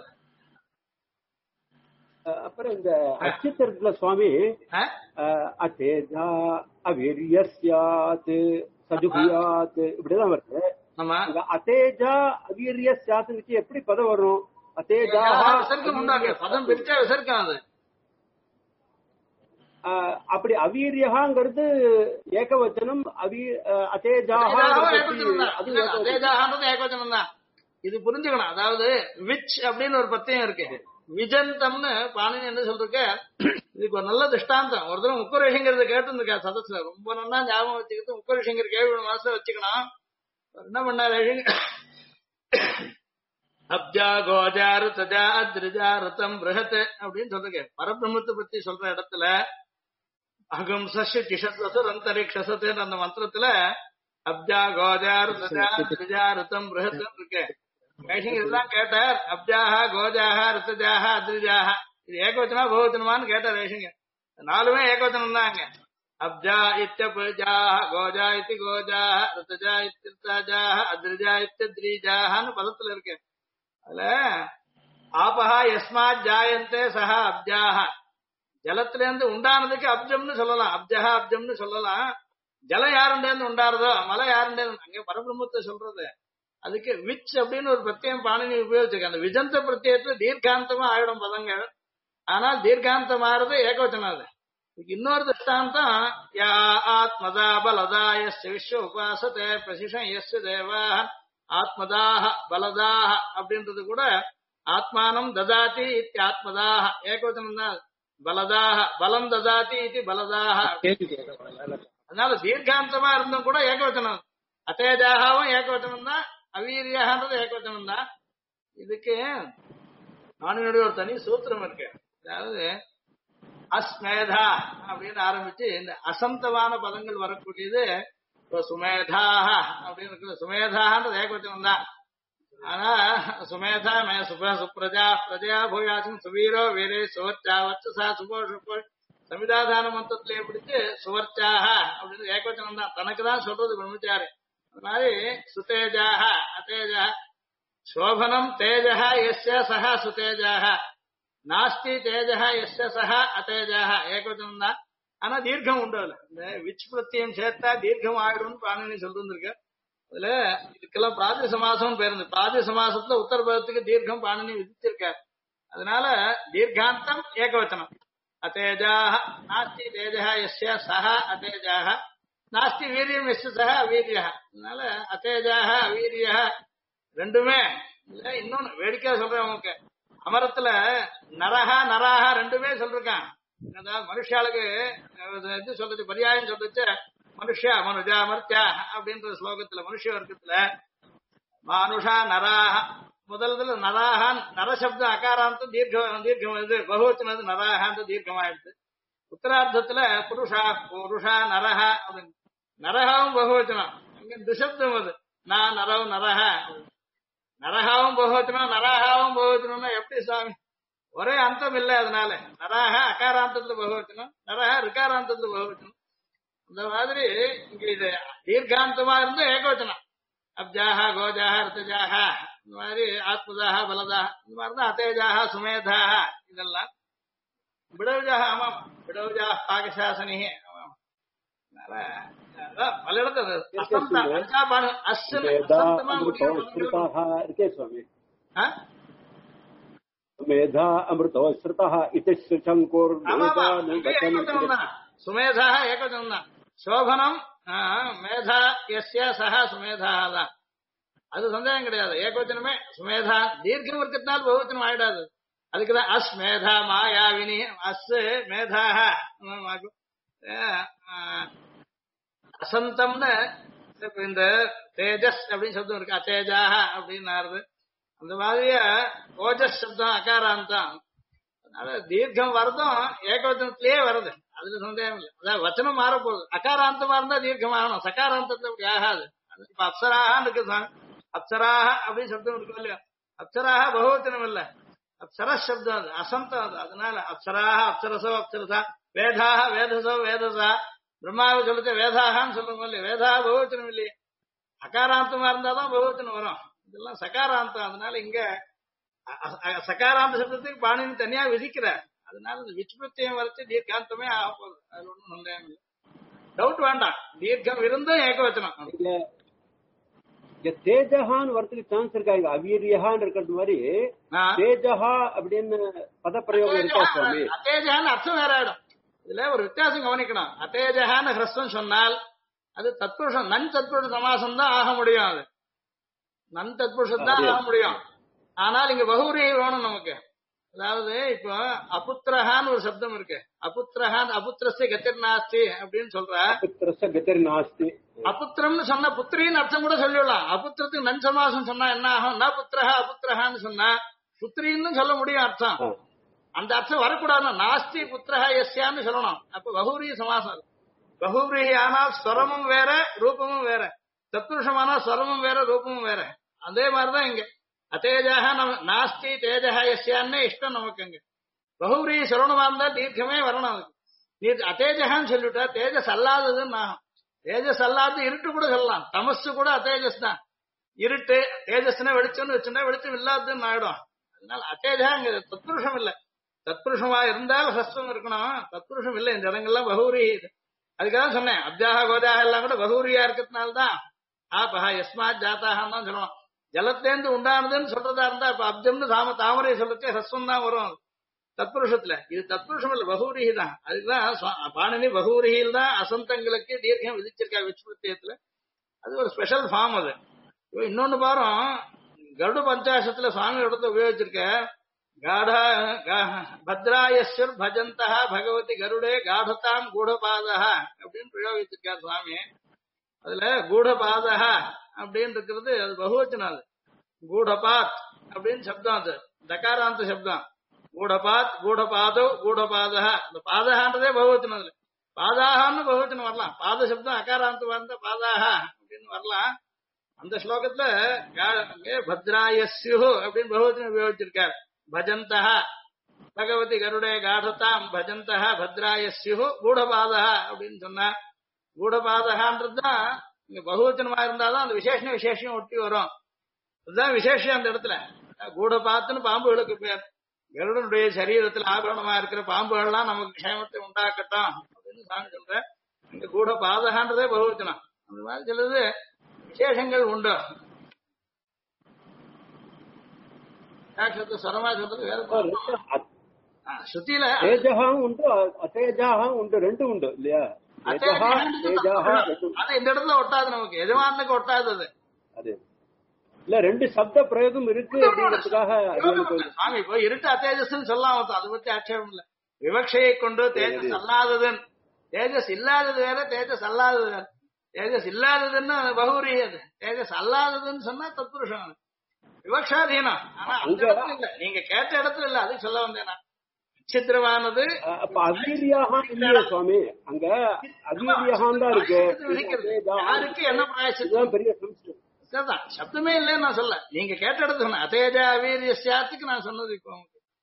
அப்புறம் இந்த அச்சித்திரத்துல சுவாமி அத்தேஜா அவிரியஸ்யாத் சஜுஹியாத் இப்படிதான் வருது. அத்தேஜா அவிரிய சாத்து வச்சு எப்படி பதம் வரும்? அத்தேஜா பதம் பிரிச்சா விசர்க்கம் அது. அப்படி அவீரியகாங்கிறது ஏகவச்சனம். ஏகவச்சனம் தான். இது புரிஞ்சுக்கணும். அதாவது விச் அப்படின்னு ஒரு பத்தியம் இருக்கு. விஜந்தம்னு பாணினி என்ன சொல்றக்க இதுக்கு ஒரு நல்ல திருஷ்டாந்தம். ஒரு தடவை முக்கரேஷங்கிறத கேட்டு சதஸ்ல ரொம்ப நல்லா ஞாபகம் வச்சுக்கிட்டு முக்கரேஷங்கிற கேள்வி மாசம் வச்சுக்கணும். என்ன பண்ணாரு? அப்ஜா கோஜா ருதஜா அத்ரிஜா ரதம் பிருஹத் அப்படின்னு சொல்றேன். பரபிரம்மத்தை பத்தி சொல்ற இடத்துல அகம் சஷ்ய சிஷத்வசர் அந்தரிக்ஷசத் அந்த மந்திரத்துல அப்ஜா கோஜா ருதஜா அத்ரிஜா ரதம் பிருஹத் இருக்கு. இதெல்லாம் கேட்டார். அப்ஜாஹா கோஜாஹா ருத்தஜாஹா அத்ரிஜாஹா இது ஏகவச்சனா பகுவச்சனமான்னு கேட்டார் ரேஷங்க. 4மே ஏகவச்சனம் தான். அங்க அப்ஜா இத்தியபஜாஹ கோஜா இத்தி கோஜாஹ ருத்தஜா இத்திருத்தஜாஹ அத்ரிஜா இத்தியத்ரிஜாஹான்னு பதத்துல இருக்கு. அதுல ஆபஹா யஸ்மாத் ஜாயந்தே சஹா அப்ஜாஹ ஜலத்துல இருந்து உண்டானதுக்கு அப்ஜம்னு சொல்லலாம். அப்ஜஹா அப்ஜம்னு சொல்லலாம். ஜலம் யாருண்டேருந்து உண்டாருதோ மலை யாருண்டேருந்து அங்க பரபிரம்மத்தை சொல்றது. அதுக்கு விச் அப்படின்னு ஒரு பிரத்யம் பாணினி உபயோகிச்சிருக்க. அந்த விஜந்த பிரத்யத்துல தீர்க்காந்தமா ஆயிடும் பதங்கள். ஆனால் தீர்க்காந்தம் ஆறுது ஏகவச்சனம் அது. இதுக்கு இன்னொரு திருஷ்டாந்தம் யா ஆத்மதா பலதா எஸ் விஸ்வ உபாசத்தை பிரசிஷம் எஸ் தேவா ஆத்மதாக பலதாக அப்படின்றது கூட ஆத்மானம் ததாதி இத்தியாத்மதாக ஏகவச்சனம் தான். பலதாக பலம் ததாதி இது பலதாக. அதனால தீர்க்காந்தமா இருந்தும் கூட ஏகவச்சனம். அத்தேஜாகவும் ஏகவச்சனம் தான், அவீரியான்றது ஏகவச்சனம் தான். இதுக்கு நானுடைய ஒரு தனி சூத்திரம் இருக்கு. அதாவது அஸ்மேதா அப்படின்னு ஆரம்பிச்சு இந்த அசந்தமான பதங்கள் வரக்கூடியது இப்போ சுமேதாக அப்படின்னு இருக்குது. சுமேதான்றது ஏகவச்சனம் தான். ஆனா சுமேதா மே சுப சுப்ரஜா பிரஜா பூயாசம் சுவீரோ வீரே சுவர்ச்சா வச்சசா சுபோ சுப்போ சமிதாதான மந்திரத்திலேயே பிடிச்சு சுவர்ச்சாக அப்படின்னு ஏகவச்சனம் தான். தனக்கு தான் சொல்றது பிரம்மச்சாரி. அது மாதிரி சுதேஜாக அத்தேஜா சோபனம் தேஜா எஸ்ய சஹ சுதேஜாக நாஸ்தி தேஜா எஸ்ய சஹ அத்தேஜாக ஏகவச்சனம் தான். ஆனா தீர்க்கம் உண்டு. அதுல இந்த விச் பிரத்தியம் சேர்த்தா தீர்க்கம் ஆயிடும்னு பாணினி சொல்லிருந்திருக்க. அதுல இதுக்கெல்லாம் பிராதி சமாசம் பேருந்து. பிராதி சமாசத்துல உத்தரபதத்துக்கு தீர்க்கம் பாணினி விதிச்சிருக்காரு. அதனால தீர்க்காந்தம் ஏகவச்சனம். அத்தேஜாக நாஸ்தி தேஜா எஸ்ய சஹ அத்தேஜாக நாஸ்தி வீரியம் எஸ்ய சஹ அவீரியா. அதனால அத்தேஜாக அவீரியா ரெண்டுமே இல்ல. இன்னொன்னு வேடிக்கையா சொல்றேன் உங்களுக்கு, அமரத்துல நரஹா நராஹா ரெண்டுமே சொல்றான். அதாவது மனுஷாளுக்கு இது சொல்றது பரியாயம் சொல்றது மனுஷா மனுஜா மர்த்தியா அப்படின்ற ஸ்லோகத்துல மனுஷ வர்க்கத்துல மானுஷா நராஹா முதல்ல நராஹான் நரசப்தம் அகாராந்தம் தீர்க்கம் தீர்க்கம் இது பகுவச்சனது நராஹான் தீர்க்கமாயிடுது. உத்தரார்த்தத்துல புருஷா புருஷா நரஹா அப்படின்னு நரகாவும் பகுவச்சனம். அங்க துசப்தம் அது நான் நரவ் நரஹா நரகாவும் பகுவச்சனம் நராகாவும் பகுவச்சனம்னா எப்படி சுவாமி? ஒரே அந்தம் இல்லை. அதனால நராக அகாராந்தத்துல பகுவச்சனம் நரஹ ரிகாராந்தத்துல பகுவச்சனம். அந்த மாதிரி இங்க இது தீர்க்காந்தமா இருந்து ஏகவச்சனம். அப்ஜாஹா கோஜாஹா ரித்தஜாஹா இந்த மாதிரி ஆத்மதாக பலதாக இந்த மாதிரிதான் அத்தேஜாக சுமேதாக இதெல்லாம் விடவுஜாக. ஆமாம் விடவுஜா பாகசாசனி. ஆமாம் பல இடத்துல மேதா அமிர்தோ ஸ்ருதா இது சுசங்கோர் சுமேதா ஏகவச்சனம் தான். சோபனம் மேதா எஸ்ய சஹ சுமேதா தான். அது சந்தேகம் கிடையாது. ஏகவச்சனமே சுமேதா தீர்க்கம் இருக்கிறதுனால பகுவச்சனம் ஆயிடாது. அதுக்குதான் அஸ் மேதா மாயாவினி அஸ் மேதாக அசந்தம்னு இந்த தேஜஸ் அப்படின்னு சப்தம் இருக்கு. அத்தேஜாக அப்படின்னு அந்த மாதிரியா ஓஜஸ் சப்தம் அகாராந்தம். அதனால தீர்க்கம் வரதும் ஏகவச்சனத்திலேயே வருது. அதுல சந்தேகம் இல்லை. அதாவது வச்சனம் மாறப்போகுது. அகாராந்தமா இருந்தா தீர்க்கம் ஆகணும். சகாராந்தத்துல அப்படி ஆகாது. இப்ப அப்சராகான்னு இருக்கு. அப்சராக அப்படின்னு சப்தம் இருக்கு இல்லையா? அப்சராக பகுவச்சனம் இல்ல, அப்சர சப்தம் அது அசந்தம் அது. அதனால அப்சராக அப்சரசோ அப்சரசா வேதாக வேதசோ வேதசா பிரம்மாவை சொல்லிட்டு வேதாகான்னு சொல்றோம் இல்லையா? வேதாக பகுவச்சனம் இல்லையே. அகாராந்தமா இருந்தாதான் பகுவச்சனம் வரும். இதெல்லாம் சகாராந்தம். அதனால இங்க சகாராந்த சப்தத்துக்கு பாணினி தனியா விதிக்கிறார். அதனால இந்த விச்பிரத்தியம் வரைச்சு தீர்க்காந்தமே ஆக போகுது. அது ஒண்ணும் சந்தேகம் இல்லை. டவுட் வேண்டாம். தீர்க்கம் இருந்தும் ஏகவச்சனம். தேஜகான்னு வரத்துக்கு சான்ஸ் இருக்காங்க. அவீரியகான்னு இருக்கிறது மாதிரி தேஜகா அப்படின்னு பதப்பிரயோகம் இருக்கா சுவாமி? அத்தேஜகான்னு அர்த்தம் வேற ஆயிடும். இதுல ஒரு வித்தியாசம் கவனிக்கணும். அத்தேஜகான்னு ஹ்ரஸ்வம் சொன்னால் அது தத்புருஷம் நன் தத்புருஷ சமாசம் தான் ஆக முடியும். அது நன் தத்புருஷம் தான் ஆக முடியும். ஆனால் இங்க பகுரிய வேணும் நமக்கு. அதாவது இப்போ அபுத்திரஹான்னு ஒரு சப்தம் இருக்கு. அபுத்திரஹான் அபுத்திரஸ்ய கதிர் நாஸ்தி அப்படின்னு சொல்ற. அபுத்திரம்னு சொன்னா புத்திரின்னு அர்த்தம் கூட சொல்லிடலாம். அபுத்திரத்துக்கு நன் சமாசம் சொன்னா என்ன ஆகும்? ந புத்திரஹா அபுத்திரஹான்னு சொன்னா புத்திரின்னு சொல்ல முடியும் அர்த்தம். அந்த அர்த்தம் வரக்கூடாது. நாஸ்தி புத்திரஹா எஸ்யான்னு சொல்லணும். அப்ப பகுரிய சமாசம். பகுரிய ஆனால் ஸ்வரமும் வேற ரூபமும் வேற. தத்புருஷமானா ஸ்வரமும் வேற ரூபமும் வேற. அதே மாதிரிதான் இங்க அத்தேஜாக நாஸ்தி தேஜா எஸ்யான்னு இஷ்டம் நமக்கு. அங்க பகுரிய சொல்லணுமா இருந்தா தீர்க்கமே வரணும். அதுக்கு அத்தேஜகான்னு சொல்லிவிட்டா தேஜஸ் அல்லாததுன்னு ஆகும். தேஜஸ் அல்லாது இருட்டு கூட சொல்லலாம். தமசு கூட அத்தேஜஸ் தான். இருட்டு தேஜஸ்னா வெளிச்சம்னு வச்சுட்டா வெளிச்சம் இல்லாததுன்னு ஆயிடும். அதனால அத்தேஜா இங்க தத்புருஷம் இல்ல. தத்புருஷமா இருந்தால் ஹஸ்வம் இருக்கணும். தத்புருஷம் இல்லை. இந்த இடங்கள்லாம் பகுரி. அதுக்காக சொன்னேன் அப்ஜாக கோஜாக எல்லாம் கூட பகுரியா இருக்கிறதுனால்தான் ஆபஹா எஸ்மாத் ஜாத்தாகன்னு தான் சொல்லணும். ஜலத்தேந்து உண்டானதுன்னு சொல்றதா இருந்தா இப்ப அப்ஜம்னு தாமரை சொல்றதுக்கு ஹஸ்வம் தான் வரும். தத்புருஷத்துல. இது தத்புருஷம் இல்ல, பகூரிஹி தான். அதுதான் பாணினி பகூரிஹியில் தான் அசந்தங்களுக்கு தீர்க்கம் விதிச்சிருக்கா விஸ்மிருத்தியத்துல. அது ஒரு ஸ்பெஷல் ஃபார்ம் அது. இன்னொன்னு பாரும், கருட பஞ்சாசத்துல சுவாமி இடத்துல உபயோகிச்சிருக்க காடா பத்ராயஸ்வர் பஜந்தா பகவதி கருடே காடதாம் கூடபாதா அப்படின்னு பிரயோகிச்சிருக்கார் சுவாமி. அதுல கூடபாதா அப்படின்னு இருக்கிறது அது பகுவச்சனம். அது கூடபாத் அப்படின்னு சப்தம், அது தகாராந்த சப்தம். கூடபாத் கூடபாதோ கூடபாதா. இந்த பாதகான்றதே பகுவச்சனம். அதுல பாதாகான்னு பகுவச்சனம் வரலாம், பாத சப்தம் அகாராந்தமா இருந்தா பாதாகா அப்படின்னு வரலாம். அந்த ஸ்லோகத்துல பத்ராயஸ்யு அப்படின்னு பகவச்சனம் உபயோகிச்சிருக்கார். பஜந்தா பகவதி கருடே காடதாம் பஜந்தா பத்ராயஸ்யு கூடபாதா அப்படின்னு சொன்னா, கூடபாதகான்றதுதான் இங்க பகுவச்சனமா இருந்தாதான் அந்த விசேஷம் விசேஷம் ஒட்டி வரும். அதுதான் விசேஷம் அந்த இடத்துல. கூடபாத்துன்னு பாம்புகளுக்கு பேர். கருடனுடைய சரீரத்தில் ஆபரணமா இருக்கிற பாம்புகள்லாம் நமக்கு க்ஷேமத்தை உண்டாக்கட்டும் அப்படின்னு சாமி சொல்ற. இங்க கூடபாதகான்றதே பகுவச்சனம். அந்த மாதிரி சிலது விசேஷங்கள் உண்டு. ஸ்வரமா சொல்றது வேற. ஸ்ருதியில தேஜகம் உண்டு, அத்தேஜாகம் உண்டு, ரெண்டும் உண்டு இல்லையா? அது இந்த இடத்துல ஒட்டாது, நமக்கு எஜமானுக்கு ஒட்டாது. அது அது இல்ல, ரெண்டு சப்த பிரயோகம் இருக்கு அப்படிங்கிறதுக்காக சாமி இப்போ இருட்டு அத்தேஜஸ் சொல்லலாம். அதை பத்தி ஆட்சேபம் இல்ல. விவக்ஷையை கொண்டு தேஜஸ் அல்லாததுன்னு, தேஜஸ் இல்லாதது வேற, தேஜஸ் அல்லாதது வேற. தேஜஸ் இல்லாததுன்னு பகுரி, அது தேஜஸ் அல்லாததுன்னு சொன்னா தத்புருஷம், விவக்ஷாதீனம். ஆனா அந்த இடத்துல இல்ல, நீங்க கேட்ட இடத்துல இல்ல, அதுக்கு சொல்ல வந்தேன். சித்திரமானது அவீரியாக இல்லையா சுவாமி? அங்க அவீரியாகம் தான் இருக்கு. யாருக்கு என்ன பிராயசித்தம் பெரிய சம்ஸ்கிருதம் சப்தமே இல்லைன்னு நான் சொல்ல. நீங்க கேட்ட இடத்துல சொன்ன அதேஜா அவீரியத்துக்கு நான் சொன்னது. இப்போ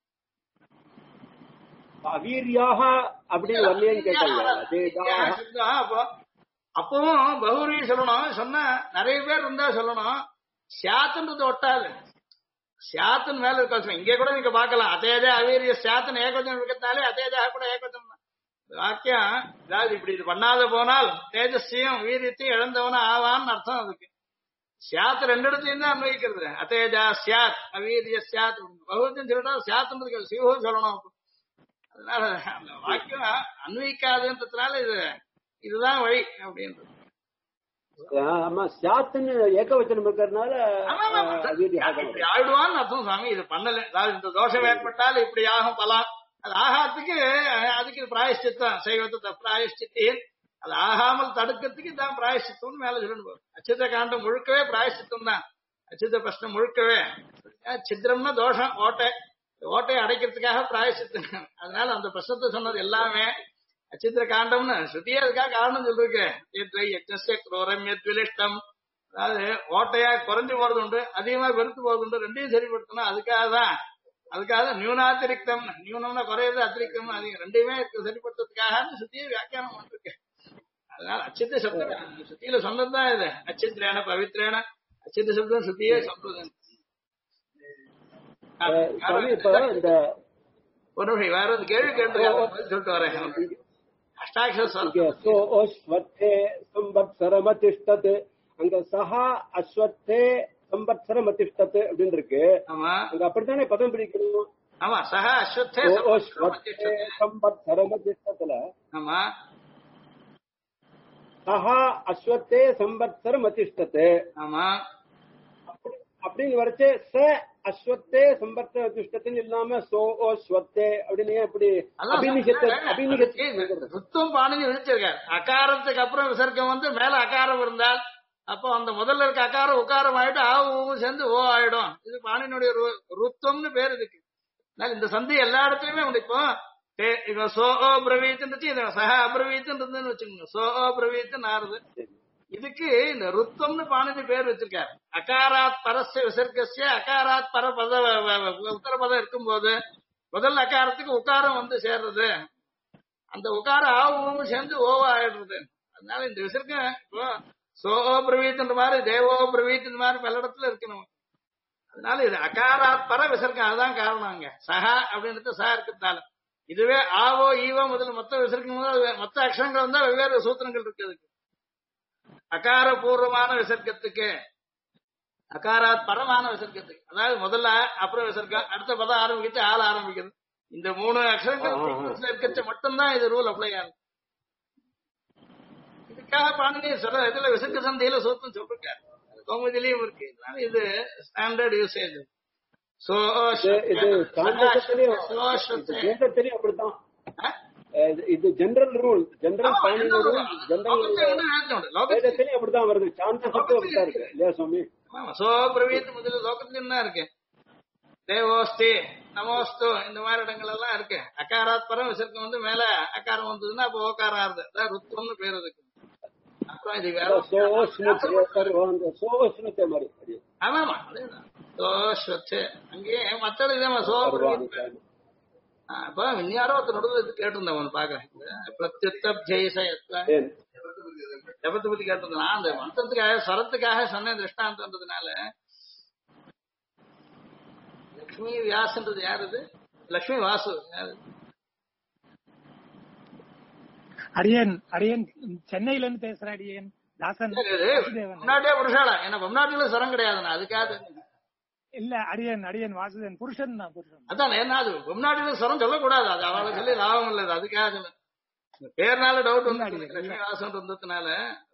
அவீரியாக அப்படின்னு வரலையேன்னு கேட்டாங்க. அப்பவும் பகுரி சொல்லணும். சொன்ன நிறைய பேர் இருந்தா சொல்லணும். சியாத்துன்றது ஒட்டாது. சியாத்துன்னு மேல இருக்க இங்கே கூட நீங்க பாக்கலாம். அதேதா அவீரிய சியாத்துன்னு ஏகோஜனம் இருக்கிறதாலே அதேதா கூட ஏகோஜனம் வாக்கியம். அதாவது இப்படி இது பண்ணாத போனால் தேஜஸ்தியும் வீரியத்தையும் இழந்தவன ஆவான்னு அர்த்தம். அதுக்கு சியாத்து ரெண்டு இடத்துலயும் தான் அன்வயிக்கிறது. அதேஜா சியாத் அவீரிய சியாத் பகுவத்தின்னு சொல்லிட்டா சியாத்துன்றது சிவம் சொல்லணும். அதனால அந்த வாக்கியம் அன்வயிக்காதுன்றதுனால இதுதான் வழி அப்படின்றது. ஆமா, சியாத்துன்னு ஏகவச்சனம் இருக்கிறதுனால ஆயிடுவான்னு அர்த்தம் சாமி. இது பண்ணல, அதாவது இந்த தோஷம் ஏற்பட்டால் இப்படி ஆகும் பலாம். அது ஆகாத்துக்கு அதுக்கு பிராயஷ்சித்தம் செய்வத பிராயஷ்சித்தேன். அது ஆகாமல் தடுக்கிறதுக்கு தான் பிராயஷ்சித்தம்னு மேல சொல்லணும். அச்சித காண்டம் முழுக்கவே பிராயஷ்சித்தம் தான். அச்சித பிரஷ்னம் முழுக்கவே சித்திரம்னா தோஷம், ஓட்டையை அடைக்கிறதுக்காக பிராயஷ்சித்தம். அதனால அந்த பிரஷ்னத்தை சொன்னது எல்லாமே அச்சித்திர காண்டம்னு ஸ்ருதியே அதுக்காக காரணம் சொல்லிருக்கு. அதாவது ஓட்டையா குறைஞ்சு போறது உண்டு, அதிகமா பெருத்து போறது உண்டு. ரெண்டையும் சரிப்படுத்தணும். அதுக்காக நியூனாத்திரிக்தம், நியூனம்னா குறையது, அத்திரிக்தம் அதிகம், ரெண்டையுமே சரிப்படுத்துறதுக்காக ஸ்ருதியை வியாக்கியானம் பண்ணிருக்கு. அதனால அச்சித்த சப்தம் ஸ்ருதியில சொன்னதுதான் இது. அச்சித்திரேன பவித்ரேன அச்சித்த சப்தம் ஸ்ருதியே சொல்றது. ஒரு நிமிஷம் வேற ஒரு கேள்வி கேட்டு சொல்லிட்டு வரேன். அங்க சஹா அஸ்வத்தே சம்பத்சரம் அதிஷ்டத் அப்படின்னு இருக்கு. அங்க அப்படித்தானே பதம் பிடிக்கணும். ஆமா, சஹா அஸ்வத்தே சம்பத்சரம் அதிஷ்டத்துல ஆமா சஹா அஸ்வத்தே சம்பத்சரம் அதிஷ்டத். ஆமா, அப்படின்னு வரைச்சு ச அஸ்வத்தே சம்பத்சர அதிஷ்டத்துன்னு இல்லாம சோ ஓ ஸ்வத்தே அப்படின்னு இப்படி சுத்தம் பாணினி விதிச்சிருக்காரு. அகாரத்துக்கு அப்புறம் விசர்க்கம் வந்து மேல அகாரம் இருந்தால் அப்போ அந்த முதல்ல இருக்க அகாரம் உக்காரம் ஆயிட்டு ஆவும் சேர்ந்து ஓ ஆயிடும். இது பாணினுடைய ருத்தம்னு பேர் இதுக்கு. இந்த சந்தி எல்லா இடத்துலயுமே உண்டு. இப்போ சோ ஓ பிரவீத்து சஹா அபிரவீத்து இருந்ததுன்னு வச்சுக்கோங்க. சோ ஓ பிரவீத்து ஆறுது. இதுக்கு இந்த ருத்தம்னு பாணினி பேர் வச்சிருக்காரு. அகாராத் பரஸ்ய விசர்க்கஸ்ய அகாராத் பர பத உத்தர பதம் இருக்கும்போது முதல் அகாரத்துக்கு உக்காரம் வந்து சேர்றது. அந்த உக்காரம் ஆவும் சேர்ந்து ஓவா ஆயிடுறது. அதனால இந்த விசர்க்கம் இப்போ சோ பிரவீத்துன்ற மாதிரி தேவோ பிரவீத்து மாதிரி பல இடத்துல இருக்கணும். அதனால இது அகாராத் பர விசர்க்கம். அதுதான் காரணம். அங்க சஹா அப்படின்றது சஹா இருக்கிறதுனால. இதுவே ஆவோ ஈவோ முதல்ல மொத்த விசர்க்கம் மொத்த அக்ஷரங்கள் வந்தா வெவ்வேறு சூத்திரங்கள் இருக்கு. அதுக்கு அகாரபூர்வமான விசர்க்கத்துக்கு அகாராத் பரமான விசர்க்கத்துக்கு, அதாவது முதல்ல அப்புறம் விசர்க்கம், அடுத்த பதம் ஆரம்பிக்கிறது ஆள் ஆரம்பிக்கிறது. இந்த 3 அக்ஷரங்கள் சீக்வன்ஸ்ல இருக்கிறது மட்டும்தான் இது ரூல் அப்ளை ஆகும். இதுக்காக பாணினி சொல்ற இதுல விசர்க்க சந்தையில சூத்திரம் சொல்லிருக்காரு, கௌமுதிலையும் இருக்கு. இது ஸ்டாண்டர்ட் யூசேஜ். அப்படித்தான் இது general rule, general Panini rule, general வேதத்திலையும் அப்படித்தான் வருது. சாந்தசத்துவம் அப்படித்தான் இருக்கு இல்லையா சுவாமி? சோ பிரவீத் முதல்ல லோகத்திலும் தான் இருக்கு. தேவோஸ்தி நமோஸ்து இந்த மாதிரி இடங்கள் எல்லாம் இருக்கு. அகாராத் பரம் விசர்க்கம் வந்து மேல அகாரம் வந்ததுன்னா அப்போ ஓகாரம் ஆறுது, அதான் ருத்வம்னு பேர் இருக்கு. அப்புறம் இது வேற ஆமாமா அதேதான் அங்கேயே மத்தது இதே சோ அப்ப யாரோ ஒருத்தர் நடுவில் கேட்டிருந்தவன் பாக்குறேன், ஜபத்தை பத்தி கேட்டிருந்தான். அந்த மந்திரத்துக்காக ஸ்வரத்துக்காக சொன்ன திருஷ்டாந்தன்றதுனால லட்சுமி வியாசன்றது யாரு? இது லட்சுமி வாசு யாரு? அடியன் அடியன் சென்னையில இருந்து பேசுறேன். அடியன் தாசன் பொம்னாட்டியா புருஷாளா? ஏன்னா பொம்னாட்டில ஸ்வரம் கிடையாதுண்ணா, அதுக்காக இல்ல. அடியன் அடியன் வாசுதேவன் புருஷன் தான். புருஷன் அதான் என்ன, அது பொம்னாட்டில ஸ்வரம் சொல்லக்கூடாது, அது அவளை சொல்லி லாபம் இல்லது. அதுக்காக பேர்னால டவுட் வந்து லட்சுமி வாசன் இருந்ததுனால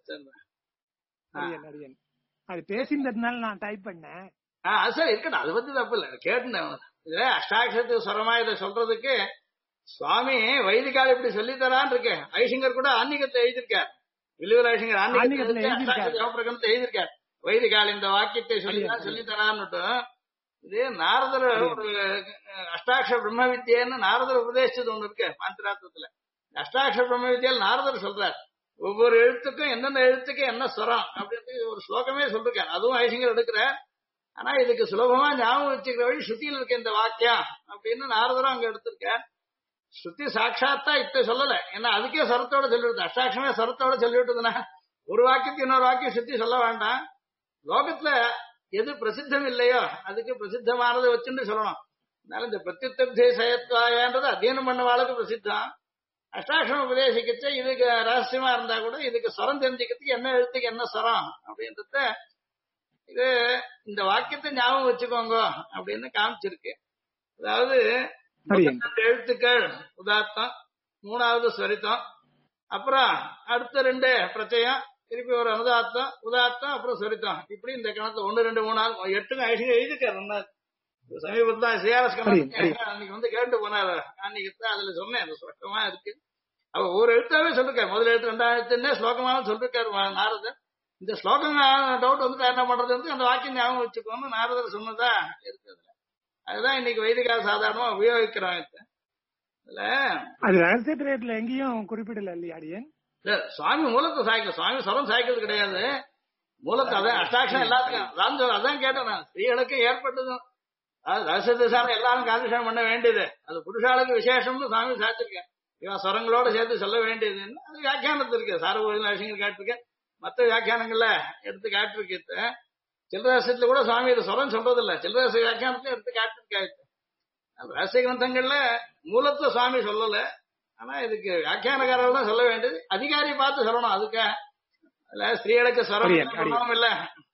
அடியன் அது பேசினதுனால நான் டைப் பண்ணேன். அது சரி இருக்கட்டும், அதை பத்தி தப்பு இல்ல, கேட்டேன். இதுல அஷ்டாட்சரத்துக்கு ஸ்வரமா இதை சொல்றதுக்கு சுவாமி வைதிகால் இப்படி சொல்லி தரான்னு இருக்கேன். ஐசிங்கர் கூட ஆன்மீகத்தை எழுதியிருக்கார், வில்லுவர் ஐசிங்கர் ஆன்மீகத்தை எழுதியிருக்கார். வைதிகால் இந்த வாக்கியத்தை சொல்லி தரான்னு. இது நாரதர் ஒரு அஷ்டாட்சர பிரம்ம வித்தியன்னு நாரதர் உபதேசிச்சது ஒண்ணு இருக்கு மாந்திராத்தத்துல. அஷ்டாட்சர பிரம்ம வித்தியால் நாரதர் சொல்றார், ஒவ்வொரு எழுத்துக்கும் எந்தெந்த எழுத்துக்கு என்ன ஸ்வரம் அப்படின்னு ஒரு ஸ்லோகமே சொல்லிருக்காரு. அதுவும் ஐசிங்கர் எடுக்கிறார். ஆனா இதுக்கு சுலபமா ஞாபகம் வச்சுக்கிற வழி ஸ்ருதியில் இருக்க இந்த வாக்கியம் அப்படின்னு நாரதரும் அங்க எடுத்திருக்கார். ஸ்ருதி சாட்சாத்தா இப்ப சொல்லல, ஏன்னா அதுக்கே சரத்தோட சொல்லிவிடுது. அஷ்டாட்சமே சரத்தோட சொல்லிவிட்டதுன்னா ஒரு வாக்கியத்துக்கு இன்னொரு வாக்கியம் ஸ்ருதி சொல்ல வேண்டாம். லோகத்துல எது பிரசித்தம் இல்லையோ அதுக்கு பிரசித்தமானதை வச்சுட்டு சொல்லணும். அதனால இந்த பிரத்யுத்தப்தே சயத்வாயன்றது அத்தியனம் பண்ணவாளுக்கு பிரசித்தம். அஷ்டாட்சரம் உபதேசிக்கச்சு இதுக்கு ரகசியமா இருந்தா கூட இதுக்கு ஸ்வரம் தெரிஞ்சுக்கிறதுக்கு என்ன எழுத்துக்கு என்ன ஸ்வரம் அப்படின்றத இது இந்த வாக்கியத்தை ஞாபகம் வச்சுக்கோங்க அப்படின்னு காமிச்சிருக்கு. அதாவது எழுத்துக்கள் உதாத்தம், 3வது ஸ்வரித்தம், அப்புறம் அடுத்த 2 பிரச்சயம், திருப்பி ஒரு அனுதாத்தம் உதாத்தம் அப்புறம் ஸ்வரித்தம். இப்படி இந்த கணத்துல 1 2 3 8 எழுதிருக்காரு. சமீபத்தில் தான் சிஆர்எஸ் அன்னைக்கு வந்து கேட்டு போனார். அன்னைக்கு தான் அதுல சொன்னேன், அது ஸ்பஷ்டமா இருக்கு. அவ ஒரு எழுத்தாவே சொல்லிருக்காரு, முதல் எழுத்து 2வது எழுத்துன்னே ஸ்லோகமாவும் சொல்லிருக்காரு நாரதர். இந்த ஸ்லோகம் டவுட் வந்து என்ன பண்றது வந்து அந்த வாக்கியம் ஞாபகம் வச்சுக்கோன்னு நாரதர் சொன்னதா இருக்குது. அதுதான் இன்னைக்கு வைதிகா சாதாரணமா உபயோகிக்கிறோம். அது ரகசிய பிரேட்ல எங்கேயும் குறிப்பிடல இல்லையா அடியன்? சுவாமி மூலத்தை சாய்க்கல, சுவாமி சொரம் சாய்க்கிறது கிடையாது. மூலத்தை அதான் அஷ்டாட்சம் எல்லாத்துக்கும் அதான் கேட்டேன் நான். ஸ்திரீகளுக்கு ஏற்பட்டதும் ரகசிய சாரம் எல்லாரும் கான்சன்ட்ரேஷன் பண்ண வேண்டியது, அது புருஷாளுக்கு விசேஷம்னு சுவாமி சாய்ச்சிருக்கேன். இவன் சொரங்களோட சேர்த்து சொல்ல வேண்டியதுன்னு அது வியாக்கியானத்து இருக்கு. சார்வ விஷயங்கள் கேட்டிருக்கேன், மற்ற வியாக்கியானங்கள்ல எடுத்து காட்டிருக்கு. சில்லரசத்துல கூட சுவாமி இது சொரம் சொல்றது இல்ல, சில்லரச வியாக்கியானத்துல எடுத்து காட்டிருக்காரு. ரகசிய கிரந்தங்கள்ல மூலத்தை சுவாமி சொல்லல, ஆனா இதுக்கு வியாக்கியானக்காரர்கள் தான் சொல்ல வேண்டியது. அதிகாரி பார்த்து சொல்லணும். அதுக்கு அதுல ஸ்திரீகளுக்கு சொரம் இல்ல.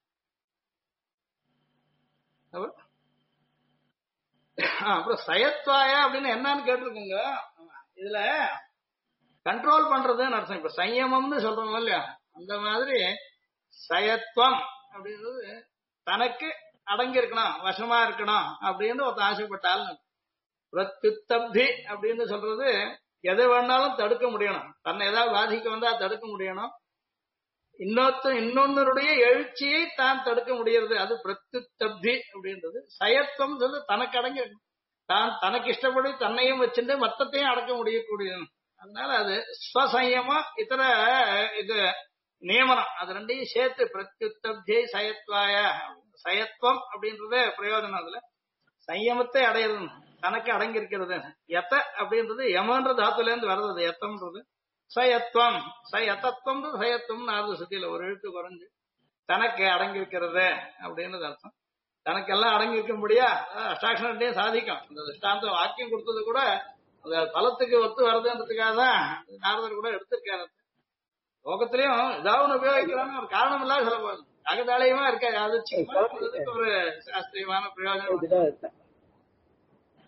அப்புறம் சயத்வாயா அப்படின்னு என்னன்னு கேட்டிருக்குங்க. இதுல கண்ட்ரோல் பண்றதுன்னு அர்த்தம். இப்ப சயமம்னு சொல்றோம் இல்லையா, அந்த மாதிரி சயத்வம் அப்படின்றது தனக்கு அடங்கி இருக்கணும், வசமா இருக்கணும் அப்படின்னு ஒருத்தன் ஆசைப்பட்டால். பிரத்யுத்தப்தி அப்படின்னு சொல்றது எதை வேணாலும் தடுக்க முடியணும், தன்னை ஏதாவது பாதிக்க வந்தா தடுக்க முடியணும், இன்னொன்னுடைய எழுச்சியை தான் தடுக்க முடியறது, அது பிரத்யுத்தப்தி அப்படின்றது. சயத்துவம் சொல்லி தனக்கு அடங்கி தான் தனக்கு இஷ்டப்படி தன்னையும் வச்சுட்டு மொத்தத்தையும் அடக்க முடியக்கூடியது. அதனால அது ஸ்வசயமா இதர இது நியமனம், அது ரெண்டையும் சேர்த்து பிரத்யுத்தப்தி சயத்வாய. சயத்வம் அப்படின்றத பிரயோஜனம். அதுல சயமத்தை அடையிறது, தனக்கு அடங்கி இருக்கிறது. எத்த அப்படின்றது யமன்ற தாத்துல இருந்து வர்றது எத்தம்ன்றது. சயத்வம் சயத்தத்துவம் சயத்துவம் நாலு சுத்தியில ஒரு எழுத்து குறைஞ்சு தனக்கு அடங்கி இருக்கிறது அப்படின்னு அர்த்தம். தனக்கெல்லாம் அடங்கி இருக்க முடியா அஷ்டாட்சரத்தையும் சாதிக்கும். அந்த திஷ்டாந்தம் வாக்கியம் கொடுத்தது கூட அந்த பலத்துக்கு ஒத்து வருதுன்றதுக்காக தான் நாரதர் கூட எடுத்திருக்காரு. லோகத்திலையும் ஏதாவது உபயோகிக்கிறான்னு ஒரு காரணம் இல்லாத சொல்ல போகுது. அகதாலயமா இருக்காது, அது ஒரு சாஸ்திரியமான பிரயோஜனம்.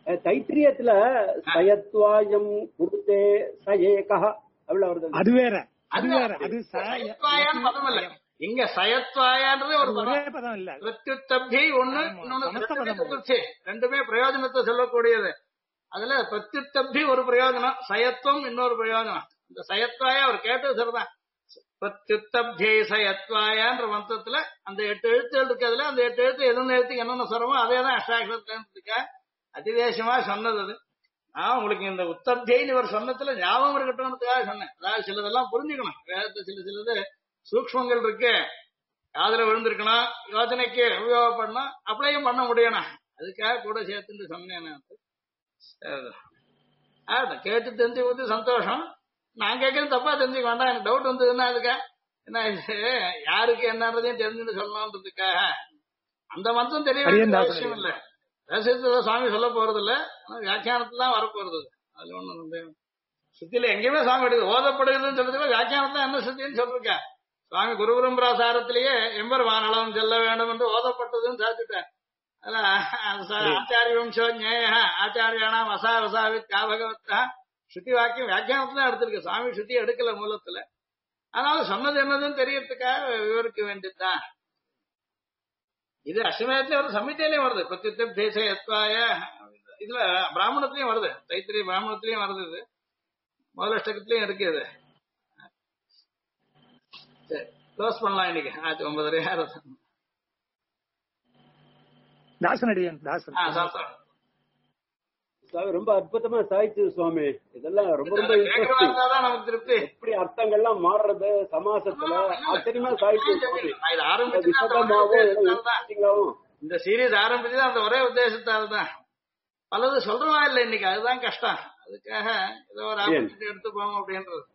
தைத்திரியத்துல சயத்வாயம் குருத்தே சயேகா அப்படில வருது. அது வேற அது வேற அது சயத்வாயான்னு பதம் இல்ல இங்க. சயத்வாயான்றது ஒரு ஒரே பதம் இல்ல. பிரத்யுத்தப்தி ஒண்ணு, இன்னொன்னு ரெண்டுமே பிரயோஜனத்தை சொல்லக்கூடியது. அதுல பிரத்யுத்தப்தி ஒரு பிரயோஜனம், சயத்துவம் இன்னொரு பிரயோஜனம். இந்த சயத்வாயா அவர் கேட்டது சரிதான். பிரத்யுத்தப்தி சயத்வாயான்ற மந்திரத்துல அந்த 8 எழுத்துகள் இருக்கிறதுல அந்த 8 எழுத்து எந்தெந்த எழுத்துக்கு என்னென்ன சொல்றமோ அதே தான் அஷ்டாட்சரத்துல அதிதேசமா சொன்னது. அது நான் உங்களுக்கு இந்த உத்தப்தின்னு இவர் சொன்னதுல ஞாபகம் இருக்கட்டும்ன்றதுக்காக சொன்னேன். அதாவது சிலதெல்லாம் புரிஞ்சுக்கணும். வேதத்தை சிலது சூக்ஷ்மங்கள் இருக்கு, காதுல விழுந்திருக்கணும், யோசனைக்கு உபயோகப்படணும், அப்ளையும் பண்ண முடியணும். அதுக்காக கூட சேர்த்துட்டு சொன்னேன். கேட்டு தெரிஞ்சுக்கிறது சந்தோஷம். நான் கேட்கறது தப்பா தெரிஞ்சுக்க வேண்டாம். எனக்கு டவுட் வந்ததுன்னா அதுக்காக என்ன இது யாருக்கு என்னன்றதையும் தெரிஞ்சுன்னு சொல்லணும்ன்றதுக்காக அந்த மந்திரம் தெரிய வேண்டிய அவசியம் இல்லை. ரகசியத்தை சுவாமி சொல்ல போறது இல்ல, வியாக்கியானத்துல தான் வரப்போறது. அதுல ஒண்ணு சுத்தியில எங்கேயுமே சுவாமி எடுக்குது ஓதப்படுகிறதுன்னு சொல்றதுல வியாக்கியானத்தான் என்ன சுத்தின்னு சொல்லிருக்கேன். சுவாமி குருபரம்பராசாரத்திலேயே எம்பெருமானளவும் செல்ல வேண்டும் என்று ஓதப்பட்டதுன்னு சாதிச்சுட்டேன். ஆச்சாரிய வம்சோ ஞேய ஆச்சாரியானாம் அசாவசாவித் காபகவத்தா ஸ்ருதி வாக்கியம் வியாக்கியானத்துல தான் எடுத்திருக்கு. சுவாமி ஸ்ருதி எடுக்கல மூலத்துல. அதனால சொன்னது என்னதுன்னு தெரியறதுக்காக விவரிக்க வேண்டியதுதான். இது அஸ்வமேதத்துல வருது, சம்ஹிதையிலயும் வருது. பிரத்யுத்தம் தேச எத்வாய இதுல பிராமணத்திலயும் வருது, தைத்திரிய பிராமணத்திலயும் வருது. இது முதலஷ்டகத்திலயும் இருக்கு. இது சரி க்ளோஸ் பண்ணலாம். இன்னைக்கு ஆச்சு 9:30. தாசனடியன் தாசன் ரொம்ப அற்புதமா சாய்ச்சு சுவாமி. இதெல்லாம் ரொம்ப ரொம்ப இன்ட்ரெஸ்டிங். திருப்தி எப்படி அர்த்தங்கள்லாம் மாறுறது சமாசத்துல ஆச்சரியமா சாய்ச்சு. இந்த சீரீஸ் ஆரம்பிச்சது அந்த ஒரே உத்தேசத்தால்தான். பலது சொல்றவா இல்லை இன்னைக்கு, அதுதான் கஷ்டம். அதுக்காக ஏதோ ஒரு ஆப்பர்ச்சுனிட்டி எடுத்து போவோம் அப்படின்றது.